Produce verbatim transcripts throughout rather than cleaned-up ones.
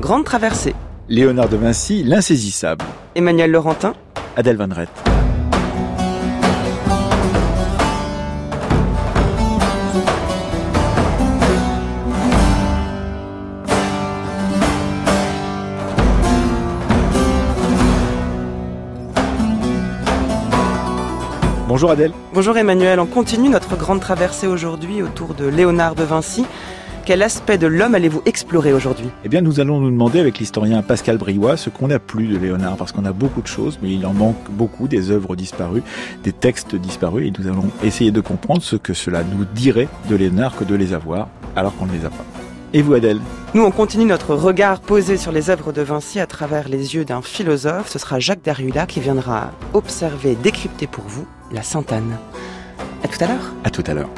grande traversée. Léonard de Vinci, l'insaisissable. Emmanuel Laurentin. Adèle Van Rett. Bonjour Adèle. Bonjour Emmanuel, on continue notre grande traversée aujourd'hui autour de Léonard de Vinci. Quel aspect de l'homme allez-vous explorer aujourd'hui ? Eh bien, nous allons nous demander avec l'historien Pascal Briouat ce qu'on a plus de Léonard, parce qu'on a beaucoup de choses, mais il en manque beaucoup, des œuvres disparues, des textes disparus, et nous allons essayer de comprendre ce que cela nous dirait de Léonard que de les avoir, alors qu'on ne les a pas. Et vous Adèle ? Nous, on continue notre regard posé sur les œuvres de Vinci à travers les yeux d'un philosophe. Ce sera Jacques Derrida qui viendra observer, décrypter pour vous la Sainte Anne. À tout à l'heure. À tout à l'heure.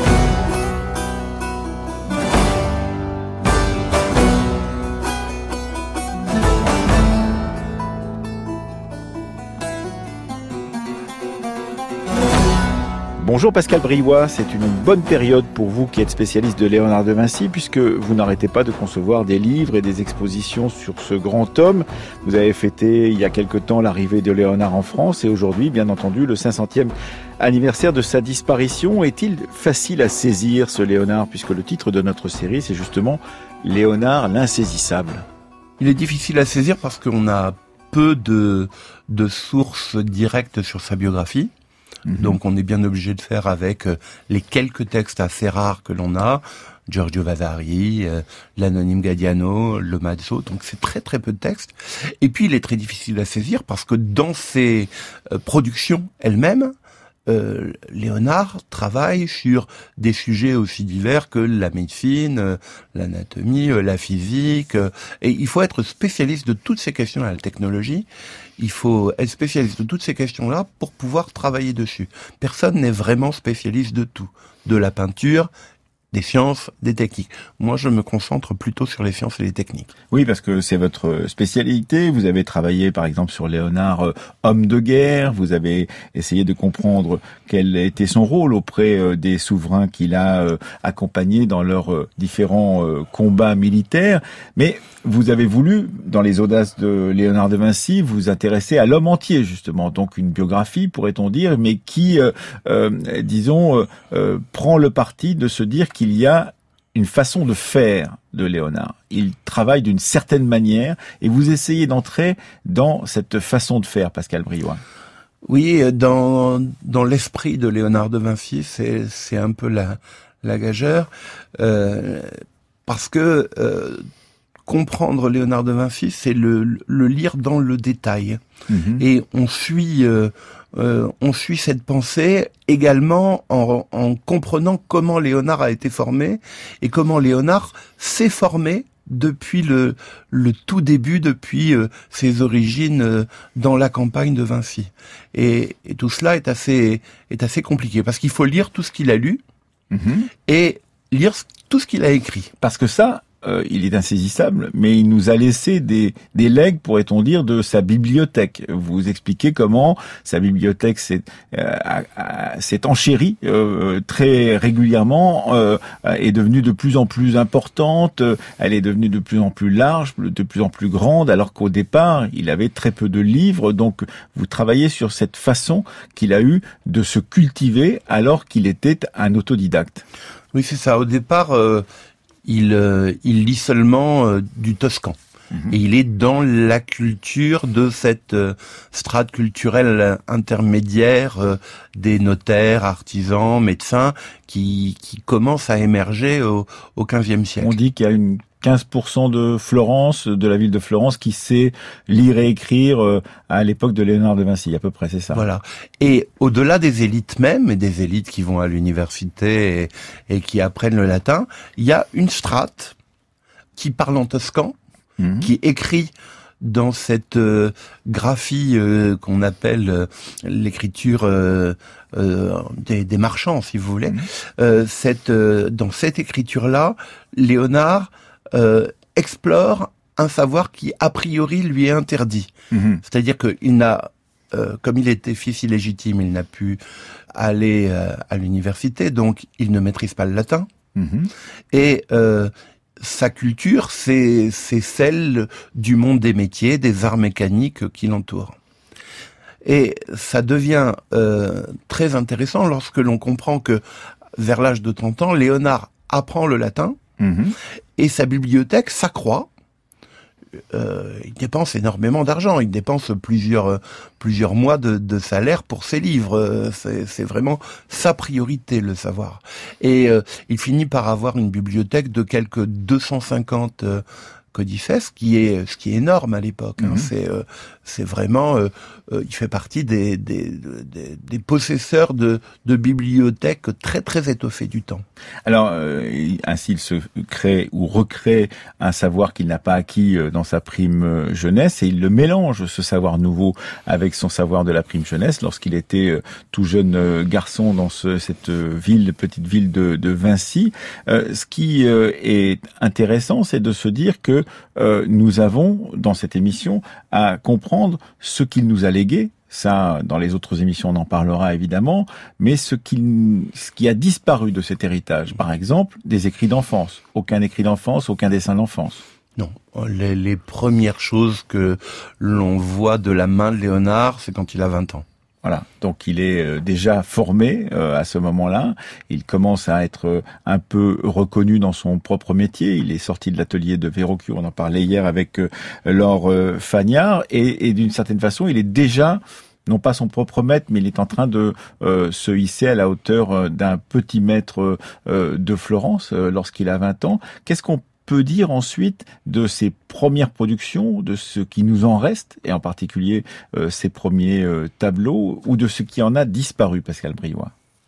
Bonjour Pascal Briouat, c'est une bonne période pour vous qui êtes spécialiste de Léonard de Vinci puisque vous n'arrêtez pas de concevoir des livres et des expositions sur ce grand homme. Vous avez fêté il y a quelque temps l'arrivée de Léonard en France et aujourd'hui, bien entendu, le cinq centième anniversaire de sa disparition. Est-il facile à saisir ce Léonard puisque le titre de notre série c'est justement Léonard l'insaisissable ? Il est difficile à saisir parce qu'on a peu de, de sources directes sur sa biographie. Donc on est bien obligé de faire avec les quelques textes assez rares que l'on a, Giorgio Vasari, euh, l'anonyme Gadiano, le Mazzo, donc c'est très très peu de textes. Et puis il est très difficile à saisir parce que dans ses euh, productions elles-mêmes, Euh, Léonard travaille sur des sujets aussi divers que la médecine, euh, l'anatomie, euh, la physique, euh, et il faut être spécialiste de toutes ces questions-là, la technologie, il faut être spécialiste de toutes ces questions-là pour pouvoir travailler dessus. Personne n'est vraiment spécialiste de tout, de la peinture, des sciences, des techniques. Moi, je me concentre plutôt sur les sciences et les techniques. Oui, parce que c'est votre spécialité. Vous avez travaillé, par exemple, sur Léonard, euh, homme de guerre. Vous avez essayé de comprendre quel était son rôle auprès euh, des souverains qu'il a euh, accompagnés dans leurs euh, différents euh, combats militaires. Mais vous avez voulu, dans les audaces de Léonard de Vinci, vous intéresser à l'homme entier, justement. Donc une biographie, pourrait-on dire, mais qui, euh, euh, disons, euh, euh, prend le parti de se dire qu'il il y a une façon de faire de Léonard. Il travaille d'une certaine manière et vous essayez d'entrer dans cette façon de faire, Pascal Briouat. Oui, dans dans l'esprit de Léonard de Vinci, c'est c'est un peu la la gageure euh, parce que euh, comprendre Léonard de Vinci, c'est le le lire dans le détail. Mm-hmm. Et on suit euh, Euh, on suit cette pensée également en, en comprenant comment Léonard a été formé et comment Léonard s'est formé depuis le, le tout début, depuis euh, ses origines euh, dans la campagne de Vinci. Et, et tout cela est assez, est assez compliqué parce qu'il faut lire tout ce qu'il a lu mmh. et lire tout ce qu'il a écrit. Parce que ça, Euh, il est insaisissable, mais il nous a laissé des, des legs, pourrait-on dire, de sa bibliothèque. Vous expliquez comment sa bibliothèque s'est, euh, a, a, s'est enchérie euh, très régulièrement, euh, est devenue de plus en plus importante, elle est devenue de plus en plus large, de plus en plus grande, alors qu'au départ, il avait très peu de livres. Donc, vous travaillez sur cette façon qu'il a eu de se cultiver alors qu'il était un autodidacte. Oui, c'est ça. Au départ... Euh... Il, euh, il lit seulement euh, du toscan. Mmh. Et il est dans la culture de cette euh, strate culturelle intermédiaire euh, des notaires, artisans, médecins qui, qui commence à émerger au, au quinzième siècle. On dit qu'il y a une quinze pour cent de Florence, de la ville de Florence, qui sait lire et écrire euh, à l'époque de Léonard de Vinci, à peu près, c'est ça. Voilà. Et au-delà des élites même, et des élites qui vont à l'université et, et qui apprennent le latin, il y a une strate qui parle en toscan, mmh. qui écrit dans cette euh, graphie euh, qu'on appelle euh, l'écriture euh, euh, des, des marchands, si vous voulez. Mmh. Euh, cette, euh, dans cette écriture-là, Léonard Euh, explore un savoir qui a priori lui est interdit. Mmh. C'est-à-dire qu'il n'a, euh, comme il était fils illégitime, il n'a pu aller euh, à l'université, donc il ne maîtrise pas le latin. Mmh. Et euh, sa culture, c'est, c'est celle du monde des métiers, des arts mécaniques qui l'entourent. Et ça devient euh, très intéressant lorsque l'on comprend que, vers l'âge de trente ans, Léonard apprend le latin, mmh. et sa bibliothèque s'accroît. Euh, il dépense énormément d'argent, il dépense plusieurs euh, plusieurs mois de, de salaire pour ses livres. Euh, c'est, c'est vraiment sa priorité, le savoir. Et euh, il finit par avoir une bibliothèque de quelques deux cent cinquante euh, codices, ce qui est ce qui est énorme à l'époque. Hein. Mmh. C'est euh, c'est vraiment, euh, euh, il fait partie des des, des, des possesseurs de, de bibliothèques très très étoffées du temps. Alors euh, ainsi il se crée ou recrée un savoir qu'il n'a pas acquis dans sa prime jeunesse et il le mélange, ce savoir nouveau, avec son savoir de la prime jeunesse lorsqu'il était tout jeune garçon dans ce, cette ville, petite ville de, de Vincy. Euh, ce qui euh, est intéressant, c'est de se dire que euh, nous avons dans cette émission à comprendre ce qu'il nous a légué. Ça, dans les autres émissions, on en parlera évidemment, mais ce qui, ce qui a disparu de cet héritage, par exemple, des écrits d'enfance. Aucun écrit d'enfance, aucun dessin d'enfance. Non, les, les premières choses que l'on voit de la main de Léonard, c'est quand il a vingt ans. Voilà, donc il est déjà formé euh, à ce moment-là. Il commence à être un peu reconnu dans son propre métier. Il est sorti de l'atelier de Verrocchio, on en parlait hier avec euh, Laure euh, Fagnard, et, et d'une certaine façon, il est déjà non pas son propre maître, mais il est en train de euh, se hisser à la hauteur d'un petit maître euh, de Florence euh, lorsqu'il a vingt ans. Qu'est-ce qu'on peut dire ensuite de ses premières productions, de ce qui nous en reste, et en particulier euh, ses premiers euh, tableaux, ou de ce qui en a disparu, Pascal Briouat?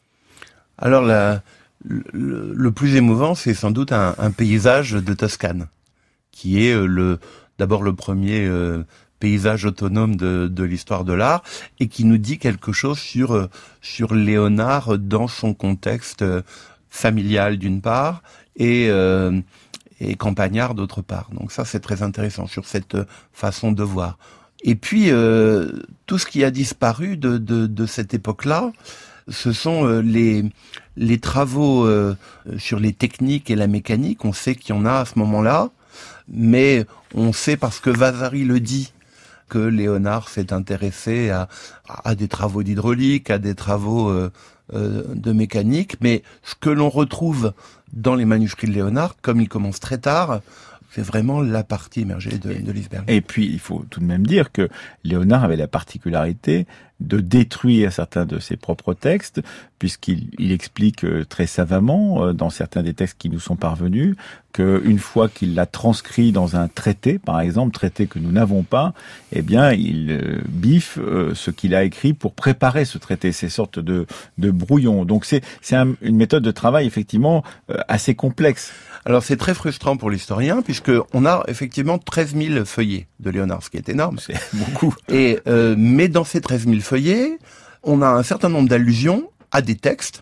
Alors, la, le, le plus émouvant, c'est sans doute un, un paysage de Toscane, qui est le d'abord le premier euh, paysage autonome de, de l'histoire de l'art, et qui nous dit quelque chose sur, sur Léonard dans son contexte familial d'une part, et... Euh, et campagnard d'autre part. Donc ça, c'est très intéressant sur cette façon de voir. Et puis, euh, tout ce qui a disparu de, de, de cette époque-là, ce sont euh, les, les travaux euh, sur les techniques et la mécanique. On sait qu'il y en a à ce moment-là, mais on sait, parce que Vasari le dit, que Léonard s'est intéressé à, à des travaux d'hydraulique, à des travaux euh, euh, de mécanique, mais ce que l'on retrouve dans les manuscrits de Léonard, comme il commence très tard, c'est vraiment la partie émergée de, de Lisberg. Et puis, il faut tout de même dire que Léonard avait la particularité de détruire certains de ses propres textes, puisqu'il il explique très savamment, dans certains des textes qui nous sont parvenus, qu'une fois qu'il l'a transcrit dans un traité, par exemple, traité que nous n'avons pas, eh bien, il biffe ce qu'il a écrit pour préparer ce traité, ces sortes de, de brouillons. Donc, c'est, c'est un, une méthode de travail, effectivement, assez complexe. Alors c'est très frustrant pour l'historien, puisque on a effectivement treize mille feuillets de Léonard, ce qui est énorme. C'est beaucoup. Et euh, mais dans ces treize mille feuillets, on a un certain nombre d'allusions à des textes.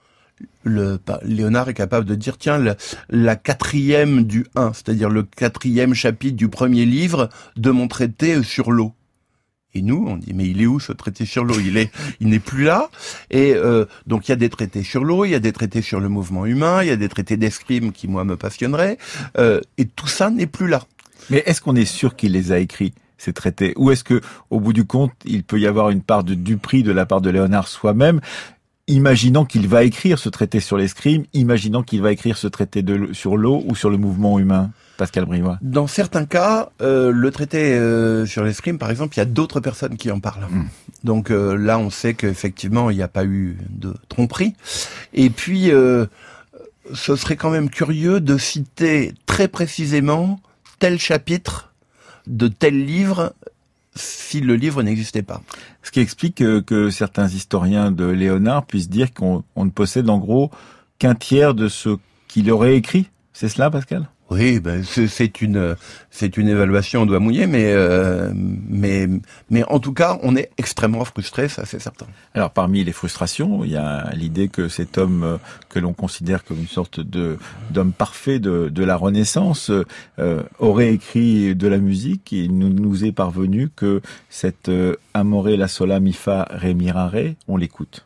Le, Léonard est capable de dire, tiens, la, la quatrième du un, c'est-à-dire le quatrième chapitre du premier livre de mon traité sur l'eau. Et nous, on dit, mais il est où ce traité sur l'eau? Il est, il n'est plus là. Et euh, donc il y a des traités sur l'eau, il y a des traités sur le mouvement humain, il y a des traités d'escrime qui moi me passionneraient. Euh, et tout ça n'est plus là. Mais est-ce qu'on est sûr qu'il les a écrits, ces traités, ou est-ce que, au bout du compte, il peut y avoir une part de duperie de la part de Léonard soi-même, imaginant qu'il va écrire ce traité sur l'escrime, imaginant qu'il va écrire ce traité de, sur l'eau ou sur le mouvement humain? Pascal Briouat. Dans certains cas, euh, le traité euh, sur l'escrime, par exemple, il y a d'autres personnes qui en parlent. Mmh. Donc euh, là, on sait qu'effectivement, il n'y a pas eu de tromperie. Et puis, euh, ce serait quand même curieux de citer très précisément tel chapitre de tel livre si le livre n'existait pas. Ce qui explique que, que certains historiens de Léonard puissent dire qu'on on ne possède en gros qu'un tiers de ce qu'il aurait écrit. C'est cela, Pascal ? Oui, ben c'est, c'est une c'est une évaluation, on doit mouiller, mais euh, mais mais en tout cas, on est extrêmement frustré, ça c'est certain. Alors parmi les frustrations, il y a l'idée que cet homme que l'on considère comme une sorte de d'homme parfait de de la Renaissance euh, aurait écrit de la musique. Et il nous, nous est parvenu que cette euh, Amore la sola mi fa re mi ra re, on l'écoute.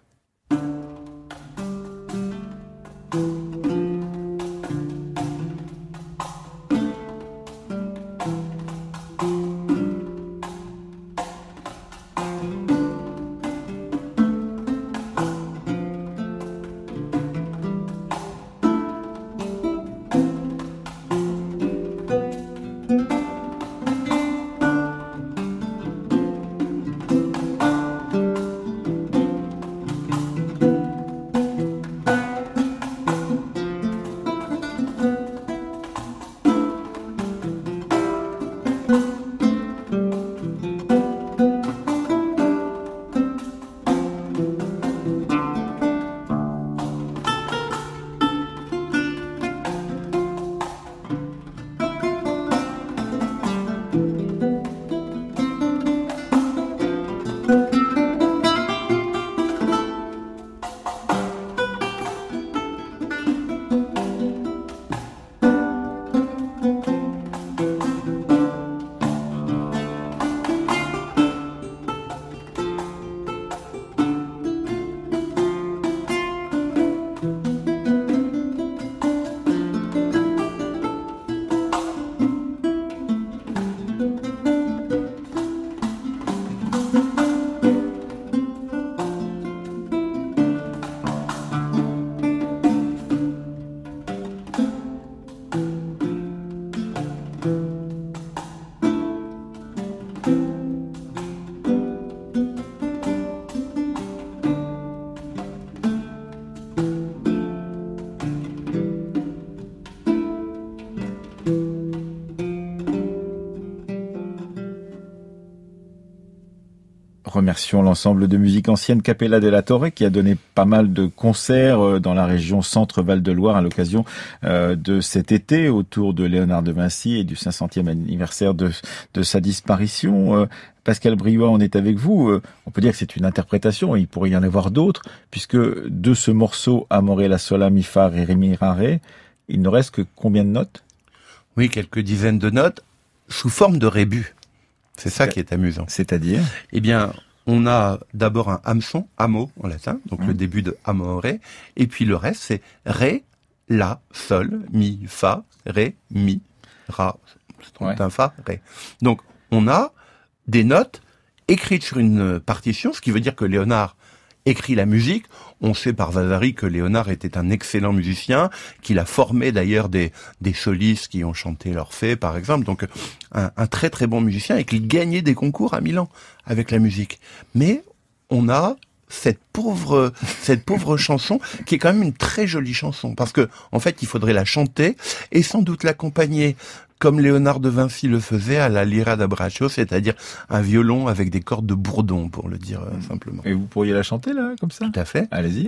remercions l'ensemble de musique ancienne Capella della Torre qui a donné pas mal de concerts dans la région Centre-Val de Loire à l'occasion euh, de cet été autour de Léonard de Vinci et du cinq centième anniversaire de, de sa disparition. Euh, Pascal Briouat, on est avec vous. Euh, on peut dire que c'est une interprétation, il pourrait y en avoir d'autres, puisque de ce morceau Amore la sola mi fa re mi ra re, il ne reste que combien de notes? Oui, quelques dizaines de notes sous forme de rébus. C'est ça qui est amusant. C'est-à-dire? Eh bien, on a d'abord un hameçon, amo en latin, donc mmh. le début de amore, et puis le reste c'est ré, la, sol, mi, fa, ré, mi, ra, c'est ouais. un fa, ré. Donc on a des notes écrites sur une partition, ce qui veut dire que Léonard écrit la musique. On sait par Vasari que Léonard était un excellent musicien, qu'il a formé d'ailleurs des, des solistes qui ont chanté l'Orphée, par exemple. Donc, un, un très très bon musicien et qu'il gagnait des concours à Milan avec la musique. Mais on a cette pauvre, cette pauvre chanson qui est quand même une très jolie chanson parce que, en fait, il faudrait la chanter et sans doute l'accompagner comme Léonard de Vinci le faisait à la lira da braccio, c'est-à-dire un violon avec des cordes de bourdon, pour le dire euh, simplement. Et vous pourriez la chanter, là, comme ça? Tout à fait. Allez-y.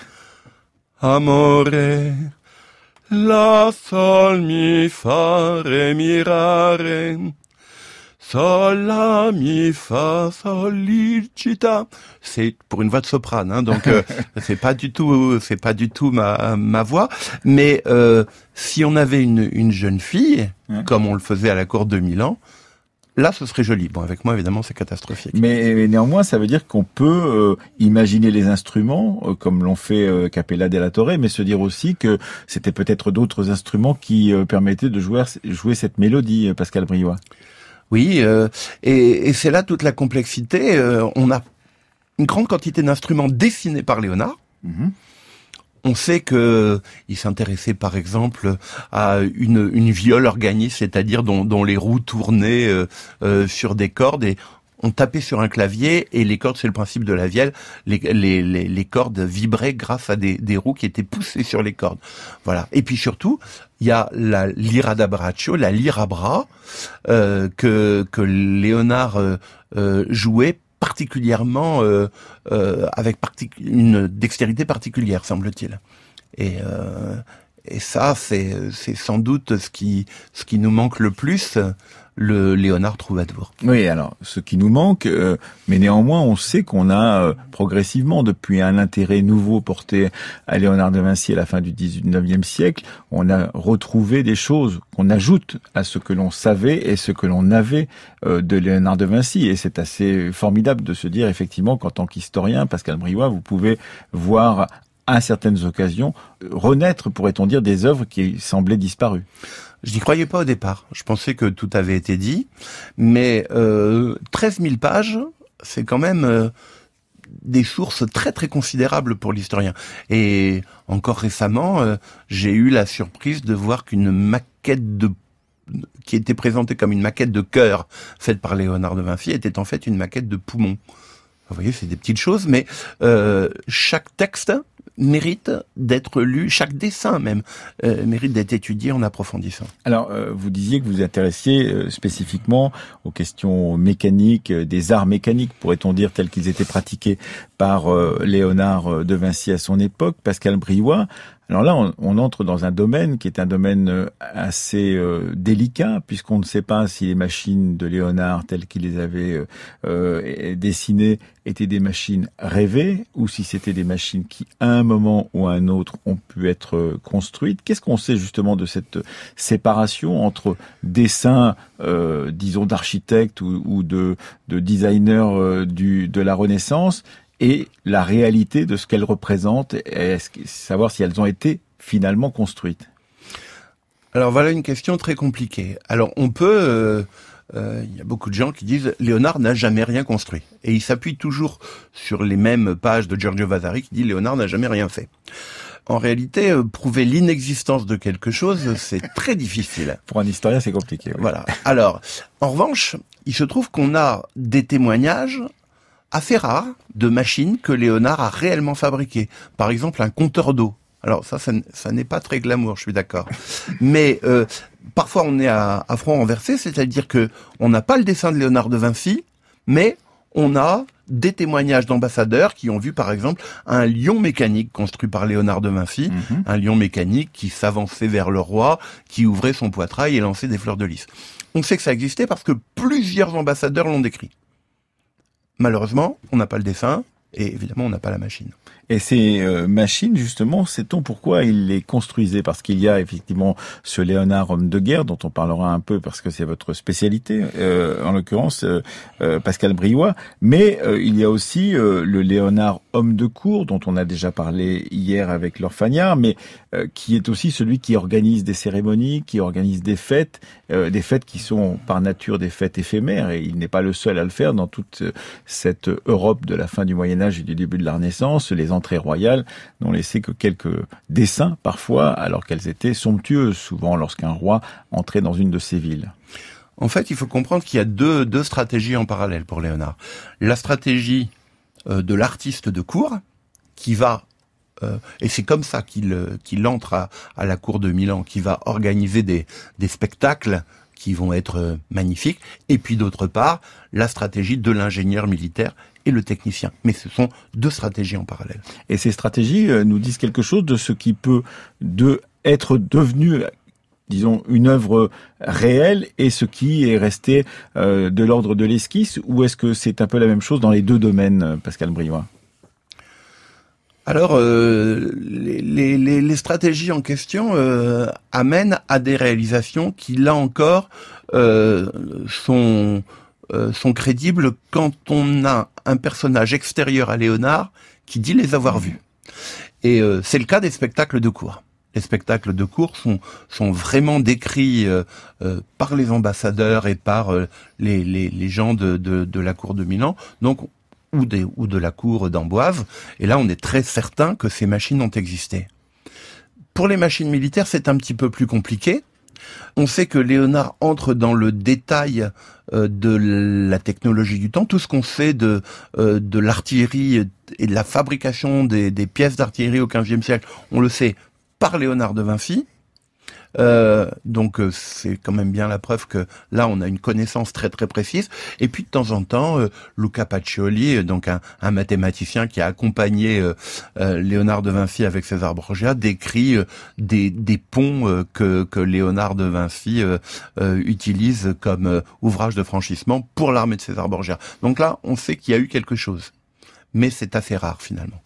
Amore, la sol mi fa re mi ra re, sol la mi fa solicita. C'est pour une voix de soprane, hein, donc euh, c'est pas du tout, c'est pas du tout ma ma voix. Mais euh, si on avait une une jeune fille, ouais. comme on le faisait à la cour de Milan, là, ce serait joli. Bon, avec moi, évidemment, c'est catastrophique. Mais, mais néanmoins, ça veut dire qu'on peut euh, imaginer les instruments, euh, comme l'ont fait euh, Capella della Torre, mais se dire aussi que c'était peut-être d'autres instruments qui euh, permettaient de jouer, jouer cette mélodie, euh, Pascal Briouat. Oui, euh, et, et c'est là toute la complexité. Euh, on a une grande quantité d'instruments dessinés par Léonard. Mmh. On sait que il s'intéressait par exemple à une, une viole organiste, c'est-à-dire dont, dont les roues tournaient euh, euh, sur des cordes et on tapait sur un clavier et les cordes, c'est le principe de la vielle, les, les, les, les cordes vibraient grâce à des, des roues qui étaient poussées sur les cordes. Voilà. Et puis surtout, il y a la lira da braccio, la lyre à bras euh, que, que Léonard euh, euh, jouait particulièrement euh, euh, avec partic- une dextérité particulière, semble-t-il. Et, euh, et ça, c'est, c'est sans doute ce qui, ce qui nous manque le plus, le Léonard Troubadour. Oui, alors, ce qui nous manque, euh, mais néanmoins, on sait qu'on a euh, progressivement, depuis un intérêt nouveau porté à Léonard de Vinci à la fin du dix-neuvième siècle, on a retrouvé des choses qu'on ajoute à ce que l'on savait et ce que l'on avait euh, de Léonard de Vinci. Et c'est assez formidable de se dire, effectivement, qu'en tant qu'historien, Pascal Briouat, vous pouvez voir à certaines occasions renaître, pourrait-on dire, des œuvres qui semblaient disparues. Je n'y croyais pas au départ. Je pensais que tout avait été dit, mais euh, treize mille pages, c'est quand même euh, des sources très très considérables pour l'historien. Et encore récemment, euh, j'ai eu la surprise de voir qu'une maquette de qui était présentée comme une maquette de cœur faite par Léonard de Vinci était en fait une maquette de poumon. Vous voyez, c'est des petites choses, mais euh, chaque texte mérite d'être lu, chaque dessin même euh, mérite d'être étudié en approfondissant. Alors, euh, vous disiez que vous vous intéressiez euh, spécifiquement aux questions mécaniques, euh, des arts mécaniques, pourrait-on dire, tels qu'ils étaient pratiqués par euh, Léonard de Vinci à son époque, Pascal Briouat. Alors là, on, on entre dans un domaine qui est un domaine assez euh, délicat, puisqu'on ne sait pas si les machines de Léonard, telles qu'il les avait euh, euh, dessinées, étaient des machines rêvées, ou si c'était des machines qui, à un moment ou à un autre, ont pu être euh, construites. Qu'est-ce qu'on sait justement de cette séparation entre dessin, euh, disons, d'architecte ou, ou de, de designer euh, du, de la Renaissance, et la réalité de ce qu'elles représentent, et savoir si elles ont été finalement construites? Alors voilà une question très compliquée. Alors on peut, euh, euh, il y a beaucoup de gens qui disent Léonard n'a jamais rien construit, et il s'appuie toujours sur les mêmes pages de Giorgio Vasari qui dit Léonard n'a jamais rien fait. En réalité, euh, prouver l'inexistence de quelque chose, c'est très difficile. Pour un historien, c'est compliqué. Oui. Voilà. Alors, en revanche, il se trouve qu'on a des témoignages assez rare de machines que Léonard a réellement fabriquées. Par exemple, un compteur d'eau. Alors ça, ça, ça n'est pas très glamour, je suis d'accord. Mais euh, parfois, on est à, à front renversé, c'est-à-dire que on n'a pas le dessin de Léonard de Vinci, mais on a des témoignages d'ambassadeurs qui ont vu, par exemple, un lion mécanique construit par Léonard de Vinci, mmh. un lion mécanique qui s'avançait vers le roi, qui ouvrait son poitrail et lançait des fleurs de lys. On sait que ça existait parce que plusieurs ambassadeurs l'ont décrit. Malheureusement, on n'a pas le dessin et évidemment, on n'a pas la machine. Et ces euh, machines, justement, sait-on pourquoi ils les construisaient? Parce qu'il y a effectivement ce Léonard homme de guerre, dont on parlera un peu parce que c'est votre spécialité, euh, en l'occurrence euh, euh, Pascal Briouat, mais euh, il y a aussi euh, le Léonard homme de cour, dont on a déjà parlé hier avec Laure Fagnard, mais euh, qui est aussi celui qui organise des cérémonies, qui organise des fêtes, euh, des fêtes qui sont par nature des fêtes éphémères, et il n'est pas le seul à le faire dans toute cette Europe de la fin du Moyen-Âge et du début de la Renaissance. Les entrées royales n'ont laissé que quelques dessins parfois, alors qu'elles étaient somptueuses, souvent lorsqu'un roi entrait dans une de ces villes. En fait, il faut comprendre qu'il y a deux, deux stratégies en parallèle pour Léonard. La stratégie euh, de l'artiste de cour, qui va, euh, et c'est comme ça qu'il, qu'il entre à, à la cour de Milan, qui va organiser des, des spectacles qui vont être magnifiques, et puis d'autre part, la stratégie de l'ingénieur militaire et le technicien. Mais ce sont deux stratégies en parallèle. Et ces stratégies nous disent quelque chose de ce qui peut de être devenu, disons, une œuvre réelle et ce qui est resté euh, de l'ordre de l'esquisse, ou est-ce que c'est un peu la même chose dans les deux domaines, Pascal Briouat? Alors, euh, les, les, les stratégies en question euh, amènent à des réalisations qui, là encore, euh, sont... Euh, sont crédibles quand on a un personnage extérieur à Léonard qui dit les avoir vus. Et euh, c'est le cas des spectacles de cour. Les spectacles de cour sont, sont vraiment décrits euh, euh, par les ambassadeurs et par euh, les, les, les gens de, de, de la cour de Milan, donc ou, des, ou de la cour d'Amboise. Et là, on est très certain que ces machines ont existé. Pour les machines militaires, c'est un petit peu plus compliqué. On sait que Léonard entre dans le détail euh, de la technologie du temps, tout ce qu'on sait de euh, de l'artillerie et de la fabrication des, des pièces d'artillerie au quinzième siècle, on le sait par Léonard de Vinci. Euh, donc euh, c'est quand même bien la preuve que là on a une connaissance très très précise. Et puis de temps en temps, euh, Luca Pacioli, donc un, un mathématicien qui a accompagné euh, euh, Léonard de Vinci avec César Borgia, décrit euh, des, des ponts euh, que, que Léonard de Vinci euh, euh, utilise comme euh, ouvrage de franchissement pour l'armée de César Borgia. Donc là, on sait qu'il y a eu quelque chose, mais c'est assez rare finalement.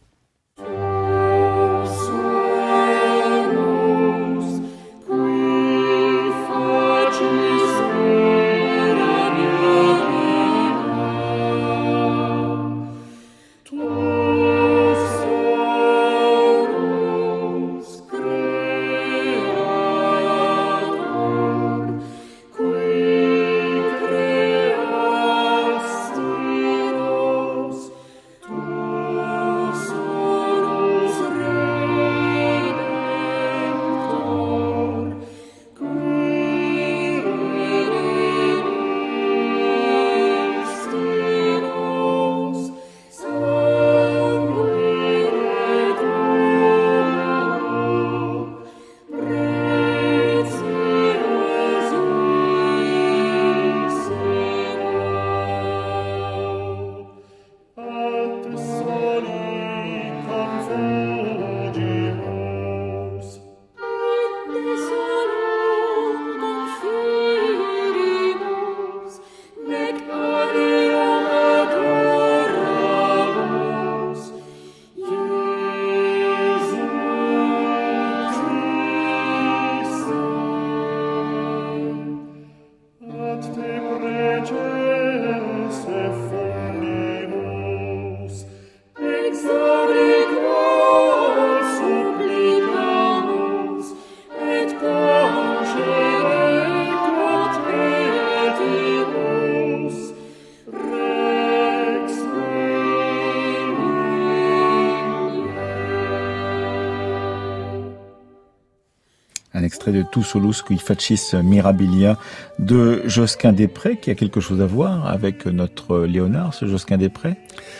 Un extrait de Tu solus qui facis mirabilia de Josquin-des-Prés, qui a quelque chose à voir avec notre Léonard, ce Josquin-des-Prés.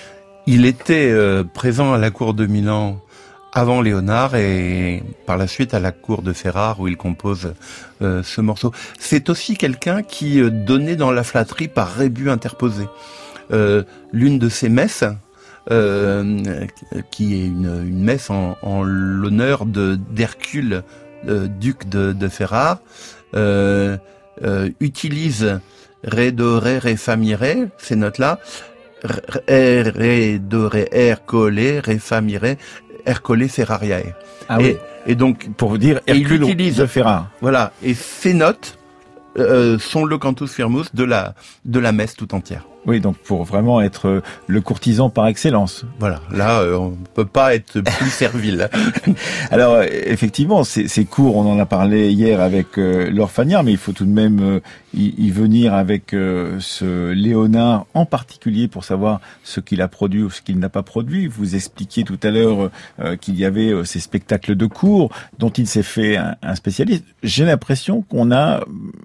Il était euh, présent à la cour de Milan avant Léonard et par la suite à la cour de Ferrare où il compose euh, ce morceau. C'est aussi quelqu'un qui euh, donnait dans la flatterie par rébus interposés. euh, l'une de ces messes, euh, qui est une, une messe en, en l'honneur de d'Hercule, euh, duc de, de Ferrare, euh, euh, utilise Ré, Do, Ré, Ré, Fa, Mi, Ré, ces notes-là, Ré, Ré, Do, Ré, Ercole, Ré, Fa, Mi, Ré, Ercole, Ferrariae. Ah et, oui. et donc, pour vous dire, Hercule utilise, de Ferrare. Voilà. Et ces notes euh, sont le cantus firmus de la, de la messe tout entière. Oui, donc pour vraiment être le courtisan par excellence. Voilà, là, euh, on peut pas être plus servile. Alors, effectivement, ces, ces cours, on en a parlé hier avec euh, Laure Fagnard, mais il faut tout de même euh, y, y venir avec euh, ce Léonard en particulier pour savoir ce qu'il a produit ou ce qu'il n'a pas produit. Vous expliquiez tout à l'heure euh, qu'il y avait euh, ces spectacles de cours dont il s'est fait un, un spécialiste. J'ai l'impression qu'on a,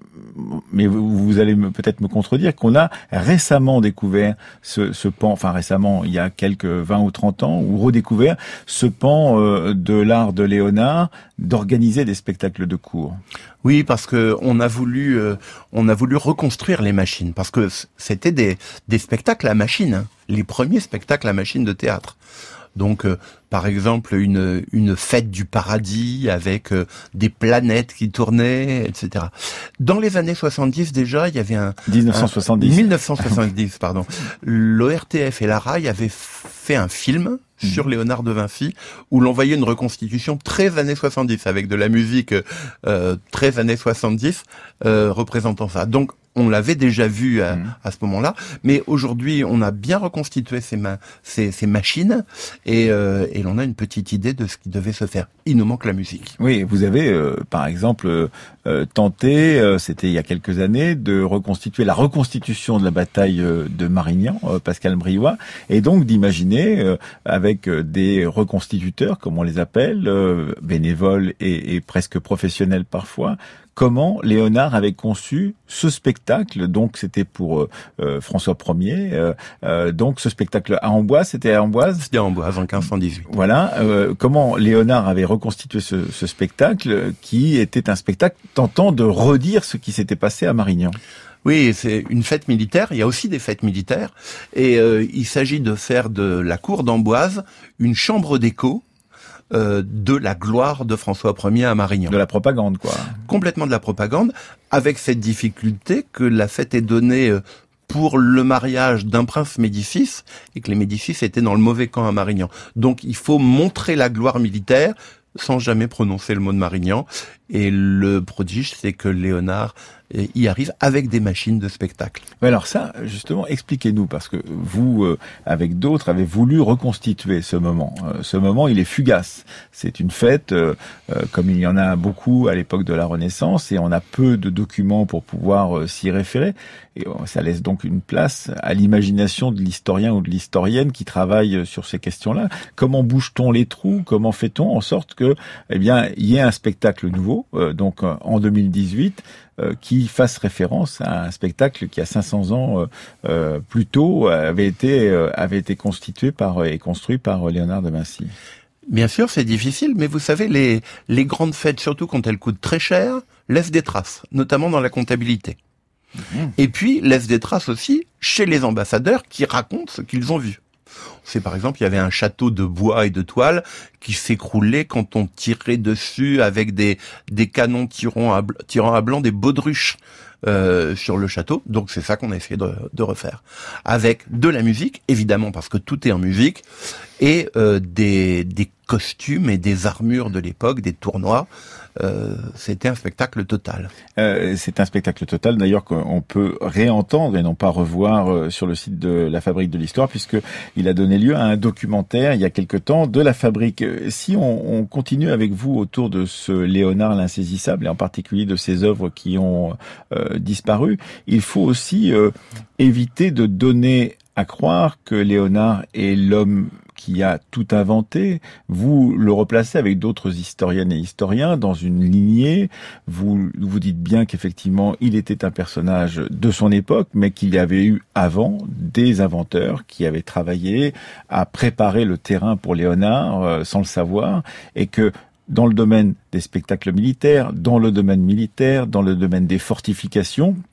mais vous, vous allez me, peut-être me contredire, qu'on a récemment découvert ce, ce pan, enfin récemment, il y a quelques vingt ou trente ans, ou redécouvert ce pan euh, de l'art de Léonard d'organiser des spectacles de cours. Oui, parce que on a voulu, euh, on a voulu reconstruire les machines, parce que c'était des, des spectacles à machine, hein, les premiers spectacles à machine de théâtre. Donc, euh, par exemple, une une fête du paradis avec euh, des planètes qui tournaient, et cetera. Dans les années soixante-dix, déjà, il y avait un... dix-neuf cent soixante-dix. Un, dix-neuf cent soixante-dix, pardon. L'O R T F et la R A I avaient fait un film mmh. sur Léonard de Vinci, où l'on voyait une reconstitution très années soixante-dix, avec de la musique euh, très années soixante-dix, euh, représentant ça. Donc, on l'avait déjà vu à, mmh. à ce moment-là, mais aujourd'hui, on a bien reconstitué ces, ma- ces, ces machines et, euh, et l'on a une petite idée de ce qui devait se faire. Il nous manque la musique. Oui, vous avez, euh, par exemple, euh, tenté, euh, c'était il y a quelques années, de reconstituer la reconstitution de la bataille euh, de Marignan, euh, Pascal Briouat, et donc d'imaginer, euh, avec euh, des reconstituteurs, comme on les appelle, euh, bénévoles et, et presque professionnels parfois, comment Léonard avait conçu ce spectacle. Donc c'était pour euh, François Ier. Euh, euh, donc ce spectacle à Amboise, c'était à Amboise. C'était à Amboise en quinze cent dix-huit. Voilà. Euh, comment Léonard avait reconstitué ce, ce spectacle, qui était un spectacle tentant de redire ce qui s'était passé à Marignan. Oui, c'est une fête militaire. Il y a aussi des fêtes militaires, et euh, il s'agit de faire de la cour d'Amboise une chambre d'écho. Euh, de la gloire de François Ier à Marignan. De la propagande, quoi. Complètement de la propagande, avec cette difficulté que la fête est donnée euh, pour le mariage d'un prince Médicis, et que les Médicis étaient dans le mauvais camp à Marignan. Donc il faut montrer la gloire militaire sans jamais prononcer le mot de Marignan. Et le prodige, c'est que Léonard y arrive avec des machines de spectacle. Mais alors ça, justement, expliquez-nous, parce que vous, euh, avec d'autres, avez voulu reconstituer ce moment. Euh, ce moment, il est fugace. C'est une fête, euh, euh, comme il y en a beaucoup à l'époque de la Renaissance, et on a peu de documents pour pouvoir euh, s'y référer. Et euh, ça laisse donc une place à l'imagination de l'historien ou de l'historienne qui travaille sur ces questions-là. Comment bouge-t-on les trous? Comment fait-on en sorte que, eh bien, il y ait un spectacle nouveau, euh, donc euh, en deux mille dix-huit, Euh, qui fasse référence à un spectacle qui, à cinq cents ans euh, euh, plus tôt, avait été euh, avait été constitué par et construit par Léonard de Vinci. Bien sûr, c'est difficile, mais vous savez, les les grandes fêtes, surtout quand elles coûtent très cher, laissent des traces, notamment dans la comptabilité. Mmh. Et puis laissent des traces aussi chez les ambassadeurs qui racontent ce qu'ils ont vu. C'est par exemple, il y avait un château de bois et de toile qui s'écroulait quand on tirait dessus avec des des canons tirant à, tirant à blanc des baudruches euh, sur le château. Donc c'est ça qu'on a essayé de, de refaire. Avec de la musique, évidemment, parce que tout est en musique, et euh, des, des costumes et des armures de l'époque, des tournois. Euh, c'était un spectacle total. Euh, c'est un spectacle total, d'ailleurs, qu'on peut réentendre et non pas revoir euh, sur le site de la Fabrique de l'Histoire, puisque il a donné lieu à un documentaire il y a quelque temps de la Fabrique. Si on, on continue avec vous autour de ce Léonard l'insaisissable, et en particulier de ses œuvres qui ont euh, disparu, il faut aussi euh, éviter de donner à croire que Léonard est l'homme qui a tout inventé. Vous le replacez avec d'autres historiennes et historiens dans une lignée. Vous vous dites bien qu'effectivement, il était un personnage de son époque, mais qu'il y avait eu avant des inventeurs qui avaient travaillé à préparer le terrain pour Léonard euh, sans le savoir, et que dans le domaine des spectacles militaires, dans le domaine militaire, dans le domaine des fortifications,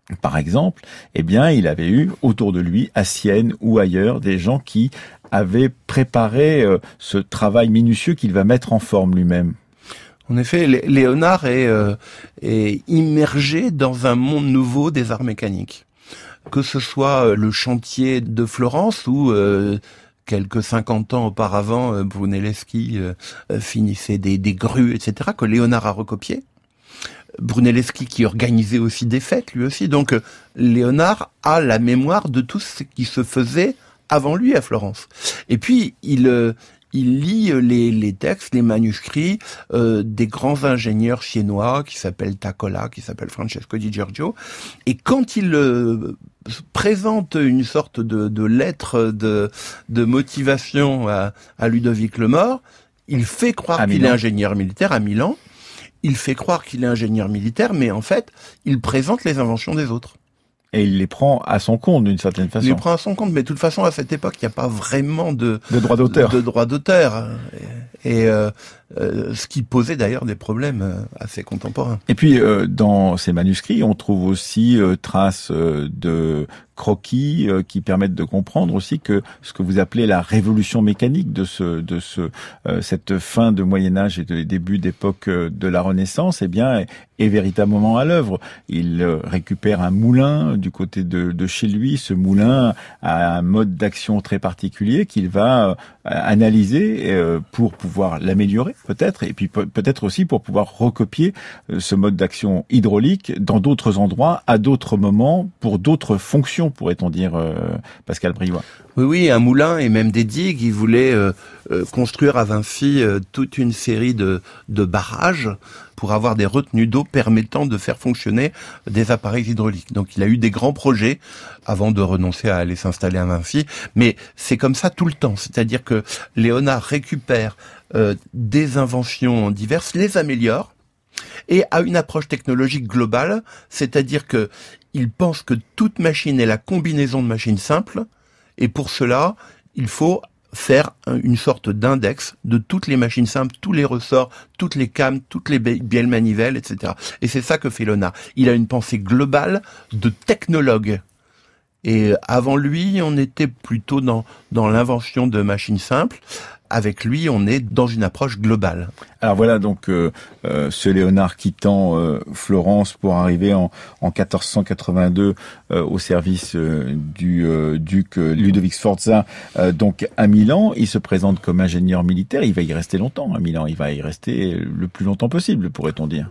Par exemple, eh bien, il avait eu autour de lui, à Sienne ou ailleurs, des gens qui avaient préparé euh, ce travail minutieux qu'il va mettre en forme lui-même. En effet, Léonard est, euh, est immergé dans un monde nouveau des arts mécaniques. Que ce soit le chantier de Florence où euh, quelques cinquante ans auparavant, euh, Brunelleschi euh, finissait des, des grues, et cetera, que Léonard a recopié. Brunelleschi qui organisait aussi des fêtes, lui aussi. Donc, euh, Léonard a la mémoire de tout ce qui se faisait avant lui à Florence. Et puis, il... Euh, Il lit les, les textes, les manuscrits euh, des grands ingénieurs chinois qui s'appellent Tacola, qui s'appellent Francesco Di Giorgio. Et quand il euh, présente une sorte de, de lettre de, de motivation à, à Ludovic le Mort, il fait croire à qu'il Milan. est ingénieur militaire à Milan. Il fait croire qu'il est ingénieur militaire, mais en fait, il présente les inventions des autres. Et il les prend à son compte d'une certaine façon. Il les prend à son compte, mais de toute façon, à cette époque, il n'y a pas vraiment de, de droit d'auteur. De, de droit d'auteur. Et, et euh, euh, ce qui posait d'ailleurs des problèmes assez contemporains. Et puis, euh, dans ces manuscrits, on trouve aussi euh, traces euh, de croquis euh, qui permettent de comprendre aussi que ce que vous appelez la révolution mécanique de ce, de ce, euh, cette fin de Moyen Âge et de début d'époque euh, de la Renaissance, eh bien, est, est véritablement à l'œuvre. Il euh, récupère un moulin du côté de, de chez lui. Ce moulin a un mode d'action très particulier qu'il va euh, analyser euh, pour pouvoir l'améliorer, peut-être, et puis pe- peut-être aussi pour pouvoir recopier euh, ce mode d'action hydraulique dans d'autres endroits, à d'autres moments, pour d'autres fonctions, pourrait-on dire, euh, Pascal Briouat. Oui, oui, un moulin et même des digues. Il voulait euh, euh, construire à Vinci euh, toute une série de, de barrages pour avoir des retenues d'eau permettant de faire fonctionner des appareils hydrauliques. Donc il a eu des grands projets avant de renoncer à aller s'installer à Vinci. Mais c'est comme ça tout le temps. C'est-à-dire que Léonard récupère euh, des inventions diverses, les améliore, et a une approche technologique globale, c'est-à-dire que il pense que toute machine est la combinaison de machines simples, et pour cela, il faut faire une sorte d'index de toutes les machines simples, tous les ressorts, toutes les cames, toutes les bielles manivelles, et cetera. Et c'est ça que fait Léonard. Il a une pensée globale de technologue. Et avant lui, on était plutôt dans, dans l'invention de machines simples. Avec lui, on est dans une approche globale. Alors voilà donc euh, euh, ce Léonard quittant euh, Florence pour arriver en, en quatorze cent quatre-vingt-deux euh, au service euh, du euh, duc Ludovic Sforza, euh, donc à Milan. Il se présente comme ingénieur militaire. Il va y rester longtemps à Milan. Il va y rester le plus longtemps possible, pourrait-on dire.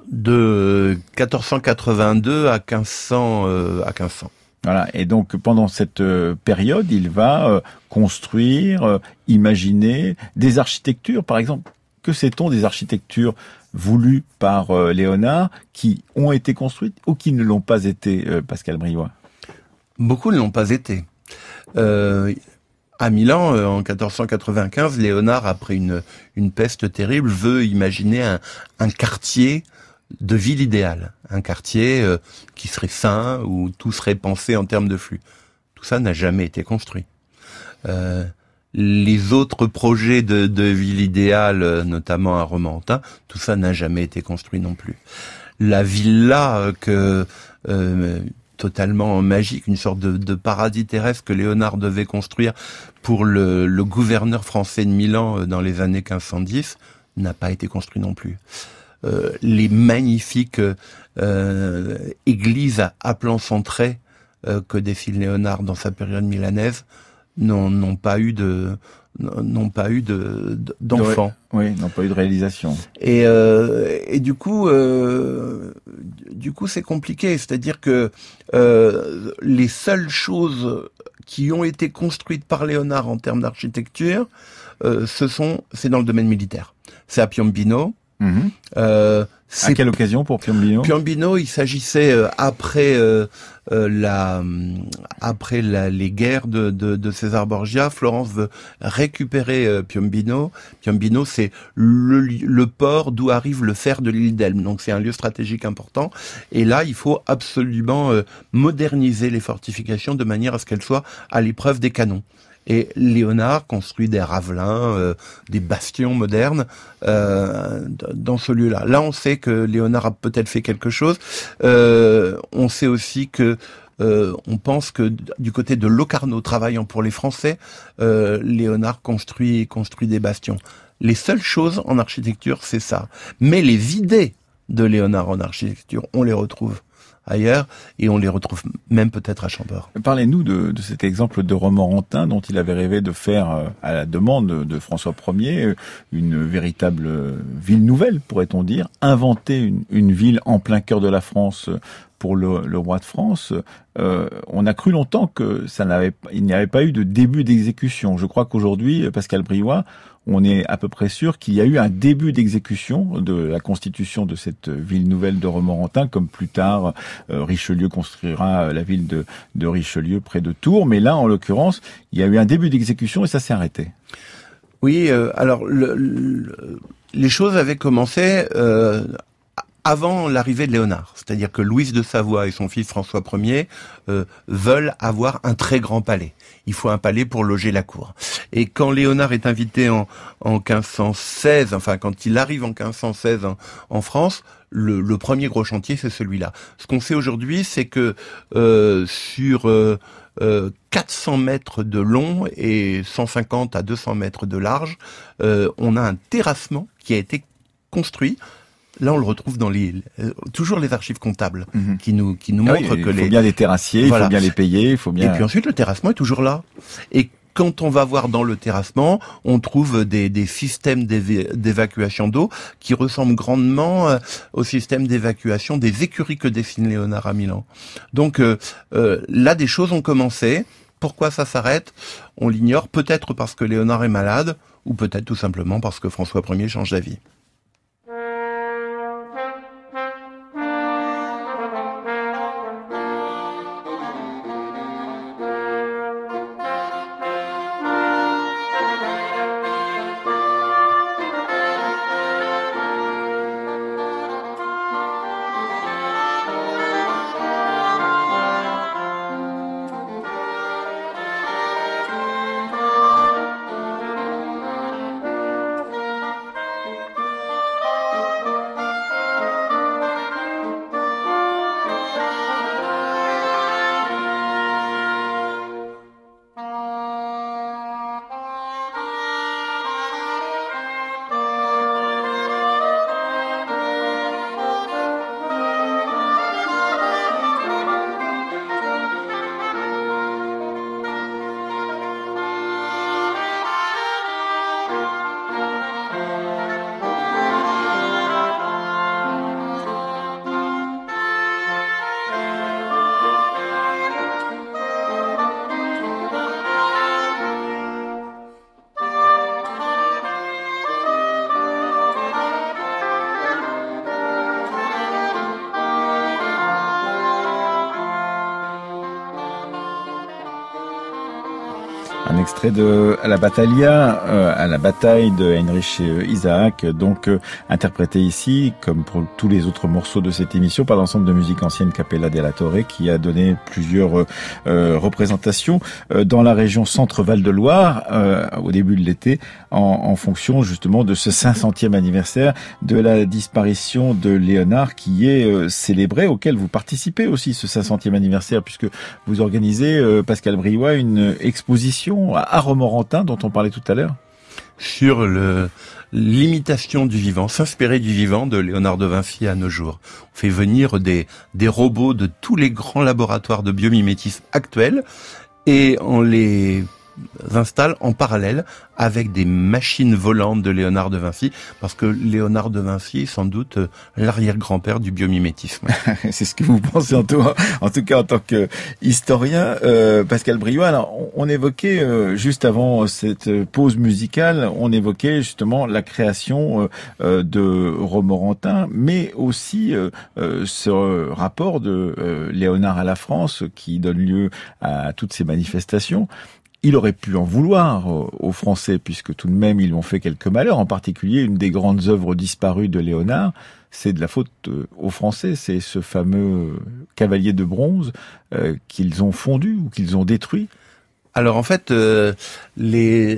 De quatorze cent quatre-vingt-deux à quinze cents. Euh, à quinze cents. Voilà. Et donc pendant cette euh, période, il va euh, construire, euh, imaginer des architectures, par exemple. Que sait-on des architectures voulues par euh, Léonard qui ont été construites ou qui ne l'ont pas été, euh, Pascal Briouat? Beaucoup ne l'ont pas été. Euh, à Milan, euh, en quatorze cent quatre-vingt-quinze, Léonard, après une, une peste terrible, veut imaginer un, un quartier de ville idéale, un quartier euh, qui serait sain, où tout serait pensé en termes de flux. Tout ça n'a jamais été construit. Euh, les autres projets de, de ville idéale, notamment à Romorantin, tout ça n'a jamais été construit non plus. La villa que euh, totalement magique, une sorte de, de paradis terrestre que Léonard devait construire pour le, le gouverneur français de Milan dans les années quinze cent dix, n'a pas été construit non plus. Euh, les magnifiques euh, églises à, à plan centré euh, que dessine Léonard dans sa période milanaise n'ont, n'ont pas eu de n'ont pas eu de, de d'enfants. Oui, n'ont pas eu de réalisation. Et euh, et du coup euh, du coup c'est compliqué, c'est-à-dire que euh, les seules choses qui ont été construites par Léonard en termes d'architecture, euh, ce sont c'est dans le domaine militaire. C'est à Piombino. Mmh. Euh, à quelle occasion pour Piombino? Piombino, il s'agissait euh, après euh, euh, la après la, les guerres de, de, de César Borgia. Florence veut récupérer euh, Piombino. Piombino, c'est le, le port d'où arrive le fer de l'île d'Elbe. Donc c'est un lieu stratégique important. Et là, il faut absolument euh, moderniser les fortifications de manière à ce qu'elles soient à l'épreuve des canons. Et Léonard construit des ravelins, euh, des bastions modernes euh, dans ce lieu-là. Là, on sait que Léonard a peut-être fait quelque chose. Euh, on sait aussi que euh, on pense que du côté de Locarno, travaillant pour les Français, euh, Léonard construit construit des bastions. Les seules choses en architecture, c'est ça. Mais les idées de Léonard en architecture, on les retrouve ailleurs, et on les retrouve même peut-être à Chambord. Parlez-nous de, de cet exemple de Romorantin dont il avait rêvé de faire, à la demande de François Ier, une véritable ville nouvelle, pourrait-on dire, inventer une, une ville en plein cœur de la France pour le, le roi de France. Euh, on a cru longtemps que ça n'avait, il n'y avait pas eu de début d'exécution. Je crois qu'aujourd'hui, Pascal Briouat, on est à peu près sûr qu'il y a eu un début d'exécution de la constitution de cette ville nouvelle de Romorantin, comme plus tard euh, Richelieu construira la ville de, de Richelieu près de Tours. Mais là, en l'occurrence, il y a eu un début d'exécution et ça s'est arrêté. Oui, euh, alors le, le, les choses avaient commencé euh, avant l'arrivée de Léonard. C'est-à-dire que Louise de Savoie et son fils François Ier euh, veulent avoir un très grand palais. Il faut un palais pour loger la cour. Et quand Léonard est invité en, en quinze cent seize, enfin quand il arrive en quinze cent seize en, en France, le, le premier gros chantier, c'est celui-là. Ce qu'on sait aujourd'hui, c'est que euh, sur euh, euh, quatre cents mètres de long et cent cinquante à deux cents mètres de large, euh, on a un terrassement qui a été construit. Là, on le retrouve dans les euh, toujours les archives comptables mmh. qui nous qui nous ah montrent oui, que il faut les bien les terrassiers, voilà. Il faut bien les payer, il faut bien. Et puis ensuite, le terrassement est toujours là. Et quand on va voir dans le terrassement, on trouve des, des systèmes d'éva- d'évacuation d'eau qui ressemblent grandement euh, au système d'évacuation des écuries que dessine Léonard à Milan. Donc euh, euh, là, des choses ont commencé. Pourquoi ça s'arrête ? On l'ignore. Peut-être parce que Léonard est malade, ou peut-être tout simplement parce que François Ier change d'avis. Un extrait de à la Battaglia, euh, à la bataille de Heinrich Isaac, donc euh, interprété ici, comme pour tous les autres morceaux de cette émission, par l'ensemble de musique ancienne Capella della Torre, qui a donné plusieurs euh, représentations euh, dans la région Centre-Val de Loire euh, au début de l'été, en, en fonction justement de ce cinq centième anniversaire de la disparition de Léonard, qui est euh, célébré, auquel vous participez aussi, ce cinq centième anniversaire, puisque vous organisez, euh, Pascal Briouat, une exposition à Romorantin dont on parlait tout à l'heure. Sur le l'imitation du vivant, s'inspirer du vivant de Léonard de Vinci à nos jours. On fait venir des des robots de tous les grands laboratoires de biomimétisme actuels et on les installe en parallèle avec des machines volantes de Léonard de Vinci, parce que Léonard de Vinci est sans doute l'arrière-grand-père du biomimétisme. C'est ce que vous pensez en tout, en tout cas en tant que historien, euh, Pascal Briouat. Alors, on, on évoquait euh, juste avant cette pause musicale, on évoquait justement la création euh, de Romorantin, mais aussi euh, euh, ce rapport de euh, Léonard à la France qui donne lieu à toutes ces manifestations. Il aurait pu en vouloir aux Français, puisque tout de même, ils lui ont fait quelques malheurs. En particulier, une des grandes œuvres disparues de Léonard, c'est de la faute aux Français. C'est ce fameux cavalier de bronze euh, qu'ils ont fondu ou qu'ils ont détruit. Alors en fait, euh, les...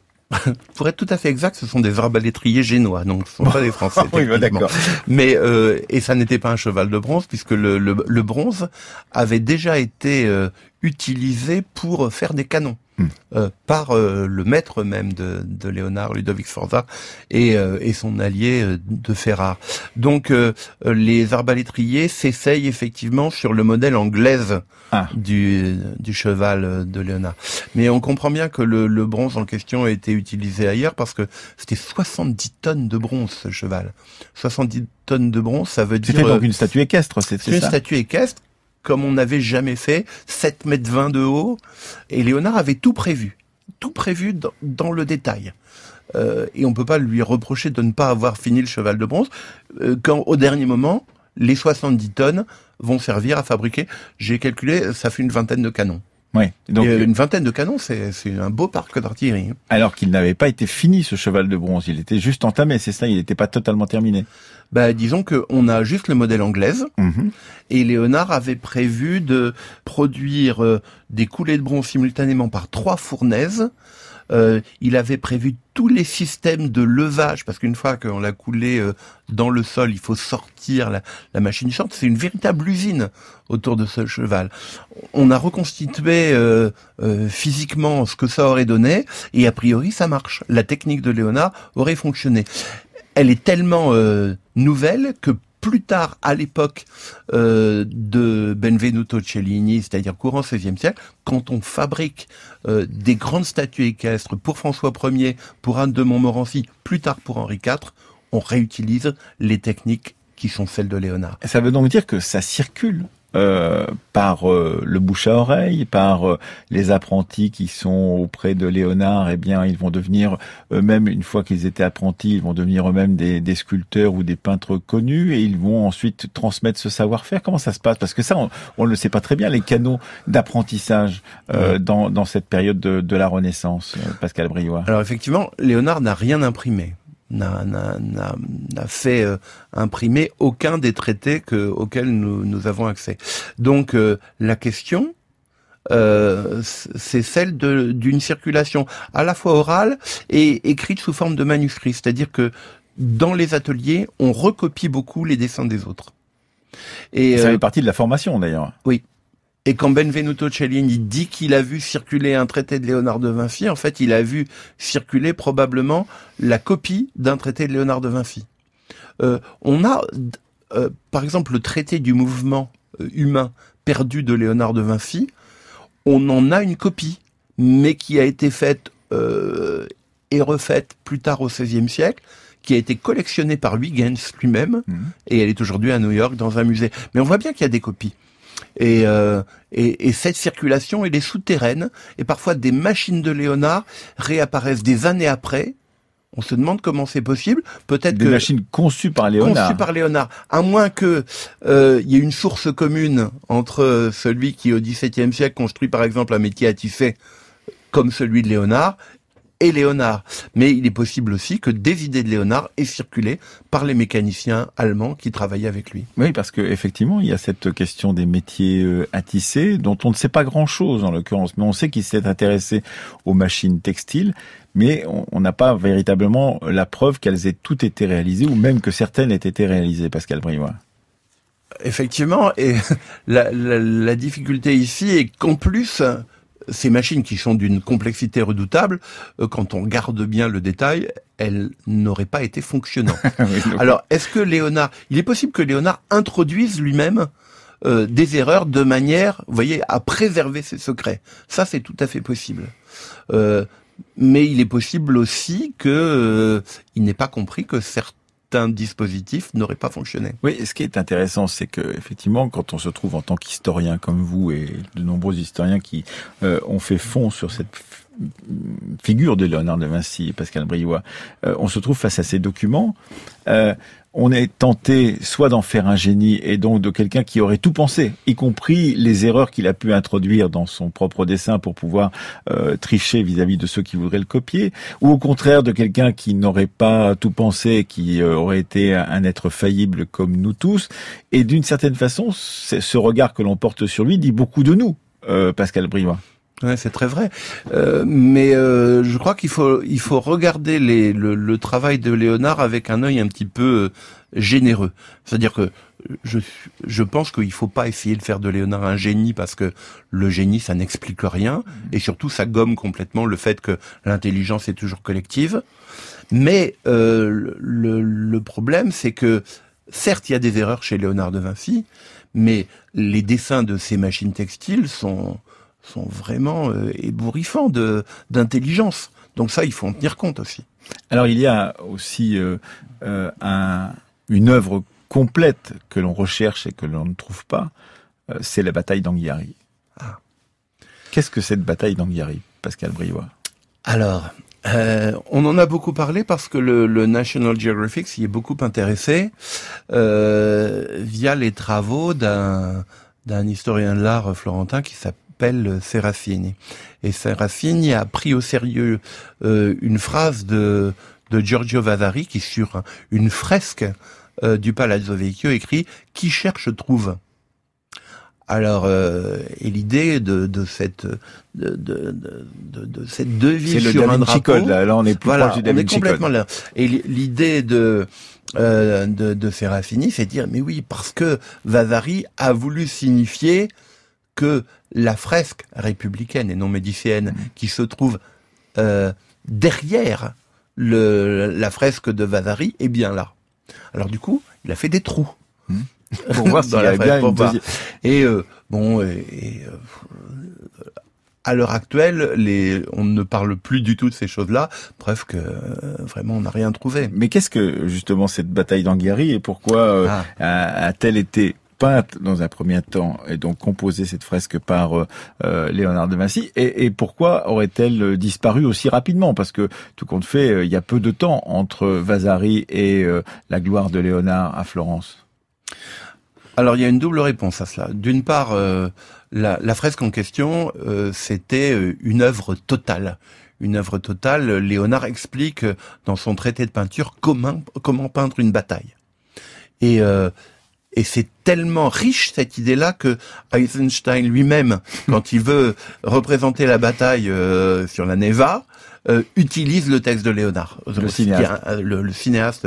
pour être tout à fait exact, ce sont des arbalétriers génois, donc ce ne sont pas des Français. Oui, bah d'accord. Mais euh, et ça n'était pas un cheval de bronze, puisque le, le, le bronze avait déjà été euh, utilisé pour faire des canons. Euh, par euh, le maître même de, de Léonard, Ludovic Sforza, et, euh, et son allié euh, de Ferrare. Donc euh, les arbalétriers s'essayent effectivement sur le modèle anglaise ah. du, du cheval de Léonard. Mais on comprend bien que le, le bronze en question a été utilisé ailleurs, parce que c'était soixante-dix tonnes de bronze, ce cheval. soixante-dix tonnes de bronze, ça veut dire... C'était donc une statue équestre, c'est, c'est une ça une statue équestre, comme on n'avait jamais fait, sept mètres vingt de haut, et Léonard avait tout prévu, tout prévu dans, dans le détail. Euh, et on peut pas lui reprocher de ne pas avoir fini le cheval de bronze, euh, quand au dernier moment, les soixante-dix tonnes vont servir à fabriquer, j'ai calculé, ça fait une vingtaine de canons. Oui. Donc et une vingtaine de canons, c'est, c'est un beau parc d'artillerie. Alors qu'il n'avait pas été fini, ce cheval de bronze, il était juste entamé, c'est ça, il n'était pas totalement terminé. Bah, disons que on a juste le modèle anglaise, mmh. et Léonard avait prévu de produire euh, des coulées de bronze simultanément par trois fournaises. Euh, il avait prévu tous les systèmes de levage, parce qu'une fois qu'on l'a coulé euh, dans le sol, il faut sortir la, la machine du centre. C'est une véritable usine autour de ce cheval. On a reconstitué euh, euh, physiquement ce que ça aurait donné, et a priori ça marche. La technique de Léonard aurait fonctionné. Elle est tellement euh, nouvelle que plus tard, à l'époque euh, de Benvenuto Cellini, c'est-à-dire courant seizième siècle, quand on fabrique euh, des grandes statues équestres pour François Ier, pour Anne de Montmorency, plus tard pour Henri quatre, on réutilise les techniques qui sont celles de Léonard. Ça veut donc dire que ça circule Euh, par euh, le bouche à oreille, par euh, les apprentis qui sont auprès de Léonard, eh bien, ils vont devenir eux-mêmes, une fois qu'ils étaient apprentis, ils vont devenir eux-mêmes des, des sculpteurs ou des peintres connus, et ils vont ensuite transmettre ce savoir-faire. Comment ça se passe? Parce que ça, on, on ne le sait pas très bien, les canaux d'apprentissage euh, ouais. dans, dans cette période de, de la Renaissance, euh, Pascal Briouat. Alors effectivement, Léonard n'a rien imprimé. N'a, n'a, n'a, n'a fait euh, imprimer aucun des traités que, auxquels nous, nous avons accès. Donc euh, la question, euh, c'est celle de, d'une circulation à la fois orale et écrite sous forme de manuscrit. C'est-à-dire que dans les ateliers, on recopie beaucoup les dessins des autres. Et, et ça euh, fait partie de la formation d'ailleurs. Oui. Et quand Benvenuto Cellini dit qu'il a vu circuler un traité de Léonard de Vinci, en fait, il a vu circuler probablement la copie d'un traité de Léonard de Vinci. Euh, on a, euh, par exemple, le traité du mouvement humain perdu de Léonard de Vinci, on en a une copie, mais qui a été faite euh, et refaite plus tard au seizième siècle, qui a été collectionnée par Huygens lui-même, mmh. et elle est aujourd'hui à New York dans un musée. Mais on voit bien qu'il y a des copies. Et, euh, et, et cette circulation, elle est souterraine, et parfois des machines de Léonard réapparaissent des années après. On se demande comment c'est possible. Peut-être des que machines conçues par Léonard. Conçues par Léonard, à moins que euh, il y ait une source commune entre celui qui, au dix-septième siècle, construit par exemple un métier à tisser comme celui de Léonard, et Léonard. Mais il est possible aussi que des idées de Léonard aient circulé par les mécaniciens allemands qui travaillaient avec lui. Oui, parce que effectivement, il y a cette question des métiers euh, à tisser, dont on ne sait pas grand-chose en l'occurrence, mais on sait qu'il s'est intéressé aux machines textiles, mais on n'a pas véritablement la preuve qu'elles aient toutes été réalisées, ou même que certaines aient été réalisées, Pascal Briouat. Effectivement, et la, la, la difficulté ici est qu'en plus, ces machines qui sont d'une complexité redoutable, euh, quand on regarde bien le détail, elles n'auraient pas été fonctionnantes. Oui, alors, est-ce que Léonard... Il est possible que Léonard introduise lui-même euh, des erreurs de manière, vous voyez, à préserver ses secrets. Ça, c'est tout à fait possible. Euh, mais il est possible aussi que euh, il n'ait pas compris que certains un dispositif n'aurait pas fonctionné. Oui, ce qui est intéressant, c'est que effectivement, quand on se trouve en tant qu'historien comme vous et de nombreux historiens qui euh, ont fait fond sur cette figure de Léonard de Vinci et Pascal Briouat, euh, on se trouve face à ces documents. Euh, on est tenté soit d'en faire un génie et donc de quelqu'un qui aurait tout pensé, y compris les erreurs qu'il a pu introduire dans son propre dessin pour pouvoir euh, tricher vis-à-vis de ceux qui voudraient le copier, ou au contraire de quelqu'un qui n'aurait pas tout pensé, qui euh, aurait été un être faillible comme nous tous. Et d'une certaine façon, ce regard que l'on porte sur lui dit beaucoup de nous, euh, Pascal Briouat. Ouais, c'est très vrai. Euh, mais euh, je crois qu'il faut il faut regarder les, le, le travail de Léonard avec un œil un petit peu généreux. C'est-à-dire que je je pense qu'il faut pas essayer de faire de Léonard un génie, parce que le génie, ça n'explique rien, et surtout ça gomme complètement le fait que l'intelligence est toujours collective. Mais euh, le, le problème, c'est que certes, il y a des erreurs chez Léonard de Vinci, mais les dessins de ces machines textiles sont sont vraiment euh, ébouriffants de d'intelligence. Donc ça, il faut en tenir compte aussi. Alors il y a aussi euh, euh, un, une œuvre complète que l'on recherche et que l'on ne trouve pas, euh, c'est la bataille d'Anghiari. Ah. Qu'est-ce que cette bataille d'Anghiari, Pascal Briouat? Alors, euh, on en a beaucoup parlé parce que le, le National Geographic s'y est beaucoup intéressé euh, via les travaux d'un d'un historien de l'art florentin qui s'appelle Serafini. Et Serafini a pris au sérieux euh, une phrase de, de Giorgio Vasari qui, sur une fresque euh, du Palazzo Vecchio, écrit « Qui cherche trouve ». Alors, euh, et l'idée de, de cette de, de, de, de cette devise c'est sur le un Da Vinci drapeau, Code, là. Là, on est plus voilà, proche du Da on est Vinci complètement Code. là. Et l'idée de euh, de, de Serafini, c'est de dire mais oui, parce que Vasari a voulu signifier que la fresque républicaine et non médicéenne mmh. qui se trouve euh, derrière le, la fresque de Vasari est bien là. Alors du coup, il a fait des trous. Mmh. Pour voir s'il y a bien une deuxième... Et euh, bon, et, et euh, à l'heure actuelle, les, on ne parle plus du tout de ces choses-là. Preuve que euh, vraiment, on n'a rien trouvé. Mais qu'est-ce que justement cette bataille d'Anghiari et pourquoi euh, ah. a-t-elle été peinte dans un premier temps et donc composée cette fresque par euh, Léonard de Vinci et, et pourquoi aurait-elle disparu aussi rapidement? Parce que tout compte fait, euh, il y a peu de temps entre Vasari et euh, la gloire de Léonard à Florence. Alors il y a une double réponse à cela. D'une part, euh, la, la fresque en question, euh, c'était une œuvre totale. Une œuvre totale. Léonard explique dans son traité de peinture comment comment peindre une bataille. Et euh, Et c'est tellement riche cette idée-là que Eisenstein lui-même, quand il veut représenter la bataille euh, sur la Neva, euh, utilise le texte de Léonard. Le cinéaste, un, le, le cinéaste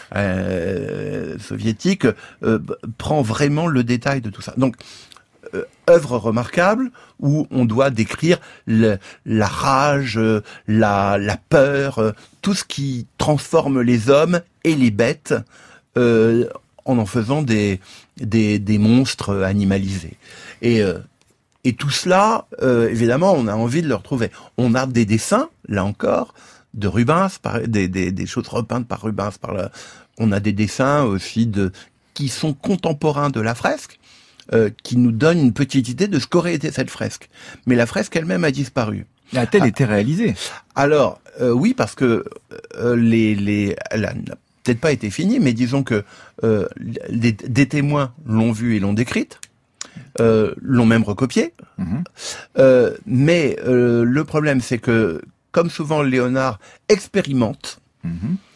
euh, soviétique euh, prend vraiment le détail de tout ça. Donc, euh, œuvre remarquable où on doit décrire le, la rage, la, la peur, euh, tout ce qui transforme les hommes et les bêtes euh, en en faisant des, des, des monstres animalisés. Et, euh, et tout cela, euh, évidemment, on a envie de le retrouver. On a des dessins, là encore, de Rubens, par, des, des, des choses repeintes par Rubens. Par la, on a des dessins aussi de qui sont contemporains de la fresque, euh, qui nous donnent une petite idée de ce qu'aurait été cette fresque. Mais la fresque elle-même a disparu. A-t-elle ah, été réalisée? Alors, euh, oui, parce que euh, les... les elle a, peut-être pas été fini, mais disons que euh, des, des témoins l'ont vue et l'ont décrite, euh, l'ont même recopiée. Mmh. Euh, mais euh, le problème, c'est que, comme souvent, Léonard expérimente. Mmh.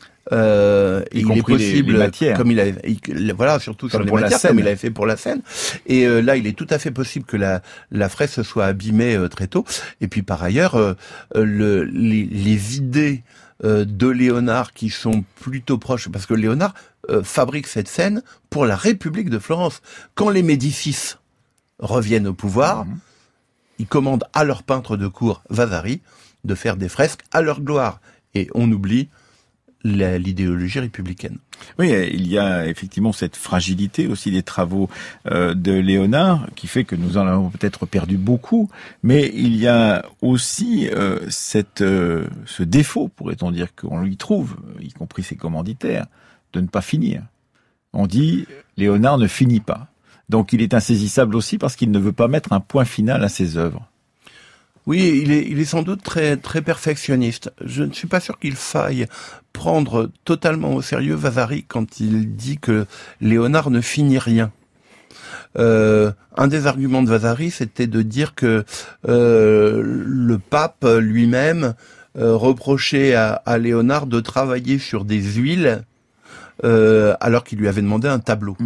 Euh, et il est possible, les, les comme il avait, il, voilà, surtout comme sur les matières, comme il avait fait pour la scène. Et euh, là, il est tout à fait possible que la, la fresque soit abîmée euh, très tôt. Et puis, par ailleurs, euh, le, les, les idées de Léonard qui sont plutôt proches, parce que Léonard euh, fabrique cette scène pour la République de Florence. Quand les Médicis reviennent au pouvoir, mmh. ils commandent à leur peintre de cour, Vasari, de faire des fresques à leur gloire. Et on oublie la, l'idéologie républicaine. Oui, il y a effectivement cette fragilité aussi des travaux euh, de Léonard qui fait que nous en avons peut-être perdu beaucoup, mais il y a aussi euh, cette, euh, ce défaut, pourrait-on dire, qu'on lui trouve, y compris ses commanditaires, de ne pas finir. On dit Léonard ne finit pas. Donc il est insaisissable aussi parce qu'il ne veut pas mettre un point final à ses œuvres. Oui, il est, il est sans doute très, très perfectionniste. Je ne suis pas sûr qu'il faille prendre totalement au sérieux Vasari quand il dit que Léonard ne finit rien. Euh, un des arguments de Vasari, c'était de dire que euh, le pape lui-même euh, reprochait à, à Léonard de travailler sur des huiles euh, alors qu'il lui avait demandé un tableau. Mmh.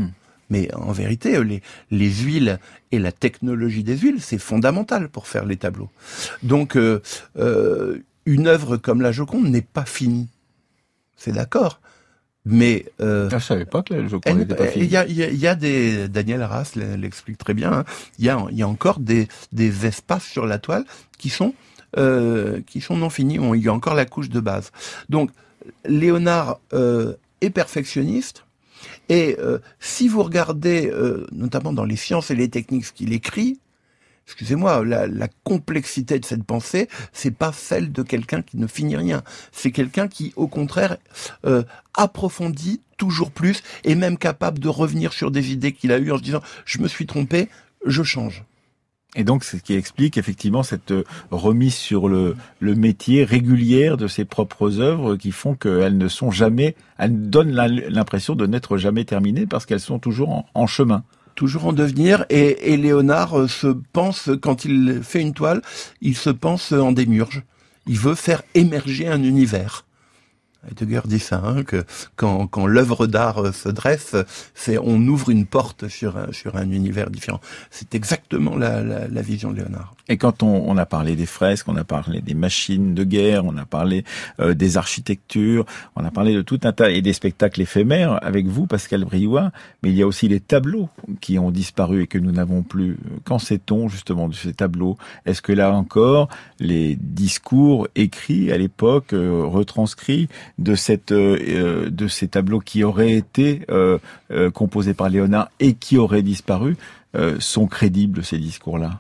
Mais en vérité, les, les huiles et la technologie des huiles, c'est fondamental pour faire les tableaux. Donc, euh, euh, une œuvre comme la Joconde n'est pas finie. C'est d'accord. Mais euh, je savais pas que la Joconde n'était pas finie. Il y a, il y a, il y a des, Daniel Arras l'explique très bien. Hein, il y a, il y a encore des, des espaces sur la toile qui sont, euh, qui sont non finis. Il y a encore la couche de base. Donc, Léonard euh, est perfectionniste. Et euh, si vous regardez, euh, notamment dans les sciences et les techniques, ce qu'il écrit, excusez-moi, la, la complexité de cette pensée, c'est pas celle de quelqu'un qui ne finit rien. C'est quelqu'un qui, au contraire, euh, approfondit toujours plus, et même capable de revenir sur des idées qu'il a eues en se disant « je me suis trompé, je change ». Et donc, c'est ce qui explique effectivement cette remise sur le, le métier régulière de ses propres œuvres qui font qu'elles ne sont jamais, elles donnent l'impression de n'être jamais terminées parce qu'elles sont toujours en, en chemin. Toujours en devenir, et, et Léonard se pense, quand il fait une toile, il se pense en démiurge. Il veut faire émerger un univers. Heidegger dit ça, hein, que quand, quand l'œuvre d'art se dresse, c'est on ouvre une porte sur un, sur un univers différent. C'est exactement la, la, la vision de Léonard. Et quand on, on a parlé des fresques, on a parlé des machines de guerre, on a parlé euh, des architectures, on a parlé de tout un tas, et des spectacles éphémères avec vous, Pascal Briouat, mais il y a aussi les tableaux qui ont disparu et que nous n'avons plus. Qu'en sait-on justement de ces tableaux? Est-ce que là encore, les discours écrits à l'époque, euh, retranscrits, de cette euh, de ces tableaux qui auraient été euh, euh, composés par Léonard et qui auraient disparu euh, sont crédibles, ces discours-là?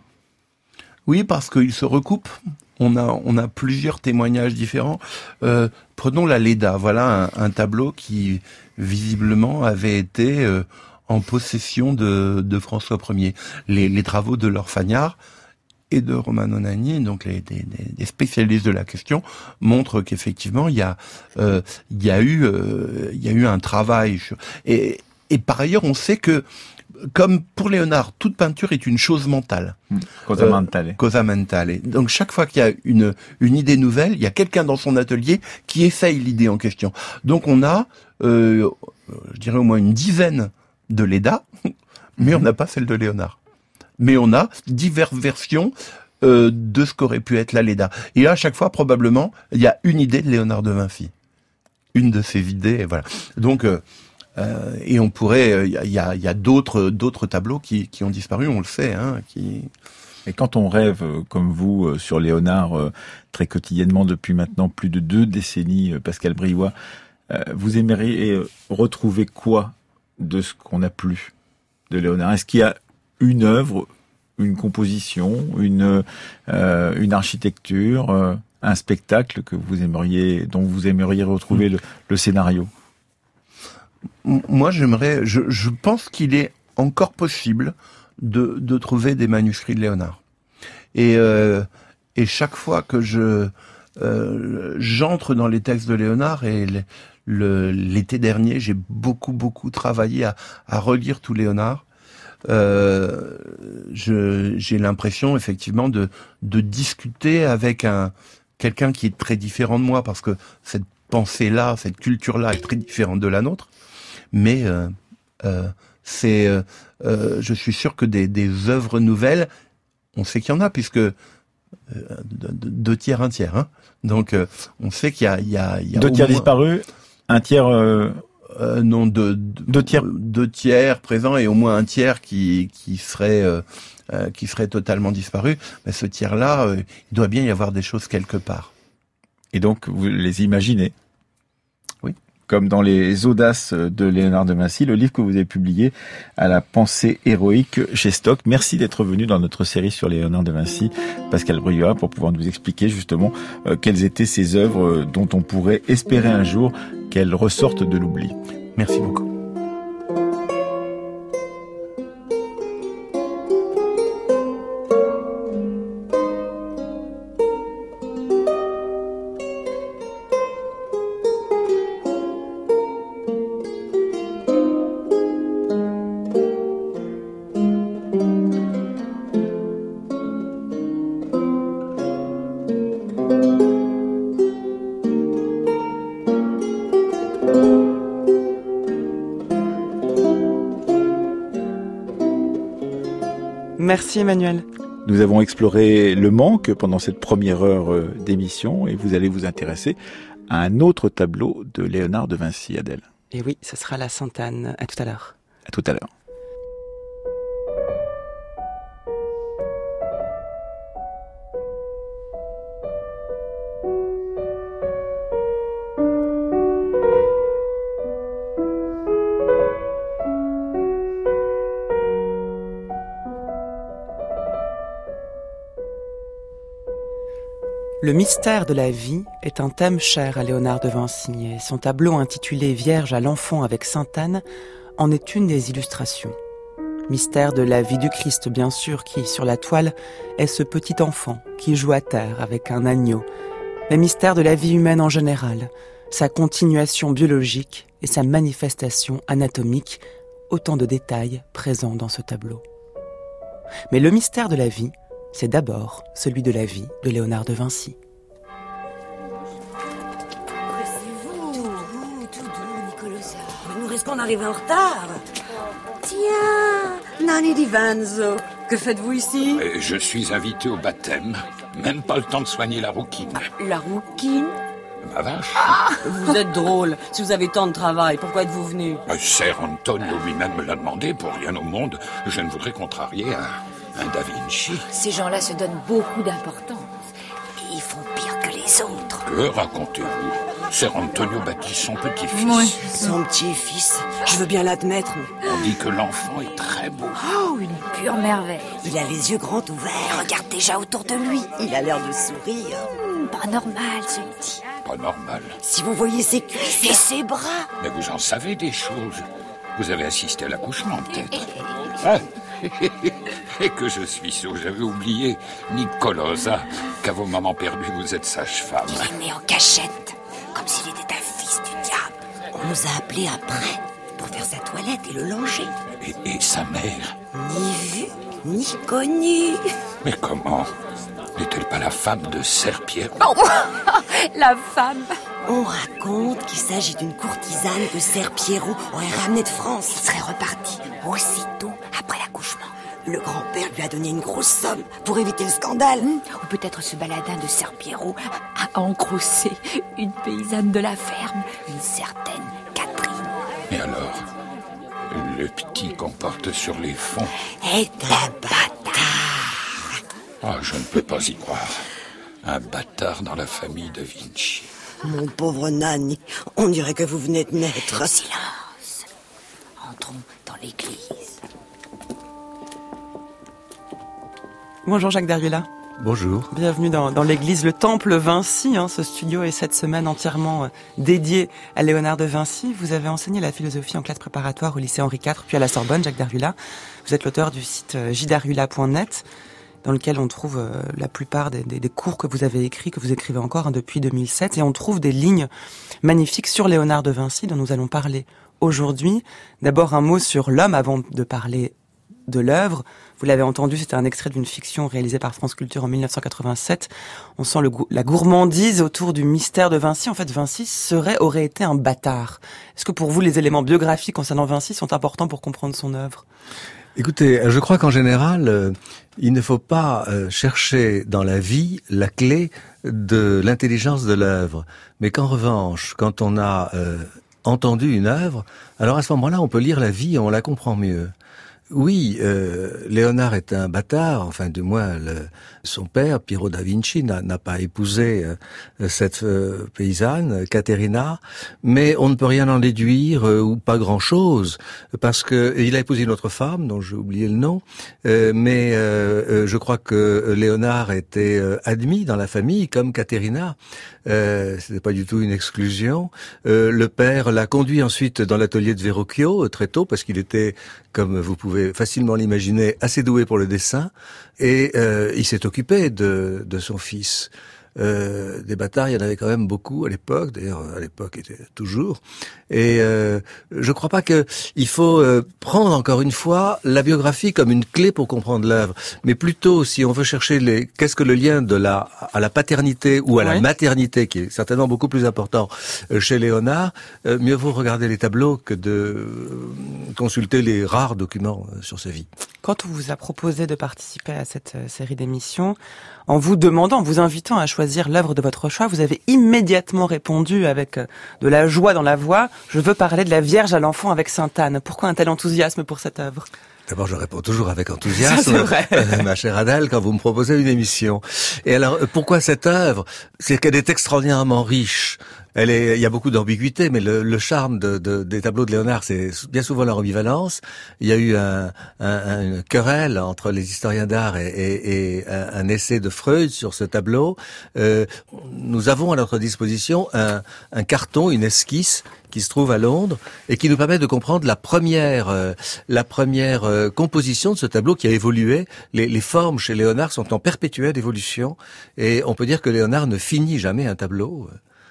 Oui, parce qu'ils se recoupent. On a on a plusieurs témoignages différents. Euh, prenons la Léda. Voilà un, un tableau qui visiblement avait été euh, en possession de, de François Ier. Les, les travaux de Laure Fagnard et de Romano Nanni, donc les des, des spécialistes de la question, montrent qu'effectivement il y a euh, il y a eu euh, il y a eu un travail sur... et et par ailleurs on sait que comme pour Léonard, toute peinture est une chose mentale. Mmh. Cosa mentale. Euh, cosa mentale. Donc chaque fois qu'il y a une une idée nouvelle, il y a quelqu'un dans son atelier qui essaye l'idée en question. Donc on a, euh, je dirais au moins une dizaine de Léda, mais mmh. on n'a pas celle de Léonard. Mais on a diverses versions euh, de ce qu'aurait pu être la Léda. Et là, à chaque fois, probablement, il y a une idée de Léonard de Vinci. Une de ses idées, et voilà. Donc... Euh, Euh, et on pourrait, il euh, y a, y a d'autres, d'autres tableaux qui, qui ont disparu, on le sait. Hein, qui... Et quand on rêve, comme vous, sur Léonard, euh, très quotidiennement depuis maintenant plus de deux décennies, euh, Pascal Briouat, euh, vous aimeriez retrouver quoi de ce qu'on n'a plus de Léonard? Est-ce qu'il y a une œuvre, une composition, une, euh, une architecture, euh, un spectacle que vous aimeriez, dont vous aimeriez retrouver mmh. le, le scénario? Moi, j'aimerais, je, je pense qu'il est encore possible de, de trouver des manuscrits de Léonard. Et, euh, et chaque fois que je euh, j'entre dans les textes de Léonard, et le, le, l'été dernier, j'ai beaucoup beaucoup travaillé à, à relire tout Léonard. Euh, je, j'ai l'impression effectivement de, de discuter avec un quelqu'un qui est très différent de moi, parce que cette pensée-là, cette culture-là est très différente de la nôtre. Mais euh, euh, c'est, euh, euh, je suis sûr que des, des œuvres nouvelles, on sait qu'il y en a, puisque euh, deux tiers, un tiers. Hein. Donc, euh, on sait qu'il y a, il y a, il y a deux tiers moins... disparus, un tiers. Euh... Euh, non, deux, deux tiers, deux tiers présents et au moins un tiers qui qui serait euh, euh, qui serait totalement disparu. Mais ce tiers-là, euh, il doit bien y avoir des choses quelque part. Et donc, vous les imaginez? Oui. Comme dans les Audaces de Léonard de Vinci, le livre que vous avez publié à la pensée héroïque chez Stock. Merci d'être venu dans notre série sur Léonard de Vinci, Pascal Briouat, pour pouvoir nous expliquer justement euh, quelles étaient ces œuvres dont on pourrait espérer un jour qu'elles ressortent de l'oubli. Merci beaucoup. Merci Emmanuel. Nous avons exploré le manque pendant cette première heure d'émission et vous allez vous intéresser à un autre tableau de Léonard de Vinci, Adèle. Et oui, ce sera la Sainte-Anne. À tout à l'heure. À tout à l'heure. Le mystère de la vie est un thème cher à Léonard de Vinci et son tableau intitulé Vierge à l'enfant avec Sainte-Anne en est une des illustrations. Mystère de la vie du Christ, bien sûr, qui, sur la toile, est ce petit enfant qui joue à terre avec un agneau. Mais mystère de la vie humaine en général, sa continuation biologique et sa manifestation anatomique, autant de détails présents dans ce tableau. Mais le mystère de la vie, c'est d'abord celui de la vie de Léonard de Vinci. Pressez-vous, vous, tout doux, Nicolosa. Nous risquons d'arriver en retard. Tiens, Nanni di Vanzo, que faites-vous ici? Et je suis invité au baptême. Même pas le temps de soigner la rouquine. La rouquine? Ma vache. Ah, vous êtes drôle. Si vous avez tant de travail, pourquoi êtes-vous venu? Ser Antonio lui-même me l'a demandé. Pour rien au monde, je ne voudrais contrarier un, un Da Vinci. Ces gens-là se donnent beaucoup d'importance. Et ils font pire que les autres. Que racontez-vous? Ser Antonio bâtit son petit-fils. Oui. Son petit-fils, je veux bien l'admettre, mais... On dit que l'enfant est très beau. Oh, une pure merveille. Il a les yeux grands ouverts. Regarde déjà autour de lui. Il a l'air de sourire. Hmm, pas normal, ce petit. Pas normal. Si vous voyez ses cuisses et ses bras. Mais vous en savez des choses. Vous avez assisté à l'accouchement, peut-être. Ah. Et que je suis sot, j'avais oublié, Nicolosa, qu'à vos moments perdus, vous êtes sage-femme. Il est né en cachette, comme s'il était un fils du diable. On nous a appelés après pour faire sa toilette et le langer. Et, et sa mère? Ni vue, ni connue. Mais comment? N'est-elle pas la femme de Ser Piero? Oh, la femme. On raconte qu'il s'agit d'une courtisane que Ser Piero aurait ramenée de France. Il serait reparti aussitôt après l'accouchement. Le grand-père lui a donné une grosse somme pour éviter le scandale. Mmh. Ou peut-être ce baladin de Ser Piero a engrossé une paysanne de la ferme, une certaine Catherine. Et alors, le petit qu'on porte sur les fonds est un bâtard. Ah, je ne peux pas y croire. Un bâtard dans la famille de Vinci. Mon pauvre Nanni, on dirait que vous venez de naître. Silence. Entrons dans l'église. Bonjour Jacques Derrida. Bonjour. Bienvenue dans, dans l'église Le Temple Vinci. Hein, ce studio est cette semaine entièrement dédié à Léonard de Vinci. Vous avez enseigné la philosophie en classe préparatoire au lycée Henri quatre, puis à la Sorbonne, Jacques Derrida. Vous êtes l'auteur du site j darrula point net, dans lequel on trouve euh, la plupart des, des, des cours que vous avez écrits, que vous écrivez encore hein, depuis deux mille sept. Et on trouve des lignes magnifiques sur Léonard de Vinci dont nous allons parler aujourd'hui. D'abord un mot sur l'homme avant de parler de l'œuvre. Vous l'avez entendu, c'était un extrait d'une fiction réalisée par France Culture en mille neuf cent quatre-vingt-sept. On sent le, la gourmandise autour du mystère de Vinci. En fait, Vinci serait, aurait été un bâtard. Est-ce que pour vous, les éléments biographiques concernant Vinci sont importants pour comprendre son œuvre ? Écoutez, je crois qu'en général, euh, il ne faut pas euh, chercher dans la vie la clé de l'intelligence de l'œuvre. Mais qu'en revanche, quand on a euh, entendu une œuvre, alors à ce moment-là, on peut lire la vie et on la comprend mieux. Oui, euh, Léonard est un bâtard, enfin du moins le, son père, Piero da Vinci, n'a, n'a pas épousé euh, cette euh, paysanne, Caterina, mais on ne peut rien en déduire, euh, ou pas grand-chose, parce que il a épousé une autre femme, dont j'ai oublié le nom, euh, mais euh, euh, je crois que Léonard était euh, admis dans la famille, comme Caterina, euh, c'était pas du tout une exclusion. Euh, le père l'a conduit ensuite dans l'atelier de Verrocchio, très tôt, parce qu'il était, comme vous pouvez facilement l'imaginer, assez doué pour le dessin, et euh, il s'est occupé de, de son fils. Euh, des bâtards, il y en avait quand même beaucoup à l'époque. D'ailleurs, à l'époque, était toujours. Et euh, je crois pas que il faut euh, prendre encore une fois la biographie comme une clé pour comprendre l'œuvre, mais plutôt si on veut chercher les qu'est-ce que le lien de la à la paternité ou à ouais. la maternité, qui est certainement beaucoup plus important euh, chez Léonard, euh, mieux vaut regarder les tableaux que de euh, consulter les rares documents euh, sur sa vie. Quand on vous a proposé de participer à cette euh, série d'émissions, en vous demandant, en vous invitant à choisir l'œuvre de votre choix, vous avez immédiatement répondu avec euh, de la joie dans la voix. Je veux parler de la Vierge à l'enfant avec Sainte Anne. Pourquoi un tel enthousiasme pour cette œuvre ? D'abord, je réponds toujours avec enthousiasme, ça, c'est vrai. Euh, ma chère Adèle, quand vous me proposez une émission. Et alors, pourquoi cette œuvre ? C'est qu'elle est extraordinairement riche. Elle est, il y a beaucoup d'ambiguïté, mais le, le charme de, de, des tableaux de Léonard, c'est bien souvent leur ambivalence. Il y a eu un, un, une querelle entre les historiens d'art et, et, et un, un essai de Freud sur ce tableau. Euh, nous avons à notre disposition un, un carton, une esquisse qui se trouve à Londres et qui nous permet de comprendre la première, euh, la première euh, composition de ce tableau qui a évolué. Les, les formes chez Léonard sont en perpétuelle évolution et on peut dire que Léonard ne finit jamais un tableau.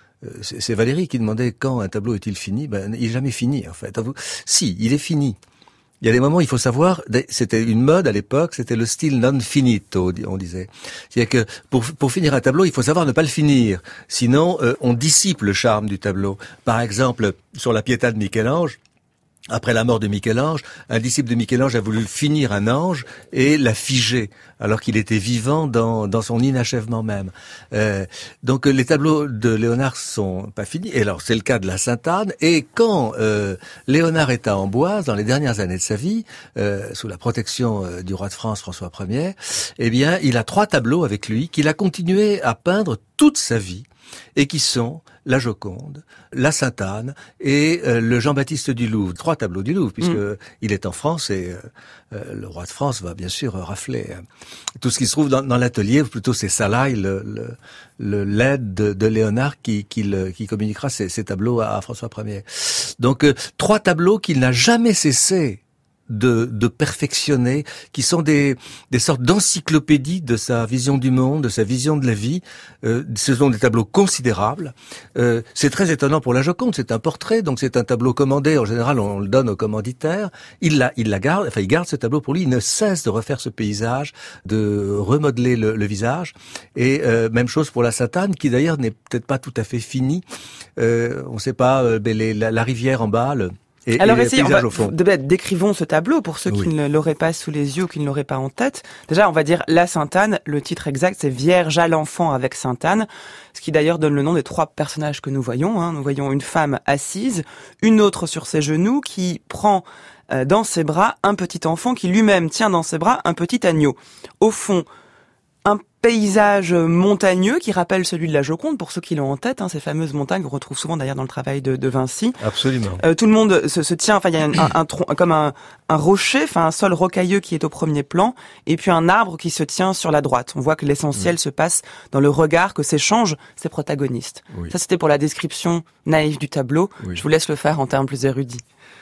C'est Valérie qui demandait quand un tableau est-il fini. Ben, il est jamais fini, en fait. Si, il est fini. Il y a des moments, il faut savoir, c'était une mode à l'époque, c'était le style non finito, on disait. C'est-à-dire que pour, pour finir un tableau, il faut savoir ne pas le finir. Sinon, euh, on dissipe le charme du tableau. Par exemple, sur la Pietà de Michel-Ange, après la mort de Michel-Ange, un disciple de Michel-Ange a voulu finir un ange et l'a figé, alors qu'il était vivant dans, dans son inachèvement même. Euh, donc les tableaux de Léonard sont pas finis. Et alors c'est le cas de la Sainte Anne. Et quand euh, Léonard est à Amboise, dans les dernières années de sa vie, euh, sous la protection euh, du roi de France François Ier, eh bien il a trois tableaux avec lui qu'il a continué à peindre toute sa vie et qui sont la Joconde, la Sainte Anne et euh, le Jean-Baptiste du Louvre. Trois tableaux du Louvre, puisque mmh. il est en France et euh, euh, le roi de France va bien sûr rafler euh, tout ce qui se trouve dans, dans l'atelier, ou plutôt c'est Salaï, le, le, le l'aide de, de Léonard qui, qui, le, qui communiquera ces, ces tableaux à, à François Ier. Donc euh, trois tableaux qu'il n'a jamais cessé de, de perfectionner, qui sont des, des sortes d'encyclopédies de sa vision du monde, de sa vision de la vie. Euh, ce sont des tableaux considérables. Euh, c'est très étonnant pour la Joconde, c'est un portrait, donc c'est un tableau commandé. En général, on le donne au commanditaire. Il la, il la garde, enfin, il garde ce tableau pour lui. Il ne cesse de refaire ce paysage, de remodeler le, le visage. Et euh, même chose pour la Sainte Anne, qui d'ailleurs n'est peut-être pas tout à fait finie. Euh, on ne sait pas, euh, les, la, la rivière en bas, le, Et, Alors et essayez, on va, au fond. décrivons ce tableau pour ceux oui. qui ne l'auraient pas sous les yeux ou qui ne l'auraient pas en tête. Déjà, on va dire la Sainte Anne. Le titre exact, c'est Vierge à l'enfant avec Sainte Anne, ce qui d'ailleurs donne le nom des trois personnages que nous voyons. Hein. Nous voyons une femme assise, une autre sur ses genoux qui prend euh, dans ses bras un petit enfant qui lui-même tient dans ses bras un petit agneau. Au fond, un paysage montagneux qui rappelle celui de la Joconde, pour ceux qui l'ont en tête, hein, ces fameuses montagnes qu'on retrouve souvent d'ailleurs dans le travail de, de Vinci. Absolument. Euh, tout le monde se, se tient, enfin il y a un, un, un tronc, comme un, un rocher, enfin un sol rocailleux qui est au premier plan, et puis un arbre qui se tient sur la droite. On voit que l'essentiel oui. se passe dans le regard que s'échangent ces protagonistes. Oui. Ça c'était pour la description naïve du tableau. Oui. Je vous laisse le faire en termes plus érudits.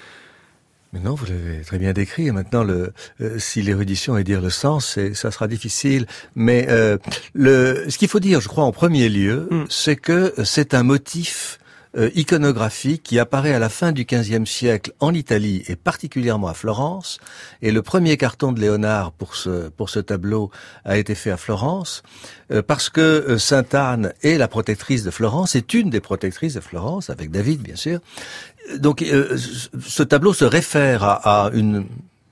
Mais non, vous l'avez très bien décrit. Et maintenant, le, euh, si l'érudition est dire le sens, c'est, ça sera difficile. Mais euh, le, ce qu'il faut dire, je crois, en premier lieu, mm. c'est que c'est un motif euh, iconographique qui apparaît à la fin du quinzième siècle en Italie et particulièrement à Florence. Et le premier carton de Léonard pour ce pour ce tableau a été fait à Florence euh, parce que euh, Sainte Anne est la protectrice de Florence, est une des protectrices de Florence, avec David bien sûr. Donc, euh, ce tableau se réfère à, à une,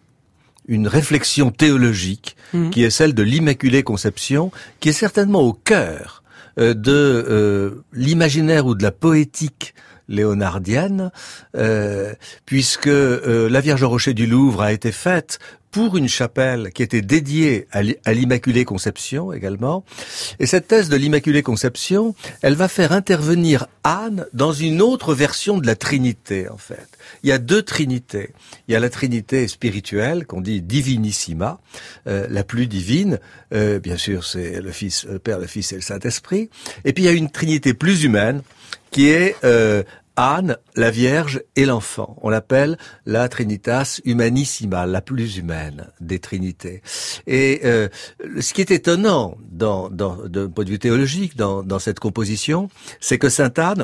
une réflexion théologique mmh. qui est celle de l'Immaculée Conception, qui est certainement au cœur euh, de euh, l'imaginaire ou de la poétique léonardienne, euh, puisque euh, la Vierge au rocher du Louvre a été faite pour une chapelle qui était dédiée à l'Immaculée Conception également. Et cette thèse de l'Immaculée Conception, elle va faire intervenir Anne dans une autre version de la Trinité, en fait. Il y a deux Trinités. Il y a la Trinité spirituelle, qu'on dit Divinissima, euh, la plus divine. Euh, bien sûr, c'est le Fils, le Père, le Fils et le Saint-Esprit. Et puis il y a une Trinité plus humaine, qui est euh, Anne, la Vierge et l'enfant. On l'appelle la Trinitas Humanissima, la plus humaine des Trinités. Et euh, ce qui est étonnant dans, dans, d'un point de vue théologique dans, dans cette composition, c'est que sainte Anne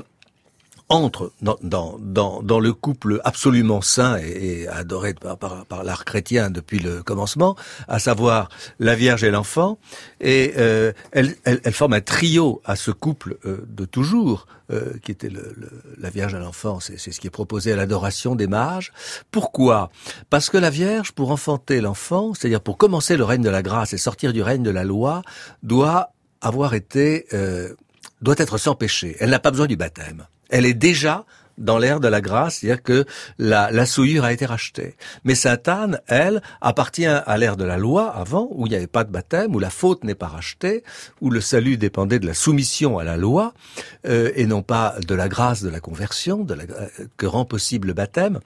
entre dans, dans, dans, dans le couple absolument saint et, et adoré par, par, par l'art chrétien depuis le commencement, à savoir la Vierge et l'enfant, et euh, elle, elle, elle forme un trio à ce couple euh, de toujours, euh, qui était le, le, la Vierge et l'enfant, c'est, c'est ce qui est proposé à l'adoration des mages. Pourquoi ? Parce que la Vierge, pour enfanter l'enfant, c'est-à-dire pour commencer le règne de la grâce et sortir du règne de la loi, doit avoir été, euh, doit être sans péché. Elle n'a pas besoin du baptême. Elle est déjà dans l'ère de la grâce, c'est-à-dire que la, la souillure a été rachetée. Mais sainte Anne, elle, appartient à l'ère de la loi, avant, où il n'y avait pas de baptême, où la faute n'est pas rachetée, où le salut dépendait de la soumission à la loi, euh, et non pas de la grâce de la conversion, de la, euh, que rend possible le baptême.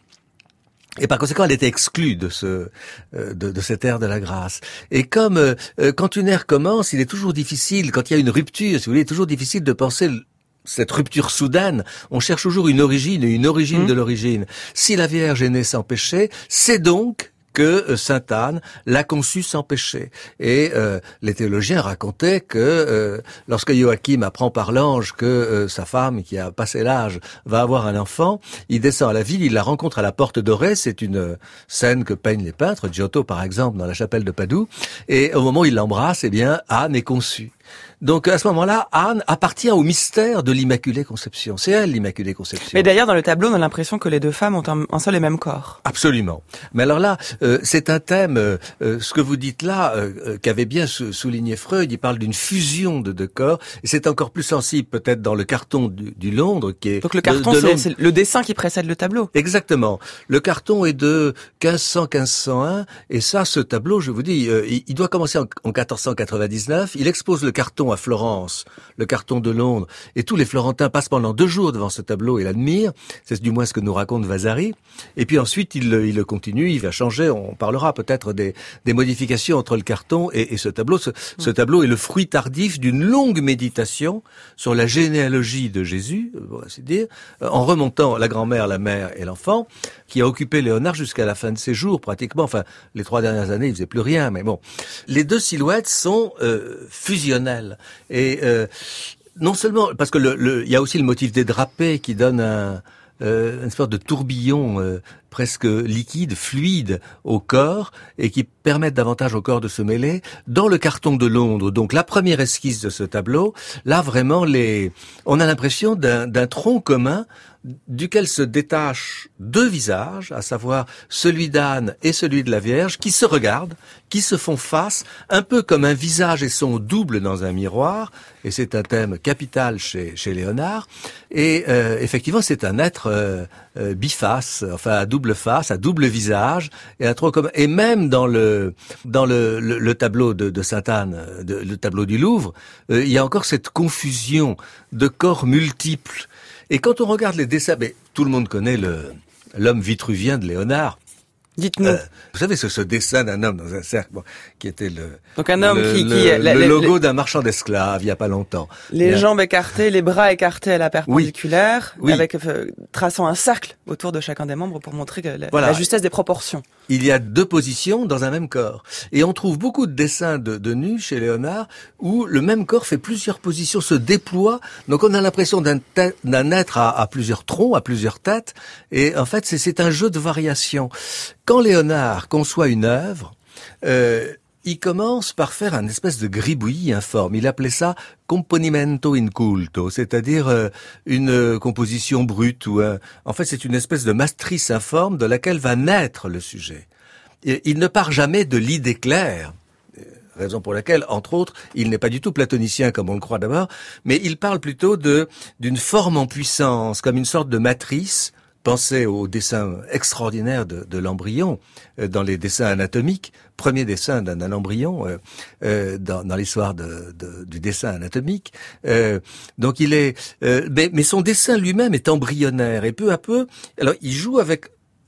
Et par conséquent, elle était exclue de ce, euh, de, de cette ère de la grâce. Et comme euh, quand une ère commence, il est toujours difficile, quand il y a une rupture, si vous voulez, il est toujours difficile de penser cette rupture soudaine. On cherche toujours une origine, une origine mmh. de l'origine. Si la Vierge est née sans péché, c'est donc que sainte Anne l'a conçue sans péché. Et euh, les théologiens racontaient que euh, lorsque Joachim apprend par l'ange que euh, sa femme, qui a passé l'âge, va avoir un enfant, il descend à la ville, il la rencontre à la porte dorée. C'est une scène que peignent les peintres, Giotto par exemple, dans la chapelle de Padoue. Et au moment où il l'embrasse, eh bien, Anne est conçue. Donc à ce moment-là, Anne appartient au mystère de l'Immaculée Conception. C'est elle l'Immaculée Conception. Mais d'ailleurs, dans le tableau, on a l'impression que les deux femmes ont un, un seul et même corps. Absolument. Mais alors là, euh, c'est un thème, euh, ce que vous dites là, euh, qu'avait bien sou- souligné Freud, il parle d'une fusion de deux corps, et c'est encore plus sensible peut-être dans le carton du, du Londres, qui est... Donc le carton, de, de c'est, c'est le dessin qui précède le tableau. Exactement. Le carton est de quinze cents à quinze cent un, et ça, ce tableau, je vous dis, euh, il, il doit commencer en, en quatorze cent quatre-vingt-dix-neuf, il expose le carton à Florence, le carton de Londres, et tous les Florentins passent pendant deux jours devant ce tableau et l'admirent, c'est du moins ce que nous raconte Vasari, et puis ensuite il, il le continue, il va changer, on parlera peut-être des, des modifications entre le carton et, et ce tableau. Ce, ce tableau est le fruit tardif d'une longue méditation sur la généalogie de Jésus, on va se dire, en remontant la grand-mère, la mère et l'enfant, qui a occupé Léonard jusqu'à la fin de ses jours, pratiquement, enfin, les trois dernières années, il faisait plus rien, mais bon. Les deux silhouettes sont euh, fusionnelles. Et euh, non seulement, parce que le, le, il y a aussi le motif des drapés qui donne un, euh, une sorte de tourbillon euh, presque liquide, fluide au corps, et qui permettent davantage au corps de se mêler. Dans le carton de Londres, donc la première esquisse de ce tableau, là vraiment, les, on a l'impression d'un, d'un tronc commun duquel se détachent deux visages, à savoir celui d'Anne et celui de la Vierge, qui se regardent, qui se font face, un peu comme un visage et son double dans un miroir, et c'est un thème capital chez, chez Léonard, et euh, effectivement c'est un être euh, euh, biface, enfin à double face, à double visage, et un tronc commun. Et même dans le dans le, le, le tableau de, de Sainte-Anne, de, le tableau du Louvre, euh, il y a encore cette confusion de corps multiples. Et quand on regarde les dessins, mais tout le monde connaît le l'homme vitruvien de Léonard. Dites-nous. Euh, vous savez, ce, ce dessin d'un homme dans un cercle, bon, qui était le, donc un homme le, qui, le, qui le, la, le la, logo la, d'un marchand d'esclaves, il y a pas longtemps. Les Bien. jambes écartées, les bras écartés à la perpendiculaire, oui. Oui. avec euh, traçant un cercle autour de chacun des membres pour montrer que la, voilà. la justesse des proportions. Il y a deux positions dans un même corps. Et on trouve beaucoup de dessins de, de nus chez Léonard où le même corps fait plusieurs positions, se déploie. Donc on a l'impression d'un, tête, d'un être à, à plusieurs troncs, à plusieurs têtes. Et en fait, c'est, c'est un jeu de variations. Quand Léonard conçoit une œuvre, euh, il commence par faire un espèce de gribouillis informe. Il appelait ça componimento inculto, c'est-à-dire euh, une euh, composition brute. Ou un... En fait, c'est une espèce de matrice informe de laquelle va naître le sujet. Et il ne part jamais de l'idée claire, raison pour laquelle, entre autres, il n'est pas du tout platonicien comme on le croit d'abord, mais il parle plutôt de d'une forme en puissance, comme une sorte de matrice. Pensez au dessin extraordinaire de, de l'embryon euh, dans les dessins anatomiques, premier dessin d'un, d'un embryon euh, euh, dans, dans l'histoire de, de, du dessin anatomique. Euh, donc il est, euh, mais, mais son dessin lui-même est embryonnaire et peu à peu, alors il joue avec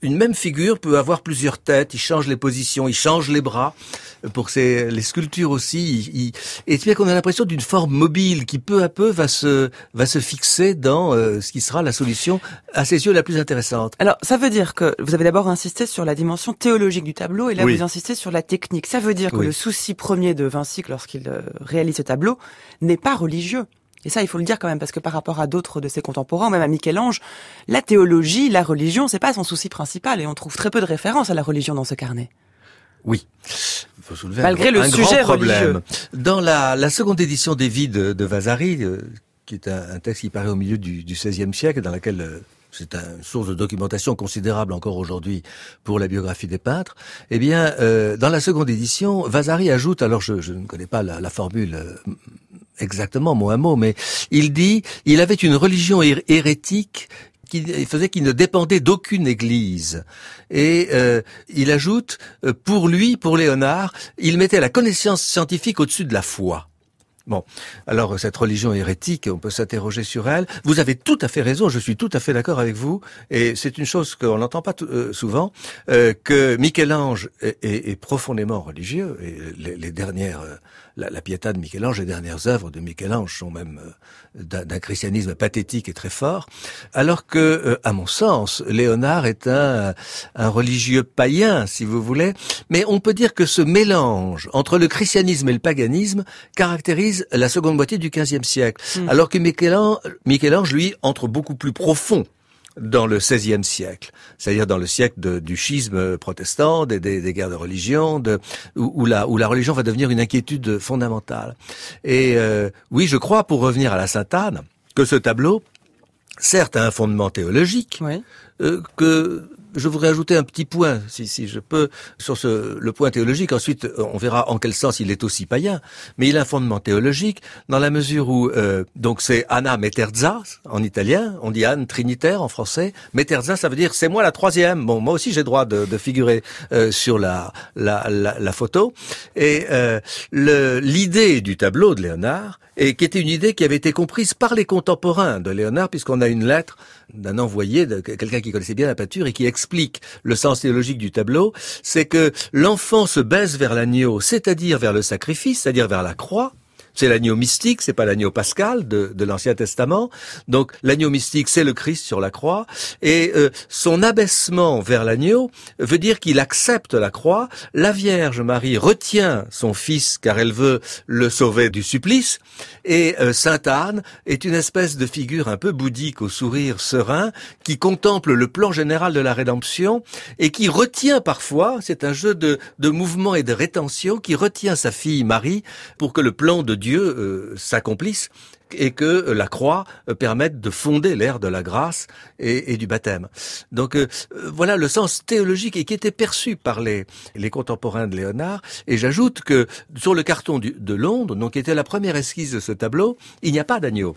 une même figure peut avoir plusieurs têtes, il change les positions, il change les bras. Pour ces, les sculptures aussi, il, il, et bien qu'on a l'impression d'une forme mobile qui peu à peu va se, va se fixer dans euh, ce qui sera la solution à ses yeux la plus intéressante. Alors, ça veut dire que vous avez d'abord insisté sur la dimension théologique du tableau, et là oui. vous insistez sur la technique. Ça veut dire que oui. le souci premier de Vinci lorsqu'il euh, réalise ce tableau n'est pas religieux. Et ça, il faut le dire quand même, parce que par rapport à d'autres de ses contemporains, même à Michel-Ange, la théologie, la religion, c'est pas son souci principal, et on trouve très peu de références à la religion dans ce carnet. Oui. Il faut soulever Malgré un, le un sujet grand problème. religieux. Dans la, la seconde édition des Vies de, de Vasari, euh, qui est un, un texte qui paraît au milieu du, du seizième siècle, dans laquelle euh, c'est une source de documentation considérable encore aujourd'hui pour la biographie des peintres, eh bien, euh, dans la seconde édition, Vasari ajoute, alors je, je ne connais pas la, la formule euh, exactement mot à mot, mais il dit, il avait une religion hé- hérétique qui faisait qu'il ne dépendait d'aucune église. Et euh, il ajoute, pour lui, pour Léonard, il mettait la connaissance scientifique au-dessus de la foi. Bon, alors cette religion hérétique, on peut s'interroger sur elle. Vous avez tout à fait raison, je suis tout à fait d'accord avec vous, et c'est une chose qu'on n'entend pas tout, euh, souvent, euh, que Michel-Ange est, est, est profondément religieux, et les, les dernières, euh, la, la Pietà de Michel-Ange, les dernières œuvres de Michel-Ange sont même euh, d'un, d'un christianisme pathétique et très fort, alors que, euh, à mon sens, Léonard est un, un religieux païen, si vous voulez, mais on peut dire que ce mélange entre le christianisme et le paganisme caractérise la seconde moitié du quinzième siècle, mmh. alors que Michel-Ange, Michel-Ange, lui, entre beaucoup plus profond dans le seizième siècle, c'est-à-dire dans le siècle de, du schisme protestant, des, des, des guerres de religion, de, où, où, la, où la religion va devenir une inquiétude fondamentale. Et euh, oui, je crois, pour revenir à la Sainte-Anne, que ce tableau, certes, a un fondement théologique, oui. euh, que... Je voudrais ajouter un petit point, si, si je peux, sur ce, le point théologique. Ensuite, on verra en quel sens il est aussi païen. Mais il a un fondement théologique dans la mesure où, euh, donc c'est Anna Meterza en italien. On dit Anne Trinitaire en français. Meterza, ça veut dire c'est moi la troisième. Bon, moi aussi j'ai droit de, de figurer euh, sur la, la, la, la photo. Et euh, le, l'idée du tableau de Léonard, et qui était une idée qui avait été comprise par les contemporains de Léonard, puisqu'on a une lettre d'un envoyé, de quelqu'un qui connaissait bien la peinture et qui explique le sens théologique du tableau, c'est que l'enfant se baisse vers l'agneau, c'est-à-dire vers le sacrifice, c'est-à-dire vers la croix. C'est l'agneau mystique, c'est pas l'agneau pascal de, de l'Ancien Testament. Donc l'agneau mystique, c'est le Christ sur la croix. Et euh, son abaissement vers l'agneau veut dire qu'il accepte la croix. La Vierge Marie retient son fils car elle veut le sauver du supplice. Et euh, Sainte Anne est une espèce de figure un peu bouddhique au sourire serein qui contemple le plan général de la rédemption et qui retient parfois, c'est un jeu de, de mouvement et de rétention, qui retient sa fille Marie pour que le plan de Dieu euh, s'accomplisse et que euh, la croix euh, permette de fonder l'ère de la grâce et, et du baptême. Donc euh, voilà le sens théologique et qui était perçu par les, les contemporains de Léonard. Et j'ajoute que sur le carton du, de Londres, donc qui était la première esquisse de ce tableau, il n'y a pas d'agneau.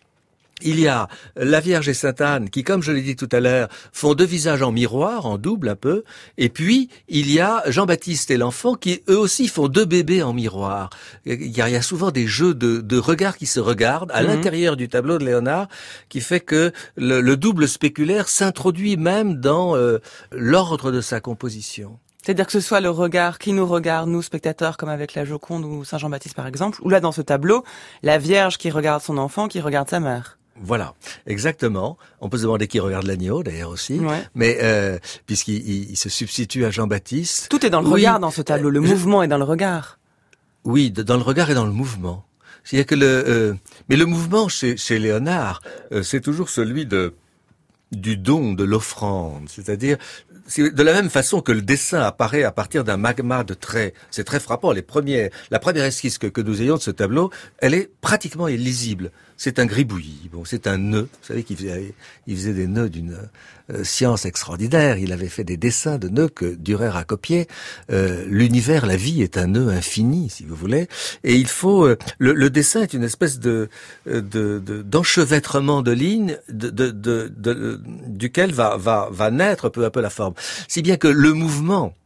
Il y a la Vierge et Sainte Anne qui, comme je l'ai dit tout à l'heure, font deux visages en miroir, en double un peu. Et puis, il y a Jean-Baptiste et l'enfant qui, eux aussi, font deux bébés en miroir. Il y a souvent des jeux de, de regards qui se regardent à mmh. l'intérieur du tableau de Léonard, qui fait que le, le double spéculaire s'introduit même dans euh, l'ordre de sa composition. C'est-à-dire que ce soit le regard qui nous regarde, nous, spectateurs, comme avec la Joconde ou Saint Jean-Baptiste, par exemple, ou là, dans ce tableau, la Vierge qui regarde son enfant, qui regarde sa mère. Voilà, exactement. On peut se demander qui regarde l'agneau, d'ailleurs aussi, ouais. mais euh, puisqu'il il, il se substitue à Jean-Baptiste. Tout est dans le oui, regard dans ce tableau, le euh, mouvement je... est dans le regard. Oui, dans le regard et dans le mouvement. C'est-à-dire que le, euh, mais le mouvement chez, chez Léonard, euh, c'est toujours celui de du don, de l'offrande, c'est-à-dire c'est de la même façon que le dessin apparaît à partir d'un magma de traits. C'est très frappant. Les premiers, la première esquisse que, que nous ayons de ce tableau, elle est pratiquement illisible. C'est un gribouillis. Bon, c'est un nœud. Vous savez qu'il faisait, il faisait des nœuds d'une euh, science extraordinaire. Il avait fait des dessins de nœuds que Dürer a copiés. Euh, l'univers, la vie est un nœud infini, si vous voulez. Et il faut, euh, le, le dessin est une espèce de, de, de d'enchevêtrement de lignes, de, de, de, de, de duquel va, va, va naître peu à peu la forme. Si bien que le mouvement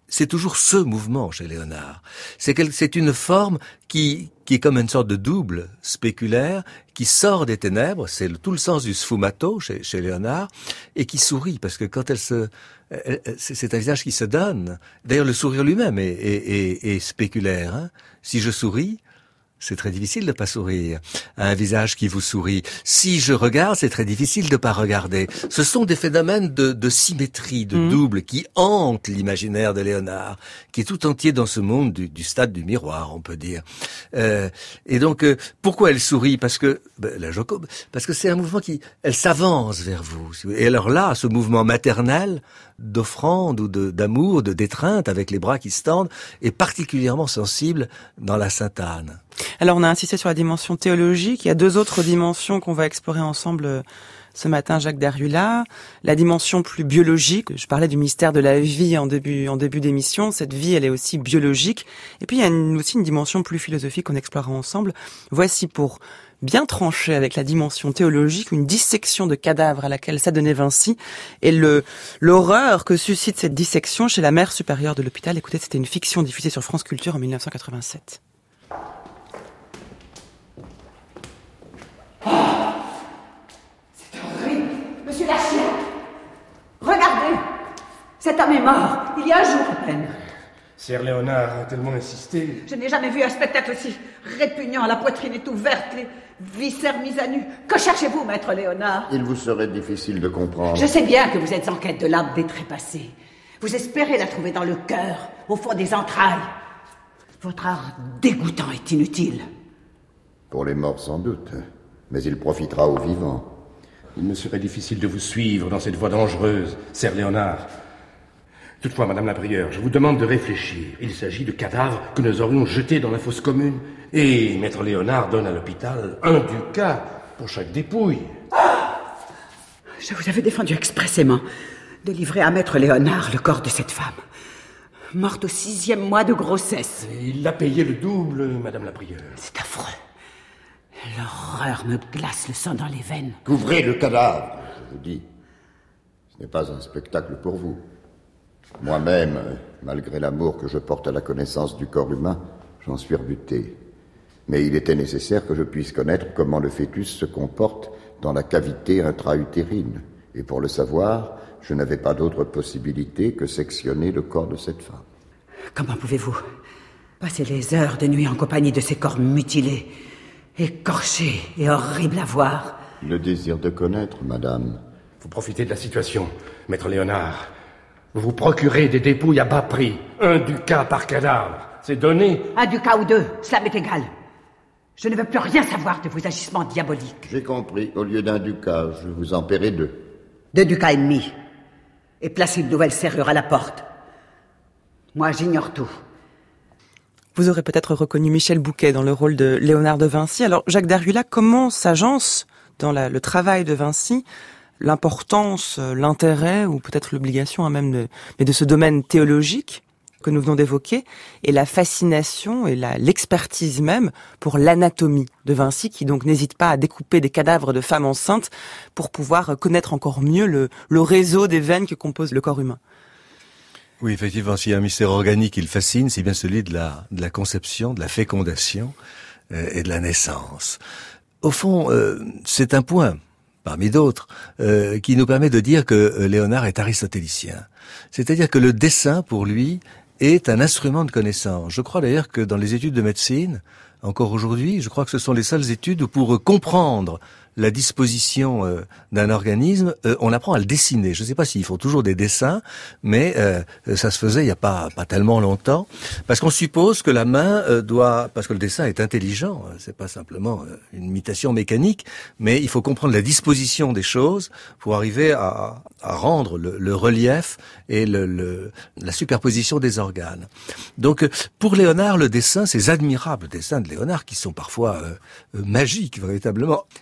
c'est toujours ce mouvement chez Léonard. C'est quel, c'est une forme qui, qui est comme une sorte de double spéculaire, qui sort des ténèbres, c'est le, tout le sens du sfumato chez, chez Léonard, et qui sourit, parce que quand elle se, elle, c'est, c'est un visage qui se donne. D'ailleurs, le sourire lui-même est, est, est, est spéculaire, hein. Si je souris, c'est très difficile de pas sourire à un visage qui vous sourit. Si je regarde, c'est très difficile de pas regarder. Ce sont des phénomènes de, de symétrie, de mmh. double, qui hantent l'imaginaire de Léonard, qui est tout entier dans ce monde du, du stade du miroir, on peut dire. Euh, et donc, euh, pourquoi elle sourit? Parce que ben, la Joconde, parce que c'est un mouvement qui, elle s'avance vers vous. Et alors là, ce mouvement maternel d'offrande ou de, d'amour, de d'étreinte avec les bras qui se tendent, est particulièrement sensible dans la Sainte-Anne. Alors on a insisté sur la dimension théologique, il y a deux autres dimensions qu'on va explorer ensemble ce matin, Jacques Derrula. La dimension plus biologique, je parlais du mystère de la vie en début en début d'émission, cette vie elle est aussi biologique. Et puis il y a une, aussi une dimension plus philosophique qu'on explorera ensemble. Voici pour bien tranché avec la dimension théologique, une dissection de cadavres à laquelle s'adonnait Vinci, et le l'horreur que suscite cette dissection chez la mère supérieure de l'hôpital. Écoutez, c'était une fiction diffusée sur France Culture en mille neuf cent quatre-vingt-sept. Oh, c'est horrible, monsieur Lachien. Regardez, cet homme est mort, il y a un jour à peine. Sir Léonard a tellement insisté. Je n'ai jamais vu un spectacle aussi répugnant. La poitrine est ouverte, les viscères mis à nu. Que cherchez-vous, maître Léonard? Il vous serait difficile de comprendre. Je sais bien que vous êtes en quête de l'âme détrépassée. Vous espérez la trouver dans le cœur, au fond des entrailles. Votre art dégoûtant est inutile. Pour les morts, sans doute. Mais il profitera aux vivants. Il me serait difficile de vous suivre dans cette voie dangereuse, Sir Léonard. Toutefois, Madame la Prieure, je vous demande de réfléchir. Il s'agit de cadavres que nous aurions jetés dans la fosse commune. Et Maître Léonard donne à l'hôpital un ducat pour chaque dépouille. Je vous avais défendu expressément de livrer à Maître Léonard le corps de cette femme, morte au sixième mois de grossesse. Et il l'a payé le double, Madame la Prieure. C'est affreux. L'horreur me glace le sang dans les veines. Couvrez le cadavre, je vous dis. Ce n'est pas un spectacle pour vous. Moi-même, malgré l'amour que je porte à la connaissance du corps humain, j'en suis rebuté. Mais il était nécessaire que je puisse connaître comment le fœtus se comporte dans la cavité intra-utérine. Et pour le savoir, je n'avais pas d'autre possibilité que sectionner le corps de cette femme. Comment pouvez-vous passer les heures de nuit en compagnie de ces corps mutilés, écorchés et horribles à voir? Le désir de connaître, madame. Vous profitez de la situation, Maître Léonard. Vous vous procurez des dépouilles à bas prix. Un ducat par cadavre. C'est donné. Un ducat ou deux, cela m'est égal. Je ne veux plus rien savoir de vos agissements diaboliques. J'ai compris. Au lieu d'un ducat, je vous en paierai deux. Deux ducats et demi. Et placez une nouvelle serrure à la porte. Moi, j'ignore tout. Vous aurez peut-être reconnu Michel Bouquet dans le rôle de Léonard de Vinci. Alors, Jacques Derrula, comment s'agence dans la, le travail de Vinci l'importance, l'intérêt, ou peut-être l'obligation hein, même de, mais de ce domaine théologique que nous venons d'évoquer, et la fascination et la, l'expertise même pour l'anatomie de Vinci, qui donc n'hésite pas à découper des cadavres de femmes enceintes pour pouvoir connaître encore mieux le, le réseau des veines que compose le corps humain. Oui, effectivement, s'il y a un mystère organique qui le fascine, c'est bien celui de la, de la conception, de la fécondation euh, et de la naissance. Au fond, euh, c'est un point parmi d'autres, euh, qui nous permet de dire que euh, Léonard est aristotélicien. C'est-à-dire que le dessin, pour lui, est un instrument de connaissance. Je crois d'ailleurs que dans les études de médecine, encore aujourd'hui, je crois que ce sont les seules études où pour comprendre la disposition euh, d'un organisme, euh, on apprend à le dessiner. Je ne sais pas s'ils font toujours des dessins, mais euh, ça se faisait il n'y a pas pas tellement longtemps, parce qu'on suppose que la main euh, doit, parce que le dessin est intelligent, c'est pas simplement euh, une imitation mécanique, mais il faut comprendre la disposition des choses pour arriver à, à rendre le, le relief et le, le, la superposition des organes. Donc, pour Léonard, le dessin, ces admirables dessins de Léonard qui sont parfois euh, magiques véritablement, on se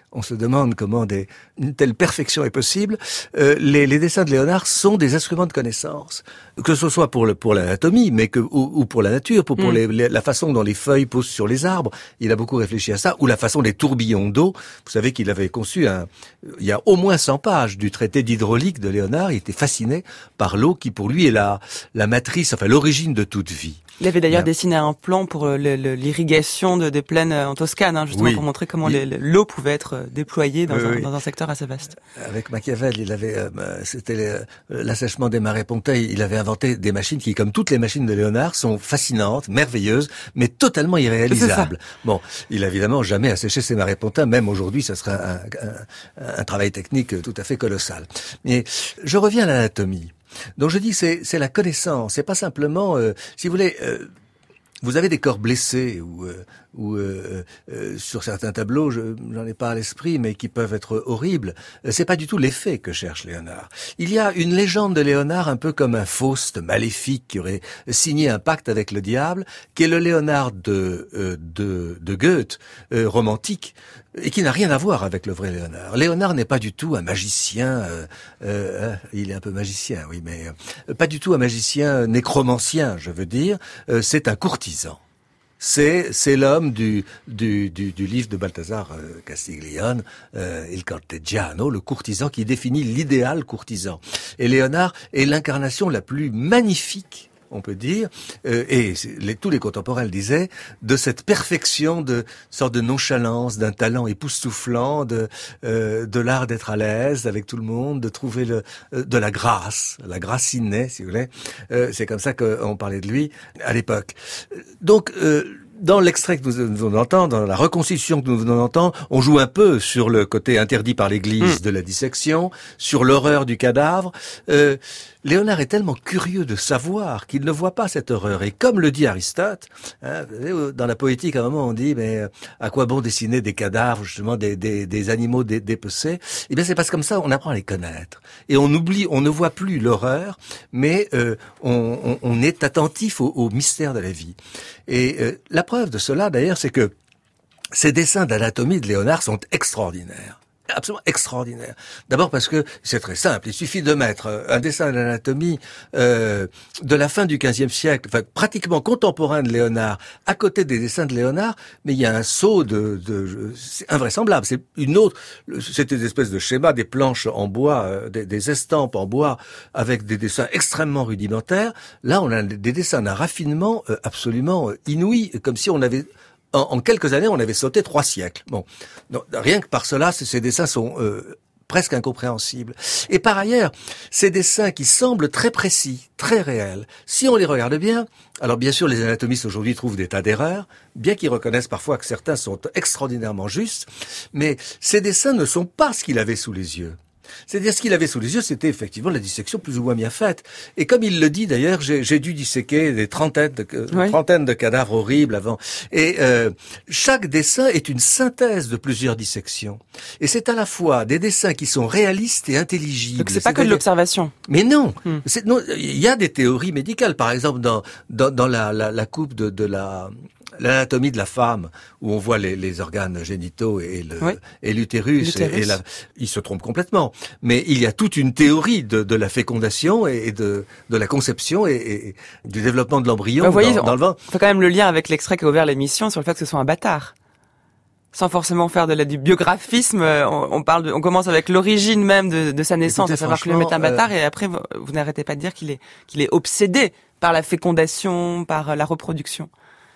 demande comment des, une telle perfection est possible. Euh, les, les dessins de Léonard sont des instruments de connaissance, que ce soit pour le pour l'anatomie, mais que ou, ou pour la nature, pour, pour mm. les, les, la façon dont les feuilles poussent sur les arbres. Il a beaucoup réfléchi à ça, ou la façon des tourbillons d'eau. Vous savez qu'il avait conçu un, il y a au moins cent pages du traité d'hydraulique de Léonard. Il était fasciné par l'eau qui, pour lui, est la la matrice, enfin l'origine de toute vie. Il avait d'ailleurs Bien. dessiné un plan pour le, le, l'irrigation de, des plaines en Toscane, hein, justement oui. pour montrer comment il... les, l'eau pouvait être déployée dans, oui, un, oui. dans un secteur assez vaste. Avec Machiavel, il avait, euh, c'était euh, l'assèchement des marais Ponteuil. Il avait inventé des machines qui, comme toutes les machines de Léonard, sont fascinantes, merveilleuses, mais totalement irréalisables. Bon, il a évidemment jamais asséché ses marais Ponteuil. Même aujourd'hui, ça serait un, un, un travail technique tout à fait colossal. Mais je reviens à l'anatomie. Donc je dis, c'est, c'est la connaissance. C'est pas simplement, euh, si vous voulez. Euh, Vous avez des corps blessés ou, euh, ou euh, euh, sur certains tableaux, je n'en ai pas à l'esprit, mais qui peuvent être horribles. C'est pas du tout l'effet que cherche Léonard. Il y a une légende de Léonard un peu comme un Faust maléfique qui aurait signé un pacte avec le diable, qui est le Léonard de euh, de, de Goethe, euh, romantique, et qui n'a rien à voir avec le vrai Léonard. Léonard n'est pas du tout un magicien. Euh, euh, il est un peu magicien, oui, mais euh, pas du tout un magicien nécromancien, je veux dire. Euh, c'est un courtisan. C'est c'est l'homme du du du, du livre de Balthazar euh, Castiglione, euh, Il Cortegiano, le courtisan qui définit l'idéal courtisan. Et Léonard est l'incarnation la plus magnifique, on peut dire, euh, et les, tous les contemporains le disaient, de cette perfection, de sorte de nonchalance, d'un talent époustouflant, de euh, de l'art d'être à l'aise avec tout le monde, de trouver le euh, de la grâce, la grâce innée, si vous voulez. Euh, c'est comme ça qu'on parlait de lui à l'époque. Donc euh, dans l'extrait que nous venons d'entendre, dans la reconstitution que nous venons d'entendre, on joue un peu sur le côté interdit par l'Église mmh. de la dissection, sur l'horreur du cadavre. Euh, Léonard est tellement curieux de savoir qu'il ne voit pas cette horreur. Et comme le dit Aristote, hein, dans la poétique, à un moment on dit, mais à quoi bon dessiner des cadavres, justement des, des, des animaux dé, dépecés? Eh bien c'est parce que comme ça on apprend à les connaître. Et on oublie, on ne voit plus l'horreur, mais euh, on, on, on est attentif au, au mystère de la vie. Et euh, la preuve de cela, d'ailleurs, c'est que ces dessins d'anatomie de Léonard sont extraordinaires. Absolument extraordinaire. D'abord parce que c'est très simple. Il suffit de mettre un dessin d'anatomie euh, de la fin du quinzième siècle, enfin pratiquement contemporain de Léonard, à côté des dessins de Léonard, mais il y a un saut de, de c'est invraisemblable. C'est une autre, c'est des espèces de schémas, des planches en bois, euh, des, des estampes en bois avec des dessins extrêmement rudimentaires. Là, on a des dessins d'un raffinement euh, absolument euh, inouï, comme si on avait En, en quelques années, on avait sauté trois siècles. Bon, donc, rien que par cela, ces dessins sont euh, presque incompréhensibles. Et par ailleurs, ces dessins qui semblent très précis, très réels, si on les regarde bien, alors bien sûr, les anatomistes aujourd'hui trouvent des tas d'erreurs, bien qu'ils reconnaissent parfois que certains sont extraordinairement justes, mais ces dessins ne sont pas ce qu'il avait sous les yeux. C'est-à-dire, ce qu'il avait sous les yeux, c'était effectivement la dissection plus ou moins bien faite. Et comme il le dit d'ailleurs, j'ai, j'ai dû disséquer des trentaines de, oui. trentaines de cadavres horribles avant. Et euh, chaque dessin est une synthèse de plusieurs dissections. Et c'est à la fois des dessins qui sont réalistes et intelligibles. Donc c'est pas c'est que de l'observation. Mais non, hmm. c'est, non, il y a des théories médicales. Par exemple, dans dans, dans la, la, la coupe de, de la l'anatomie de la femme, où on voit les, les organes génitaux et, le, oui. et l'utérus, l'utérus. Et, et la, il se trompe complètement. Mais il y a toute une théorie de, de la fécondation et de, de la conception et, et du développement de l'embryon bah, dans, voyez, dans le ventre. On fait quand même le lien avec l'extrait qui a ouvert l'émission sur le fait que ce soit un bâtard. Sans forcément faire de la, du biographisme, on, on parle de, on commence avec l'origine même de, de sa naissance, à savoir que lui met un bâtard, euh... et après vous, vous n'arrêtez pas de dire qu'il est, qu'il est obsédé par la fécondation, par la reproduction.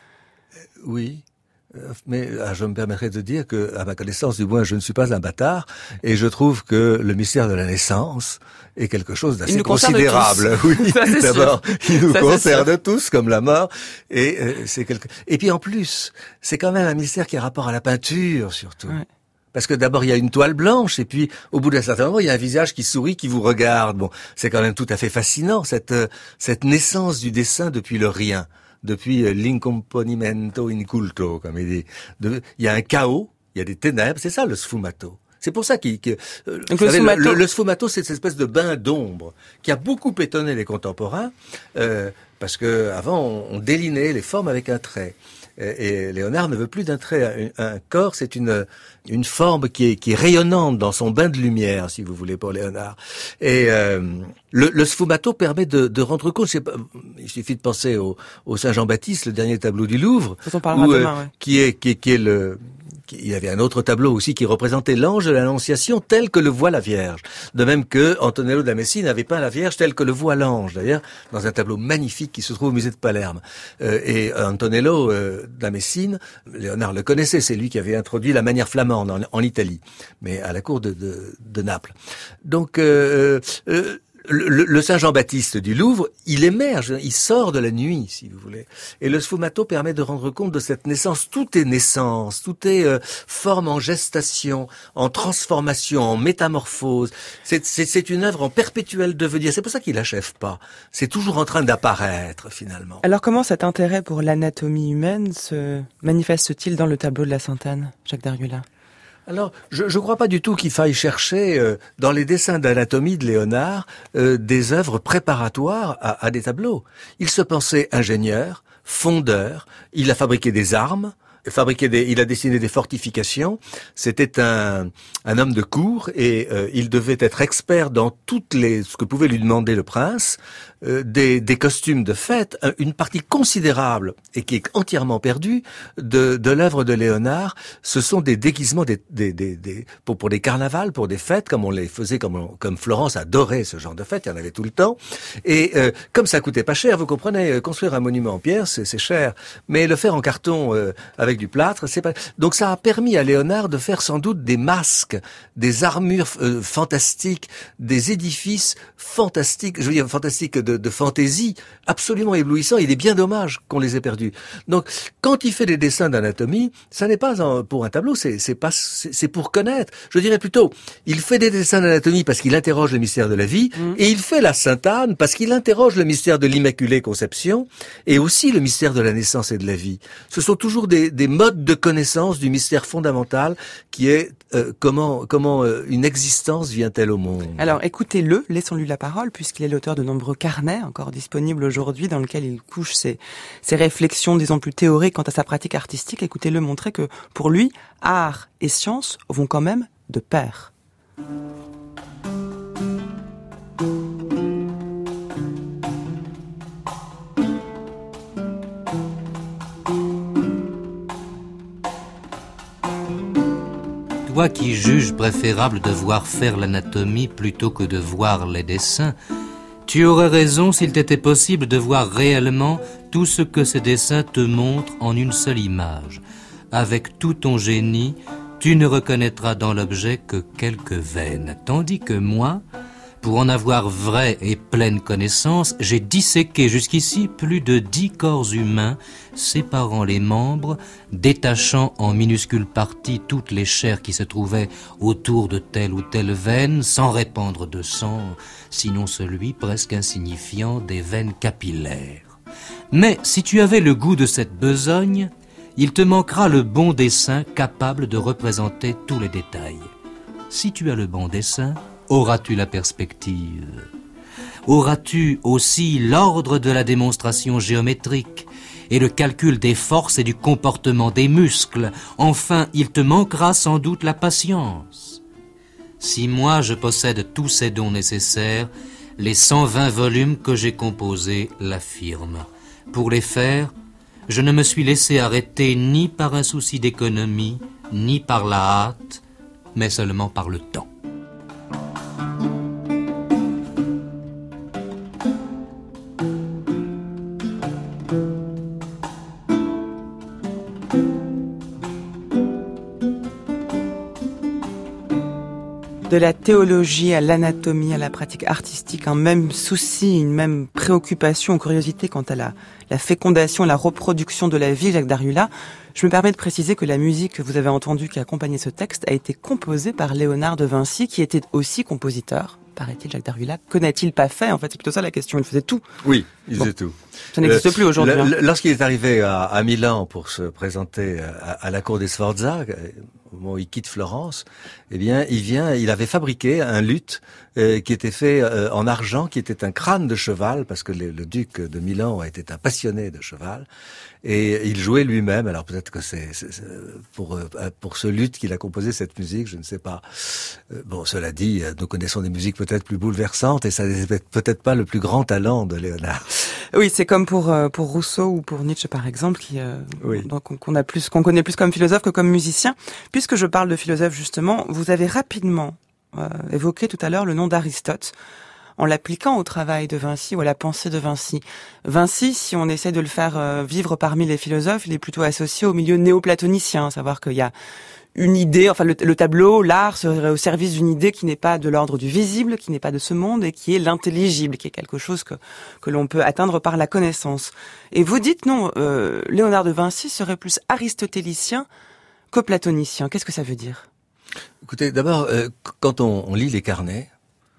Oui, mais je me permettrai de dire que, à ma connaissance du moins, je ne suis pas un bâtard, et je trouve que le mystère de la naissance est quelque chose d'assez considérable. Oui, d'abord, sûr. il nous Ça, concerne tous, comme la mort, et euh, c'est quelque. Et puis en plus, c'est quand même un mystère qui a rapport à la peinture, surtout. Ouais. Parce que d'abord, il y a une toile blanche, et puis, au bout d'un certain moment, il y a un visage qui sourit, qui vous regarde. Bon, c'est quand même tout à fait fascinant, cette, cette naissance du dessin depuis le rien. Depuis l'incomponimento inculto, comme il dit. De, il y a un chaos, il y a des ténèbres, c'est ça le sfumato. C'est pour ça qu'il, que, euh, le, savez, sfumato... le, le sfumato, c'est cette espèce de bain d'ombre qui a beaucoup étonné les contemporains, euh, parce que avant on, on délinait les formes avec un trait. Et, et Léonard ne veut plus d'un trait. Un, un corps, c'est une une forme qui est qui est rayonnante dans son bain de lumière, si vous voulez, pour Léonard. Et euh, le, le sfumato permet de, de rendre compte. C'est pas, il suffit de penser au, au Saint Jean-Baptiste, le dernier tableau du Louvre, où, demain, euh, ouais. qui est qui est qui est le il y avait un autre tableau aussi qui représentait l'ange de l'Annonciation tel que le voit la Vierge. De même que Antonello da Messine avait peint la Vierge telle que le voit l'ange, d'ailleurs, dans un tableau magnifique qui se trouve au musée de Palerme. Euh, et Antonello euh, da Messine, Léonard le connaissait, c'est lui qui avait introduit la manière flamande en, en Italie, mais à la cour de, de, de Naples. Donc, euh, euh, Le, le Saint Jean-Baptiste du Louvre, il émerge, il sort de la nuit, si vous voulez. Et le sfumato permet de rendre compte de cette naissance. Tout est naissance, tout est euh, forme en gestation, en transformation, en métamorphose. C'est, c'est, c'est une œuvre en perpétuel devenir. C'est pour ça qu'il n'achève pas. C'est toujours en train d'apparaître, finalement. Alors comment cet intérêt pour l'anatomie humaine se manifeste-t-il dans le tableau de la Sainte-Anne, Jacques Darriula ? Alors, je ne crois pas du tout qu'il faille chercher euh, dans les dessins d'anatomie de Léonard euh, des œuvres préparatoires à, à des tableaux. Il se pensait ingénieur, fondeur, il a fabriqué des armes, fabriqué des, il a dessiné des fortifications. C'était un, un homme de cour et euh, il devait être expert dans toutes les ce que pouvait lui demander le prince, euh, des, des costumes de fête. Une partie considérable et qui est entièrement perdue de, de l'œuvre de Léonard, ce sont des déguisements des, des, des, des pour, pour des carnavals, pour des fêtes comme on les faisait, comme, on, comme Florence adorait ce genre de fêtes, il y en avait tout le temps. Et euh, comme ça coûtait pas cher, vous comprenez, construire un monument en pierre, c'est, c'est cher, mais le faire en carton euh, avec du plâtre, c'est pas. Donc ça a permis à Léonard de faire sans doute des masques, des armures euh, fantastiques, des édifices fantastiques, je veux dire fantastiques de, de fantaisie, absolument éblouissants. Il est bien dommage qu'on les ait perdus. Donc quand il fait des dessins d'anatomie, ça n'est pas en, pour un tableau, c'est, c'est pas, c'est, c'est pour connaître. Je dirais plutôt, il fait des dessins d'anatomie parce qu'il interroge le mystère de la vie, mmh. et il fait la Sainte-Anne parce qu'il interroge le mystère de l'Immaculée Conception et aussi le mystère de la naissance et de la vie. Ce sont toujours des, des mode de connaissance du mystère fondamental qui est euh, comment comment euh, une existence vient-elle au monde. Alors écoutez-le, laissons-lui la parole puisqu'il est l'auteur de nombreux carnets encore disponibles aujourd'hui dans lesquels il couche ses, ses réflexions, disons plus théoriques quant à sa pratique artistique. Écoutez-le montrer que pour lui, art et science vont quand même de pair. Toi qui juges préférable de voir faire l'anatomie plutôt que de voir les dessins, tu aurais raison s'il t'était possible de voir réellement tout ce que ces dessins te montrent en une seule image. Avec tout ton génie, tu ne reconnaîtras dans l'objet que quelques veines, tandis que moi, pour en avoir vraie et pleine connaissance, j'ai disséqué jusqu'ici plus de dix corps humains, séparant les membres, détachant en minuscules parties toutes les chairs qui se trouvaient autour de telle ou telle veine, sans répandre de sang, sinon celui presque insignifiant des veines capillaires. Mais si tu avais le goût de cette besogne, il te manquera le bon dessin capable de représenter tous les détails. Si tu as le bon dessin, auras-tu la perspective? Auras-tu aussi l'ordre de la démonstration géométrique et le calcul des forces et du comportement des muscles? Enfin, il te manquera sans doute la patience. Si moi je possède tous ces dons nécessaires, les cent vingt volumes que j'ai composés l'affirment. Pour les faire, je ne me suis laissé arrêter ni par un souci d'économie, ni par la hâte, mais seulement par le temps. De la théologie à l'anatomie, à la pratique artistique, un même souci, une même préoccupation, curiosité quant à la, la fécondation, la reproduction de la vie, Jacques Darriula. Je me permets de préciser que la musique que vous avez entendue qui accompagnait ce texte a été composée par Léonard de Vinci, qui était aussi compositeur. Paraît-il, Jacques Darriula, que n'a-t-il pas fait? En fait, c'est plutôt ça la question. Il faisait tout. Oui, il bon. faisait tout. Ça n'existe euh, plus aujourd'hui. Le, hein. Lorsqu'il est arrivé à, à Milan pour se présenter à, à la cour des Sforza, au moment où il quitte Florence, eh bien, il vient, il avait fabriqué un luth euh, qui était fait euh, en argent, qui était un crâne de cheval, parce que le, le duc de Milan était un passionné de cheval, et il jouait lui-même. Alors peut-être que c'est, c'est, c'est pour euh, pour ce luth qu'il a composé cette musique, je ne sais pas. Euh, bon, cela dit, nous connaissons des musiques peut-être plus bouleversantes, et ça n'est peut-être pas le plus grand talent de Léonard. Oui, c'est comme pour euh, pour Rousseau ou pour Nietzsche par exemple, qui euh, oui. donc qu'on a plus qu'on connaît plus comme philosophe que comme musicien. Puisque je parle de philosophe justement, vous avez rapidement euh, évoqué tout à l'heure le nom d'Aristote en l'appliquant au travail de Vinci ou à la pensée de Vinci. Vinci, si on essaie de le faire euh, vivre parmi les philosophes, il est plutôt associé au milieu néoplatonicien, à savoir qu'il y a une idée, enfin le, le tableau, l'art serait au service d'une idée qui n'est pas de l'ordre du visible, qui n'est pas de ce monde et qui est l'intelligible, qui est quelque chose que que l'on peut atteindre par la connaissance. Et vous dites non, euh, Léonard de Vinci serait plus aristotélicien que platonicien. Qu'est-ce que ça veut dire? Écoutez, d'abord, euh, quand on, on lit les carnets,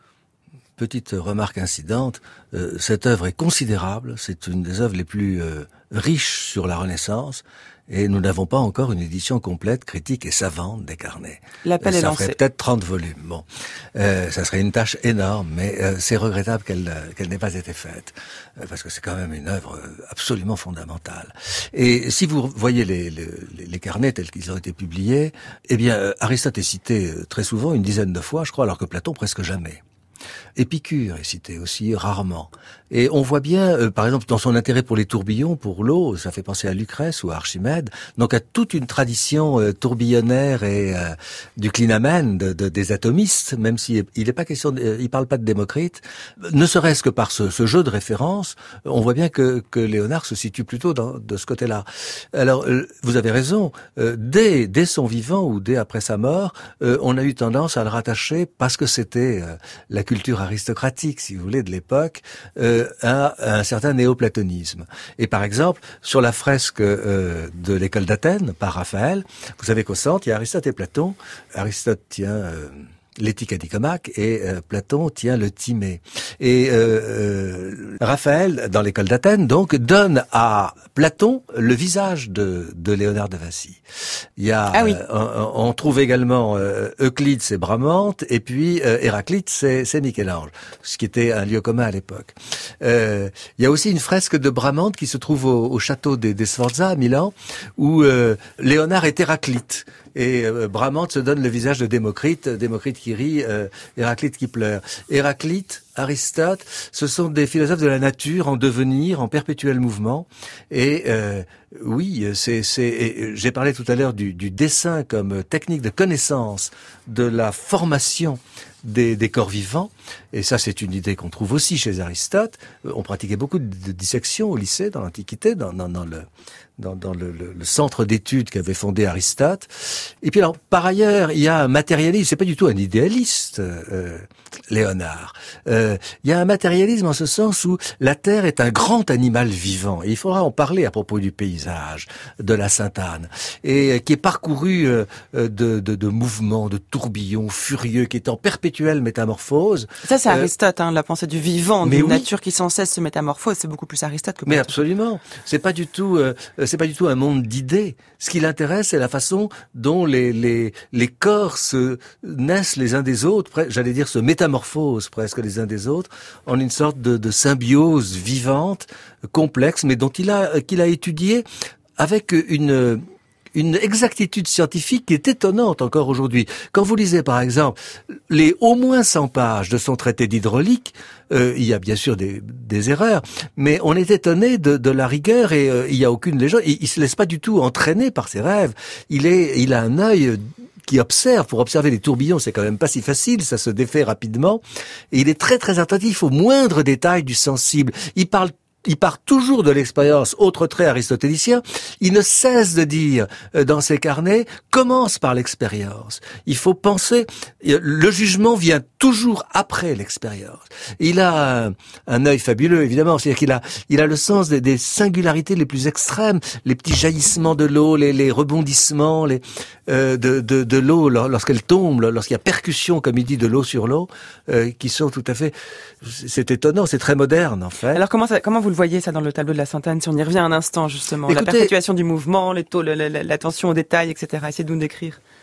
petite remarque incidente, euh, cette œuvre est considérable, c'est une des œuvres les plus euh, riches sur la Renaissance, et nous n'avons pas encore une édition complète, critique et savante des carnets. L'appel est lancé. Ça ferait peut-être trente volumes. Bon, euh, ça serait une tâche énorme, mais euh, c'est regrettable qu'elle qu'elle n'ait pas été faite, euh, parce que c'est quand même une œuvre absolument fondamentale. Et si vous voyez les, les, les carnets tels qu'ils ont été publiés, eh bien, Aristote est cité très souvent, une dizaine de fois, je crois, alors que Platon presque jamais. Épicure est cité aussi rarement. Et on voit bien, euh, par exemple, dans son intérêt pour les tourbillons, pour l'eau, ça fait penser à Lucrèce ou à Archimède, donc à toute une tradition euh, tourbillonnaire et euh, du clinamen, de, de, des atomistes, même s'il si n'est pas question, de, euh, il parle pas de Démocrite, ne serait-ce que par ce, ce jeu de référence, on voit bien que, que Léonard se situe plutôt dans, de ce côté-là. Alors, euh, vous avez raison, euh, dès, dès son vivant ou dès après sa mort, euh, on a eu tendance à le rattacher, parce que c'était euh, la culture aristocratique, si vous voulez, de l'époque, euh, à, à un certain néoplatonisme. Et par exemple, sur la fresque euh, de l'école d'Athènes, par Raphaël, vous savez qu'au centre, il y a Aristote et Platon. Aristote tient euh, l'éthique à Nicomaque et euh, Platon tient le Timée. Et euh, euh, Raphaël, dans l'école d'Athènes, donc, donne à Platon le visage de, de Léonard de Vinci. Il y a, ah oui. euh, on, on trouve également euh, Euclide, c'est Bramante, et puis euh, Héraclite, c'est, c'est Michel-Ange, ce qui était un lieu commun à l'époque. Euh, il y a aussi une fresque de Bramante qui se trouve au, au château des, des Sforza à Milan, où euh, Léonard est Héraclite. Et euh, Bramante se donne le visage de Démocrite, Démocrite qui rit, euh, Héraclite qui pleure. Héraclite, Aristote, ce sont des philosophes de la nature en devenir, en perpétuel mouvement. Et euh, oui, c'est, c'est. J'ai parlé tout à l'heure du, du dessin comme technique de connaissance de la formation des, des corps vivants. Et ça, c'est une idée qu'on trouve aussi chez Aristote. On pratiquait beaucoup de dissection au lycée, dans l'Antiquité, dans, dans, dans le dans, dans le, le, le centre d'études qu'avait fondé Aristote. Et puis alors, par ailleurs, il y a un matérialisme. C'est pas du tout un idéaliste, euh, Léonard. Euh, il y a un matérialisme en ce sens où la Terre est un grand animal vivant. Et il faudra en parler à propos du paysage de la Sainte-Anne, et qui est parcouru euh, de, de, de mouvements, de tourbillons furieux, qui est en perpétuelle métamorphose. Ça, c'est Aristote, euh, hein, la pensée du vivant, d'une oui. nature qui sans cesse se métamorphose. C'est beaucoup plus Aristote que Platon. Mais absolument. C'est pas du tout, euh, c'est pas du tout un monde d'idées. Ce qui l'intéresse, c'est la façon dont les les les corps se naissent les uns des autres. J'allais dire se métamorphosent presque les uns des autres en une sorte de, de symbiose vivante, complexe, mais dont il a qu'il a étudié avec une une exactitude scientifique qui est étonnante encore aujourd'hui. Quand vous lisez par exemple les au moins cent pages de son traité d'hydraulique, euh, il y a bien sûr des, des erreurs, mais on est étonné de, de la rigueur, et euh, il y a aucune légende. Il, il se laisse pas du tout entraîner par ses rêves. Il est, il a un œil qui observe. Pour observer les tourbillons, c'est quand même pas si facile, ça se défait rapidement. Et il est très très attentif aux moindres détails du sensible. Il parle Il part toujours de l'expérience, autre trait aristotélicien. Il ne cesse de dire dans ses carnets, commence par l'expérience. Il faut penser, le jugement vient toujours après l'expérience. Il a un, un œil fabuleux, évidemment, c'est-à-dire qu'il a, il a le sens des, des singularités les plus extrêmes, les petits jaillissements de l'eau, les, les rebondissements les, euh, de, de, de l'eau lorsqu'elle tombe, lorsqu'il y a percussion, comme il dit, de l'eau sur l'eau, euh, qui sont tout à fait, c'est étonnant, c'est très moderne en fait. Alors comment ça, comment vous le voyez ça dans le tableau de la Sainte-Anne, si on y revient un instant justement, Écoutez, la perpétuation du mouvement, les taux, l'attention aux détails, et cetera. Essayez de nous décrire.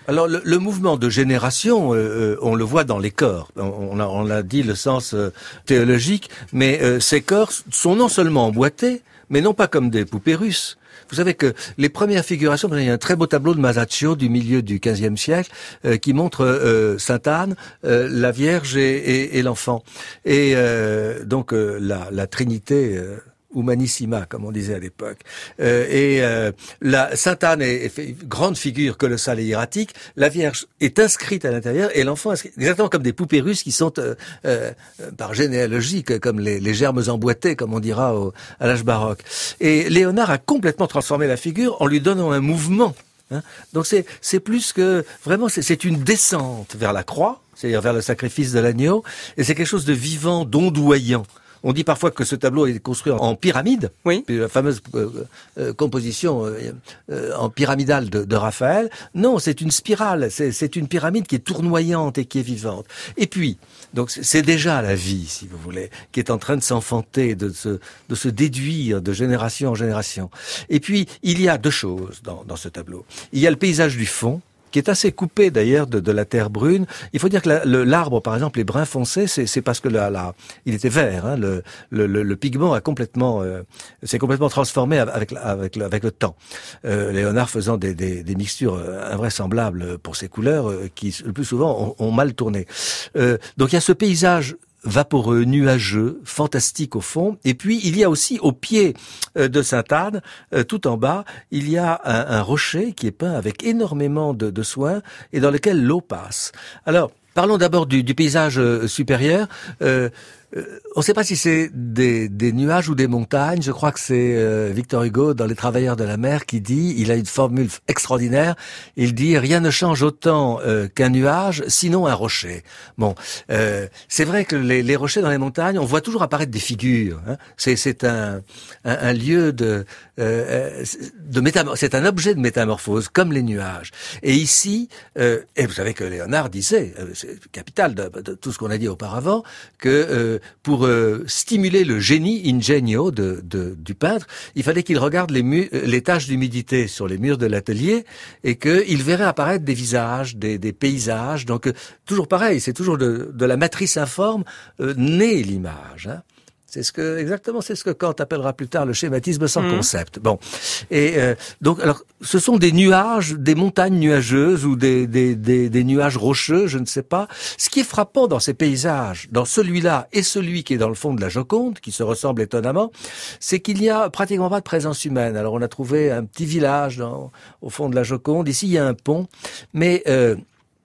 Alors le, le mouvement de génération, euh, on le voit dans les corps. On, on, a, on a dit le sens euh, théologique, mais euh, ces corps sont non seulement emboîtés, mais non pas comme des poupées russes. Vous savez que les premières figurations, il y a un très beau tableau de Masaccio du milieu du quinzième siècle euh, qui montre euh, Sainte Anne, euh, la Vierge et, et, et l'enfant. Et euh, donc euh, la, la Trinité... Euh, Humanissima, comme on disait à l'époque. Euh, et euh, la Sainte Anne est, est fait, grande figure colossale et hiératique. La Vierge est inscrite à l'intérieur et l'enfant est exactement comme des poupées russes qui sont euh, euh, par généalogie, comme les, les germes emboîtés, comme on dira au, à l'âge baroque. Et Léonard a complètement transformé la figure en lui donnant un mouvement. Hein. Donc c'est c'est plus que vraiment c'est, c'est une descente vers la croix, c'est-à-dire vers le sacrifice de l'agneau, et c'est quelque chose de vivant, d'ondoyant. On dit parfois que ce tableau est construit en pyramide, oui. La fameuse euh, euh, composition euh, euh, en pyramidale de, de Raphaël. Non, c'est une spirale, c'est, c'est une pyramide qui est tournoyante et qui est vivante. Et puis, donc c'est déjà la vie, si vous voulez, qui est en train de s'enfanter, de se, de se déduire de génération en génération. Et puis, il y a deux choses dans, dans ce tableau. Il y a le paysage du fond, qui est assez coupé d'ailleurs de, de la terre brune. Il faut dire que la, le, l'arbre, par exemple, les bruns foncés, c'est, c'est parce que la, la, il était vert. Hein, le, le, le, le pigment a complètement, euh, s'est complètement transformé avec, avec, avec le temps. Euh, Léonard faisant des, des, des mixtures invraisemblables pour ses couleurs, euh, qui le plus souvent ont, ont mal tourné. Euh, donc il y a ce paysage vaporeux, nuageux, fantastique au fond. Et puis, il y a aussi au pied de Sainte-Anne, tout en bas, il y a un, un rocher qui est peint avec énormément de, de soin et dans lequel l'eau passe. Alors, parlons d'abord du, du paysage supérieur. Euh, Euh, on ne sait pas si c'est des, des nuages ou des montagnes. Je crois que c'est euh, Victor Hugo dans Les Travailleurs de la mer qui dit, il a une formule extraordinaire, il dit « Rien ne change autant euh, qu'un nuage, sinon un rocher ». Bon, euh, c'est vrai que les, les rochers dans les montagnes, on voit toujours apparaître des figures. Hein. C'est, c'est un, un, un lieu de, euh, de métamorphose, c'est un objet de métamorphose, comme les nuages. Et ici, euh, et vous savez que Léonard disait, euh, c'est capital de, de tout ce qu'on a dit auparavant, que euh, pour euh, stimuler le génie ingegno de, de, du peintre, il fallait qu'il regarde les, mu- les taches d'humidité sur les murs de l'atelier et qu'il verrait apparaître des visages, des, des paysages. Donc, euh, toujours pareil, c'est toujours de, de la matrice informe euh, naît l'image. Hein. C'est ce que exactement, c'est ce que Kant appellera plus tard le schématisme sans mmh. concept. Bon, et euh, donc alors, ce sont des nuages, des montagnes nuageuses ou des, des des des nuages rocheux, je ne sais pas. Ce qui est frappant dans ces paysages, dans celui-là et celui qui est dans le fond de la Joconde, qui se ressemblent étonnamment, c'est qu'il n'y a pratiquement pas de présence humaine. Alors on a trouvé un petit village dans, au fond de la Joconde. Ici il y a un pont, mais euh,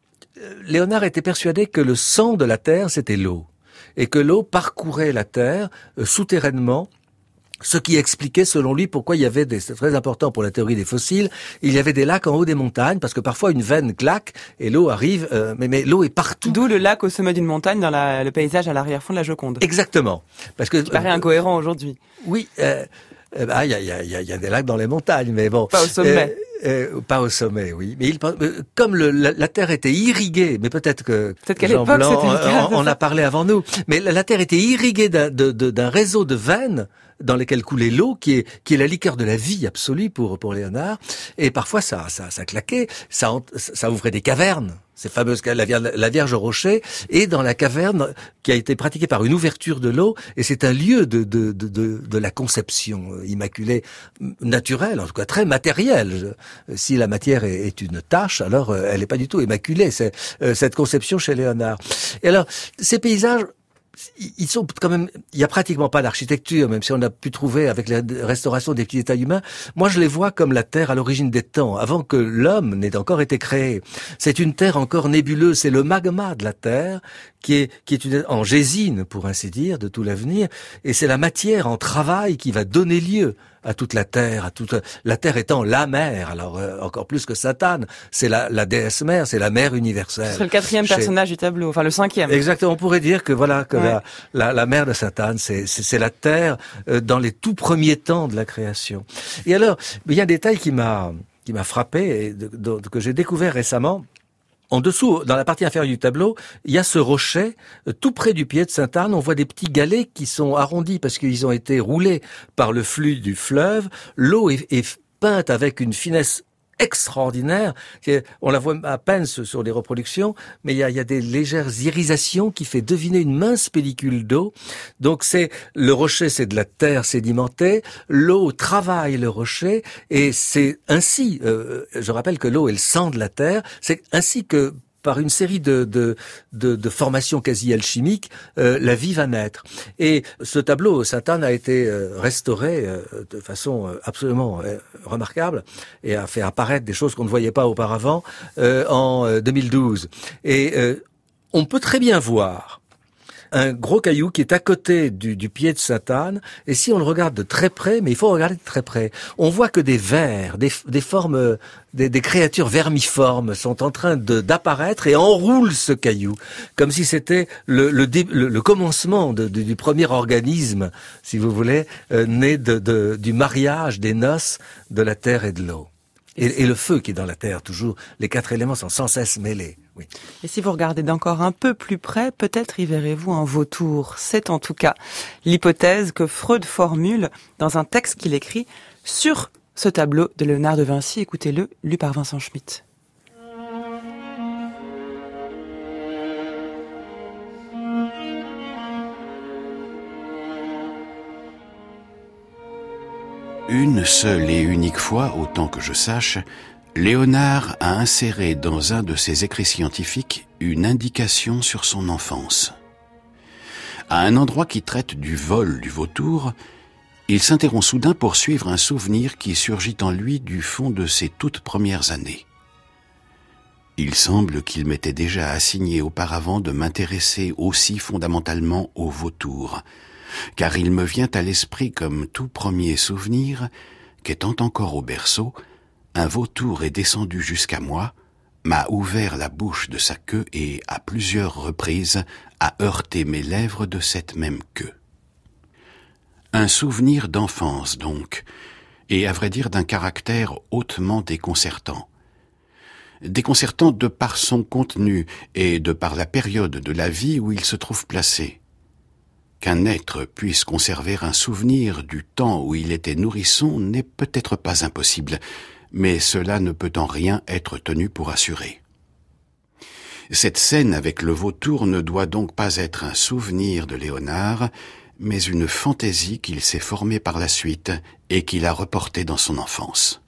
Léonard était persuadé que le sang de la terre c'était l'eau. Et que l'eau parcourait la terre euh, souterrainement, ce qui expliquait selon lui pourquoi il y avait des, c'est très important pour la théorie des fossiles, il y avait des lacs en haut des montagnes, parce que parfois une veine claque et l'eau arrive, euh, mais, mais l'eau est partout. D'où le lac au sommet d'une montagne dans la, le paysage à l'arrière-fond de la Joconde. Exactement. Parce que, qui paraît euh, incohérent aujourd'hui. Oui, euh, euh, bah, il y a, y, a, y, a, y a des lacs dans les montagnes, mais bon. Pas au sommet. Euh, Euh, pas au sommet, oui. Mais il, comme le, la, la terre était irriguée, mais peut-être que peut-être qu'à Jean l'époque, Blanc c'était le cas, en, en a parlé avant nous. Mais la, la terre était irriguée d'un, de, de, d'un réseau de veines dans lesquelles coulait l'eau, qui est qui est la liqueur de la vie absolue pour pour Léonard. Et parfois ça ça ça claquait, ça ça ouvrait des cavernes. Ces fameuses la Vierge, la Vierge au rocher, et dans la caverne qui a été pratiquée par une ouverture de l'eau, et c'est un lieu de de de de, de la conception immaculée, naturelle, en tout cas très matérielle. Si la matière est, est une tâche, alors elle n'est pas du tout immaculée. C'est euh, cette conception chez Léonard. Et alors ces paysages, ils sont quand même, il y a pratiquement pas d'architecture, même si on a pu trouver avec la restauration des petits détails humains. Moi, je les vois comme la terre à l'origine des temps, avant que l'homme n'ait encore été créé. C'est une terre encore nébuleuse, c'est le magma de la terre qui est qui est une, en gésine, pour ainsi dire, de tout l'avenir, et c'est la matière en travail qui va donner lieu à toute la terre, à toute la terre étant la mère. Alors euh, encore plus que Sainte-Anne, c'est la, la déesse mère, c'est la mère universelle. C'est le quatrième Chez... personnage du tableau, enfin le cinquième. Exactement, on pourrait dire que voilà que ouais. la, la, la mère de Sainte-Anne, c'est, c'est, c'est la terre euh, dans les tout premiers temps de la création. Et alors, il y a un détail qui m'a qui m'a frappé et de, de, que j'ai découvert récemment. En dessous, dans la partie inférieure du tableau, il y a ce rocher, tout près du pied de Sainte-Anne. On voit des petits galets qui sont arrondis parce qu'ils ont été roulés par le flux du fleuve. L'eau est, est peinte avec une finesse extraordinaire. On la voit à peine sur les reproductions, mais il y a, il y a des légères irisations qui fait deviner une mince pellicule d'eau. Donc c'est le rocher, c'est de la terre sédimentée. L'eau travaille le rocher et c'est ainsi, euh, je rappelle que l'eau est le sang de la terre, c'est ainsi que par une série de, de, de, de formations quasi alchimiques, euh, la vie va naître. Et ce tableau, Sainte-Anne, a été euh, restauré euh, de façon euh, absolument euh, remarquable et a fait apparaître des choses qu'on ne voyait pas auparavant euh, en euh, deux mille douze. Et euh, on peut très bien voir un gros caillou qui est à côté du, du pied de Sainte-Anne, et si on le regarde de très près, mais il faut regarder de très près, on voit que des vers, des, des formes, des, des créatures vermiformes sont en train de, d'apparaître et enroulent ce caillou, comme si c'était le, le, le, le commencement de, de, du premier organisme, si vous voulez, euh, né de, de, du mariage des noces de la terre et de l'eau. Et, et le feu qui est dans la terre, toujours, les quatre éléments sont sans cesse mêlés. Oui. Et si vous regardez d'encore un peu plus près, peut-être y verrez-vous un vautour. C'est en tout cas l'hypothèse que Freud formule dans un texte qu'il écrit sur ce tableau de Léonard de Vinci. Écoutez-le, lu par Vincent Schmitt. Une seule et unique fois, autant que je sache, Léonard a inséré dans un de ses écrits scientifiques une indication sur son enfance. À un endroit qui traite du vol du vautour, il s'interrompt soudain pour suivre un souvenir qui surgit en lui du fond de ses toutes premières années. Il semble qu'il m'était déjà assigné auparavant de m'intéresser aussi fondamentalement au vautour, car il me vient à l'esprit comme tout premier souvenir qu'étant encore au berceau, un vautour est descendu jusqu'à moi, m'a ouvert la bouche de sa queue et, à plusieurs reprises, a heurté mes lèvres de cette même queue. Un souvenir d'enfance, donc, et à vrai dire d'un caractère hautement déconcertant. Déconcertant de par son contenu et de par la période de la vie où il se trouve placé. Qu'un être puisse conserver un souvenir du temps où il était nourrisson n'est peut-être pas impossible, mais cela ne peut en rien être tenu pour assuré. Cette scène avec le vautour ne doit donc pas être un souvenir de Léonard, mais une fantaisie qu'il s'est formée par la suite et qu'il a reportée dans son enfance.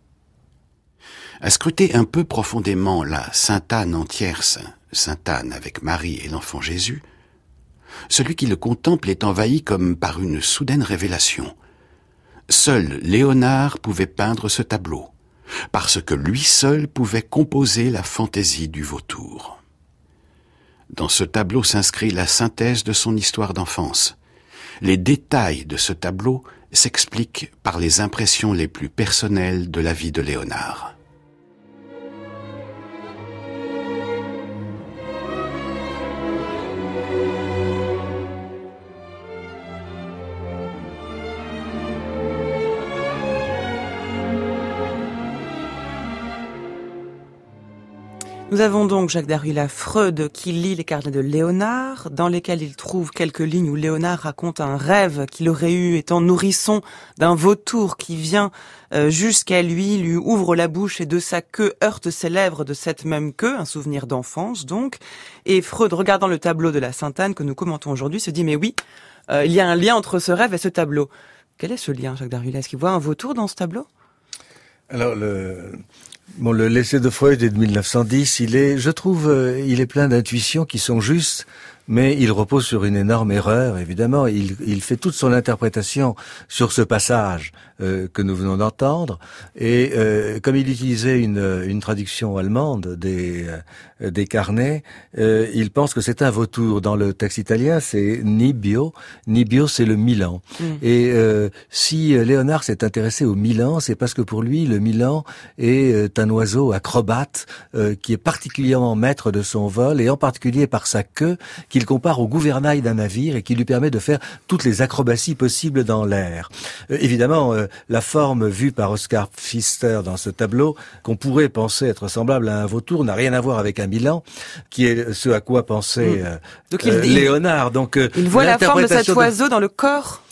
À scruter un peu profondément la Sainte-Anne en tierce, Sainte-Anne avec Marie et l'enfant Jésus, celui qui le contemple est envahi comme par une soudaine révélation. Seul Léonard pouvait peindre ce tableau, parce que lui seul pouvait composer la fantaisie du vautour. Dans ce tableau s'inscrit la synthèse de son histoire d'enfance. Les détails de ce tableau s'expliquent par les impressions les plus personnelles de la vie de Léonard. Nous avons donc Jacques Darula, Freud, qui lit les carnets de Léonard, dans lesquels il trouve quelques lignes où Léonard raconte un rêve qu'il aurait eu étant nourrisson d'un vautour qui vient euh, jusqu'à lui, lui ouvre la bouche et de sa queue heurte ses lèvres de cette même queue, un souvenir d'enfance donc. Et Freud, regardant le tableau de la Sainte-Anne que nous commentons aujourd'hui, se dit mais oui, euh, il y a un lien entre ce rêve et ce tableau. Quel est ce lien, Jacques Darula? Est-ce qu'il voit un vautour dans ce tableau? Alors le... Bon, le l'essai de Freud est de mille neuf cent dix. Il est, je trouve, euh, il est plein d'intuitions qui sont justes, mais il repose sur une énorme erreur, évidemment. Il, il fait toute son interprétation sur ce passage euh, que nous venons d'entendre. Et euh, comme il utilisait une, une traduction allemande des, euh, des carnets, euh, il pense que c'est un vautour. Dans le texte italien, c'est Nibbio. Nibbio, c'est le Milan. Mm. Et euh, si Léonard s'est intéressé au Milan, c'est parce que pour lui, le Milan est euh, un oiseau acrobate euh, qui est particulièrement maître de son vol, et en particulier par sa queue, qu'il compare au gouvernail d'un navire et qui lui permet de faire toutes les acrobaties possibles dans l'air. Euh, évidemment, euh, la forme vue par Oscar Pfister dans ce tableau, qu'on pourrait penser être semblable à un vautour, n'a rien à voir avec un Milan, qui est ce à quoi pensait euh, Donc il, euh, Léonard. Donc, euh, il voit la forme de cet oiseau de... dans le corps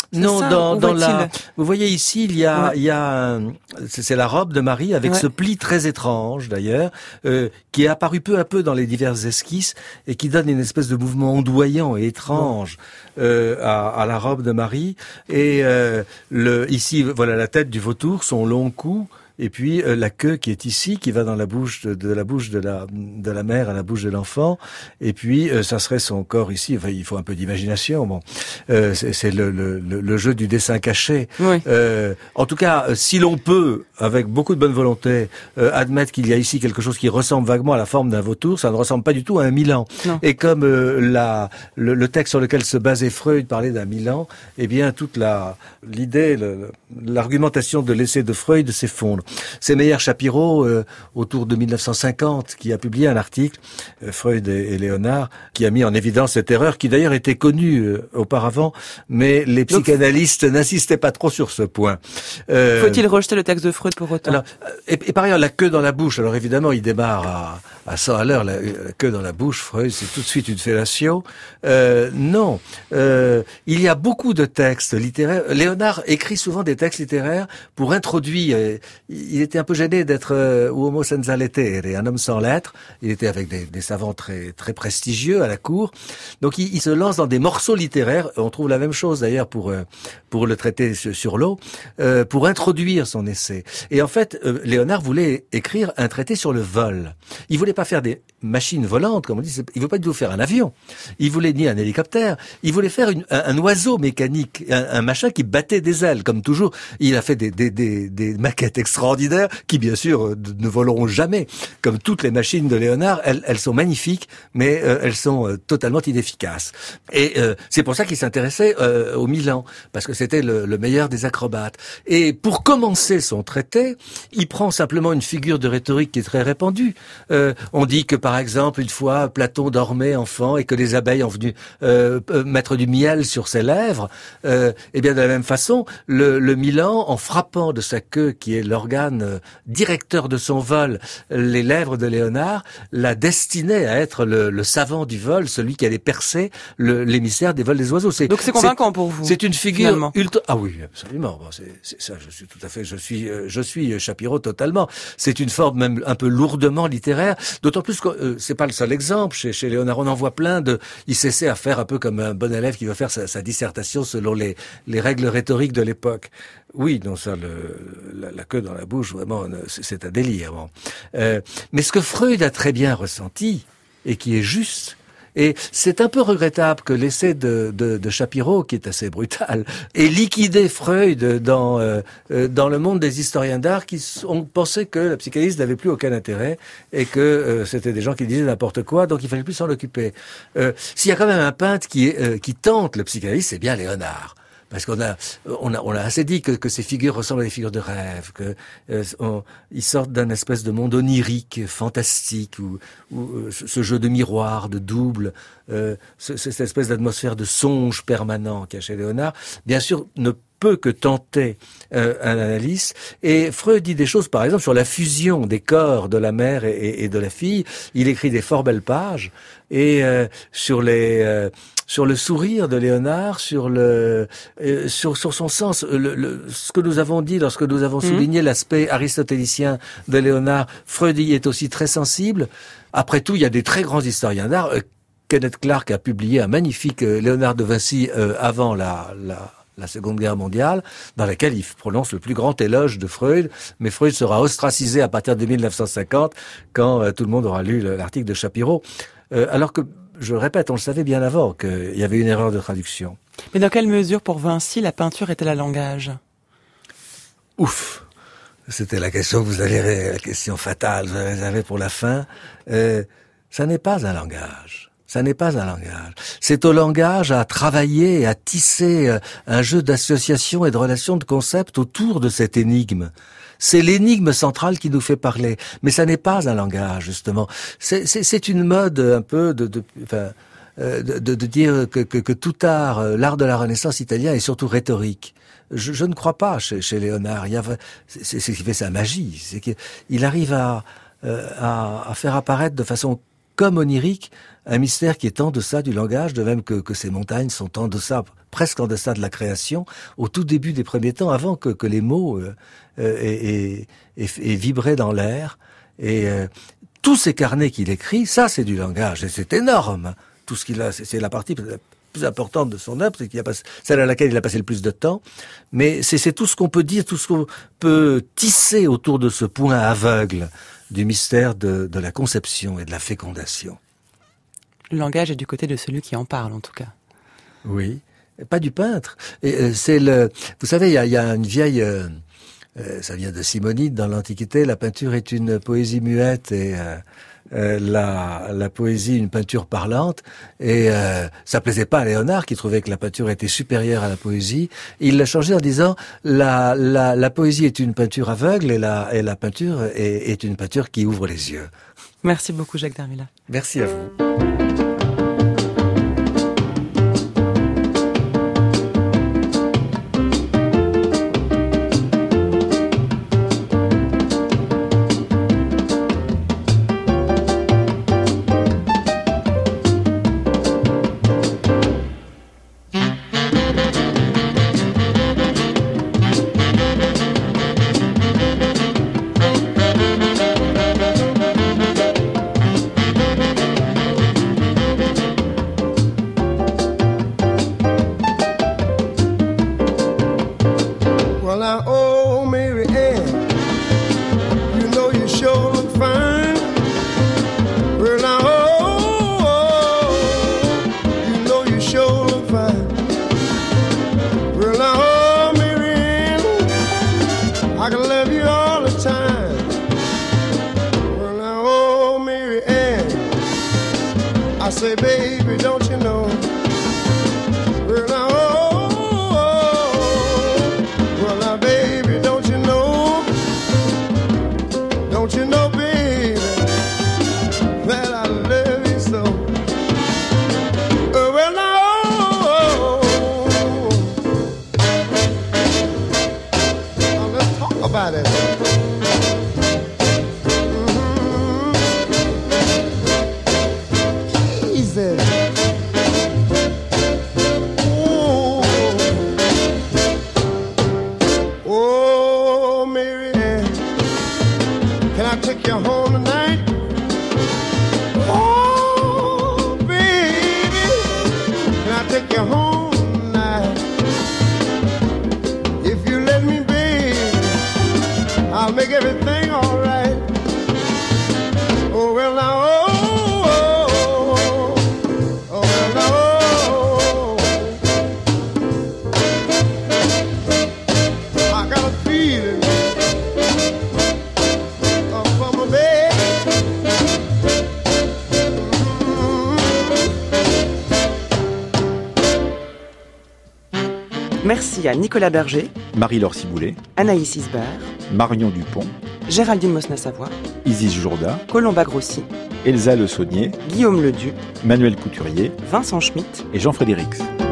Non, ça, dans, où dans va-t-il? la. Vous voyez ici, il y a, Ouais. il y a, un- c'est c'est la robe de Marie avec Ouais. ce pli très étrange d'ailleurs, euh, qui est apparu peu à peu dans les diverses esquisses et qui donne une espèce de mouvement ondoyant et étrange euh, à, à la robe de Marie. Et euh, le, ici, voilà la tête du vautour, son long cou. Et puis euh, la queue qui est ici, qui va dans la bouche de, de la bouche de la de la mère à la bouche de l'enfant. Et puis euh, ça serait son corps ici. Enfin, il faut un peu d'imagination. Bon, euh, c'est, c'est le, le, le le jeu du dessin caché. Oui. Euh, en tout cas, euh, si l'on peut, avec beaucoup de bonne volonté, euh, admettre qu'il y a ici quelque chose qui ressemble vaguement à la forme d'un vautour, ça ne ressemble pas du tout à un Milan. Non. Et comme euh, la le, le texte sur lequel se basait Freud parlait d'un Milan, eh bien toute la l'idée, le, l'argumentation de l'essai de Freud s'effondre. C'est Meyer Shapiro, euh, autour de mille neuf cent cinquante, qui a publié un article, euh, Freud et, et Léonard, qui a mis en évidence cette erreur, qui d'ailleurs était connue euh, auparavant, mais les psychanalystes Donc, n'insistaient pas trop sur ce point. Euh, Faut-il rejeter le texte de Freud pour autant? Alors, et, et par ailleurs, la queue dans la bouche, alors évidemment, il démarre à, à cent à l'heure, la, la queue dans la bouche, Freud, c'est tout de suite une fellation. Euh, non, euh, il y a beaucoup de textes littéraires. Léonard écrit souvent des textes littéraires pour introduire... Euh, il était un peu gêné d'être euh, homo senza lettere, un homme sans lettres. Il était avec des, des savants très très prestigieux à la cour. Donc il, il se lance dans des morceaux littéraires. On trouve la même chose d'ailleurs pour euh, pour le traité sur l'eau, euh, pour introduire son essai. Et en fait, euh, Léonard voulait écrire un traité sur le vol. Il voulait pas faire des machines volantes, comme on dit. Il voulait pas du tout faire un avion. Il voulait ni un hélicoptère. Il voulait faire une, un, un oiseau mécanique, un, un machin qui battait des ailes, comme toujours. Il a fait des des des, des maquettes extraordinaires qui bien sûr ne voleront jamais. Comme toutes les machines de Léonard, elles, elles sont magnifiques, mais euh, elles sont euh, totalement inefficaces. Et euh, c'est pour ça qu'il s'intéressait euh, au Milan, parce que c'était le, le meilleur des acrobates. Et pour commencer son traité, il prend simplement une figure de rhétorique qui est très répandue. Euh, on dit que par exemple, une fois, Platon dormait enfant et que les abeilles ont venu euh, mettre du miel sur ses lèvres. Euh, et bien de la même façon, le, le Milan, en frappant de sa queue, qui est l'organe directeur de son vol, les lèvres de Léonard, l'a destiné à être le, le savant du vol, celui qui allait percer le, l'émissaire des vols des oiseaux. C'est, Donc c'est convaincant c'est, pour vous. C'est une figure finalement. ultra. Ah oui, absolument. Bon, c'est, c'est ça. Je suis tout à fait. Je suis. Euh, je suis Shapiro totalement. C'est une forme même un peu lourdement littéraire. D'autant plus que euh, c'est pas le seul exemple. Chez, chez Léonard, on en voit plein de. Il s'essaie à faire un peu comme un bon élève qui veut faire sa, sa dissertation selon les, les règles rhétoriques de l'époque. Oui, non, ça, le, la, la queue dans la bouche, vraiment, c'est, c'est un délire. Bon. Euh, mais ce que Freud a très bien ressenti, et qui est juste, et c'est un peu regrettable que l'essai de, de, de Shapiro, qui est assez brutal, ait liquidé Freud dans, euh, dans le monde des historiens d'art qui ont pensé que la psychanalyse n'avait plus aucun intérêt et que euh, c'était des gens qui disaient n'importe quoi, donc il fallait plus s'en occuper. Euh, s'il y a quand même un peintre qui, est, euh, qui tente le psychanalyse, c'est bien Léonard. Parce qu'on a, on a, on a assez dit que, que ces figures ressemblent à des figures de rêve, que euh, on, ils sortent d'un espèce de monde onirique, fantastique, où, où euh, ce jeu de miroir, de double, euh, ce, cette espèce d'atmosphère de songe permanent qu'a chez Léonard, bien sûr, ne peut que tenter euh, un analyste. Et Freud dit des choses, par exemple, sur la fusion des corps de la mère et, et, et de la fille. Il écrit des fort belles pages et euh, sur les euh, sur le sourire de Léonard, sur le euh, sur sur son sens, le, le, ce que nous avons dit lorsque nous avons souligné mmh. l'aspect aristotélicien de Léonard. Freud y est aussi très sensible. Après tout, il y a des très grands historiens d'art. Euh, Kenneth Clark a publié un magnifique euh, Léonard de Vinci euh, avant la, la la Seconde Guerre mondiale, dans laquelle il prononce le plus grand éloge de Freud, mais Freud sera ostracisé à partir de mille neuf cent cinquante, quand euh, tout le monde aura lu l'article de Shapiro, euh, alors que, je le répète, on le savait bien avant qu'il y avait une erreur de traduction. Mais dans quelle mesure, pour Vinci, la peinture était un langage ? Ouf, c'était la question que vous avez, la question fatale, vous avez pour la fin. Euh, ça n'est pas un langage. Ça n'est pas un langage. C'est au langage à travailler, à tisser un jeu d'association et de relations de concepts autour de cette énigme. C'est l'énigme centrale qui nous fait parler. Mais ça n'est pas un langage, justement. C'est, c'est, c'est une mode un peu de... de enfin, de, de, de dire que, que, que tout art, l'art de la Renaissance italien est surtout rhétorique. Je, je ne crois pas chez, chez Léonard. Il y a, c'est, c'est ce qui fait sa magie. C'est qu'il arrive à, à, à faire apparaître de façon comme onirique, un mystère qui est en deçà du langage, de même que, que ces montagnes sont en deçà, presque en deçà de la création, au tout début des premiers temps, avant que, que les mots euh, euh, aient, aient, aient vibré dans l'air. Et euh, tous ces carnets qu'il écrit, ça c'est du langage, et c'est énorme. Tout ce qu'il a, c'est, c'est la partie plus importante de son œuvre, c'est qu'il a passé, celle à laquelle il a passé le plus de temps. Mais c'est, c'est tout ce qu'on peut dire, tout ce qu'on peut tisser autour de ce point aveugle du mystère de, de la conception et de la fécondation. Le langage est du côté de celui qui en parle, en tout cas. Oui, pas du peintre. Et, euh, c'est le, vous savez, il y a, y a une vieille, euh, euh, ça vient de Simonide dans l'Antiquité. La peinture est une poésie muette et euh, euh, la, la poésie une peinture parlante. Et euh, ça plaisait pas à Léonard, qui trouvait que la peinture était supérieure à la poésie. Il l'a changé en disant la, la, la poésie est une peinture aveugle et la, et la peinture est, est une peinture qui ouvre les yeux. Merci beaucoup, Jacques Darmula. Merci à vous. Merci à Nicolas Berger, Marie-Laure Ciboulet, Anaïs Isbert, Marion Dupont, Géraldine Mosna-Savoie, Isis Jourda, Colomba Grossi, Elsa Le Saunier, Guillaume Ledu, Manuel Couturier, Vincent Schmitt et Jean-Frédéric.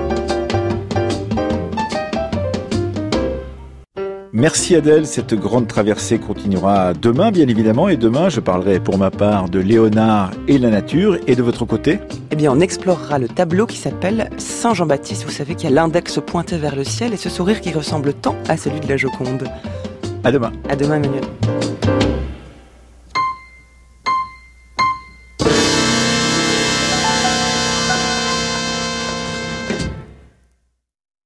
Merci Adèle, cette grande traversée continuera demain bien évidemment, et demain je parlerai pour ma part de Léonard et la nature. Et de votre côté ? Eh bien on explorera le tableau qui s'appelle Saint Jean-Baptiste. Vous savez qu'il y a l'index pointé vers le ciel et ce sourire qui ressemble tant à celui de la Joconde. À demain. À demain Emmanuel.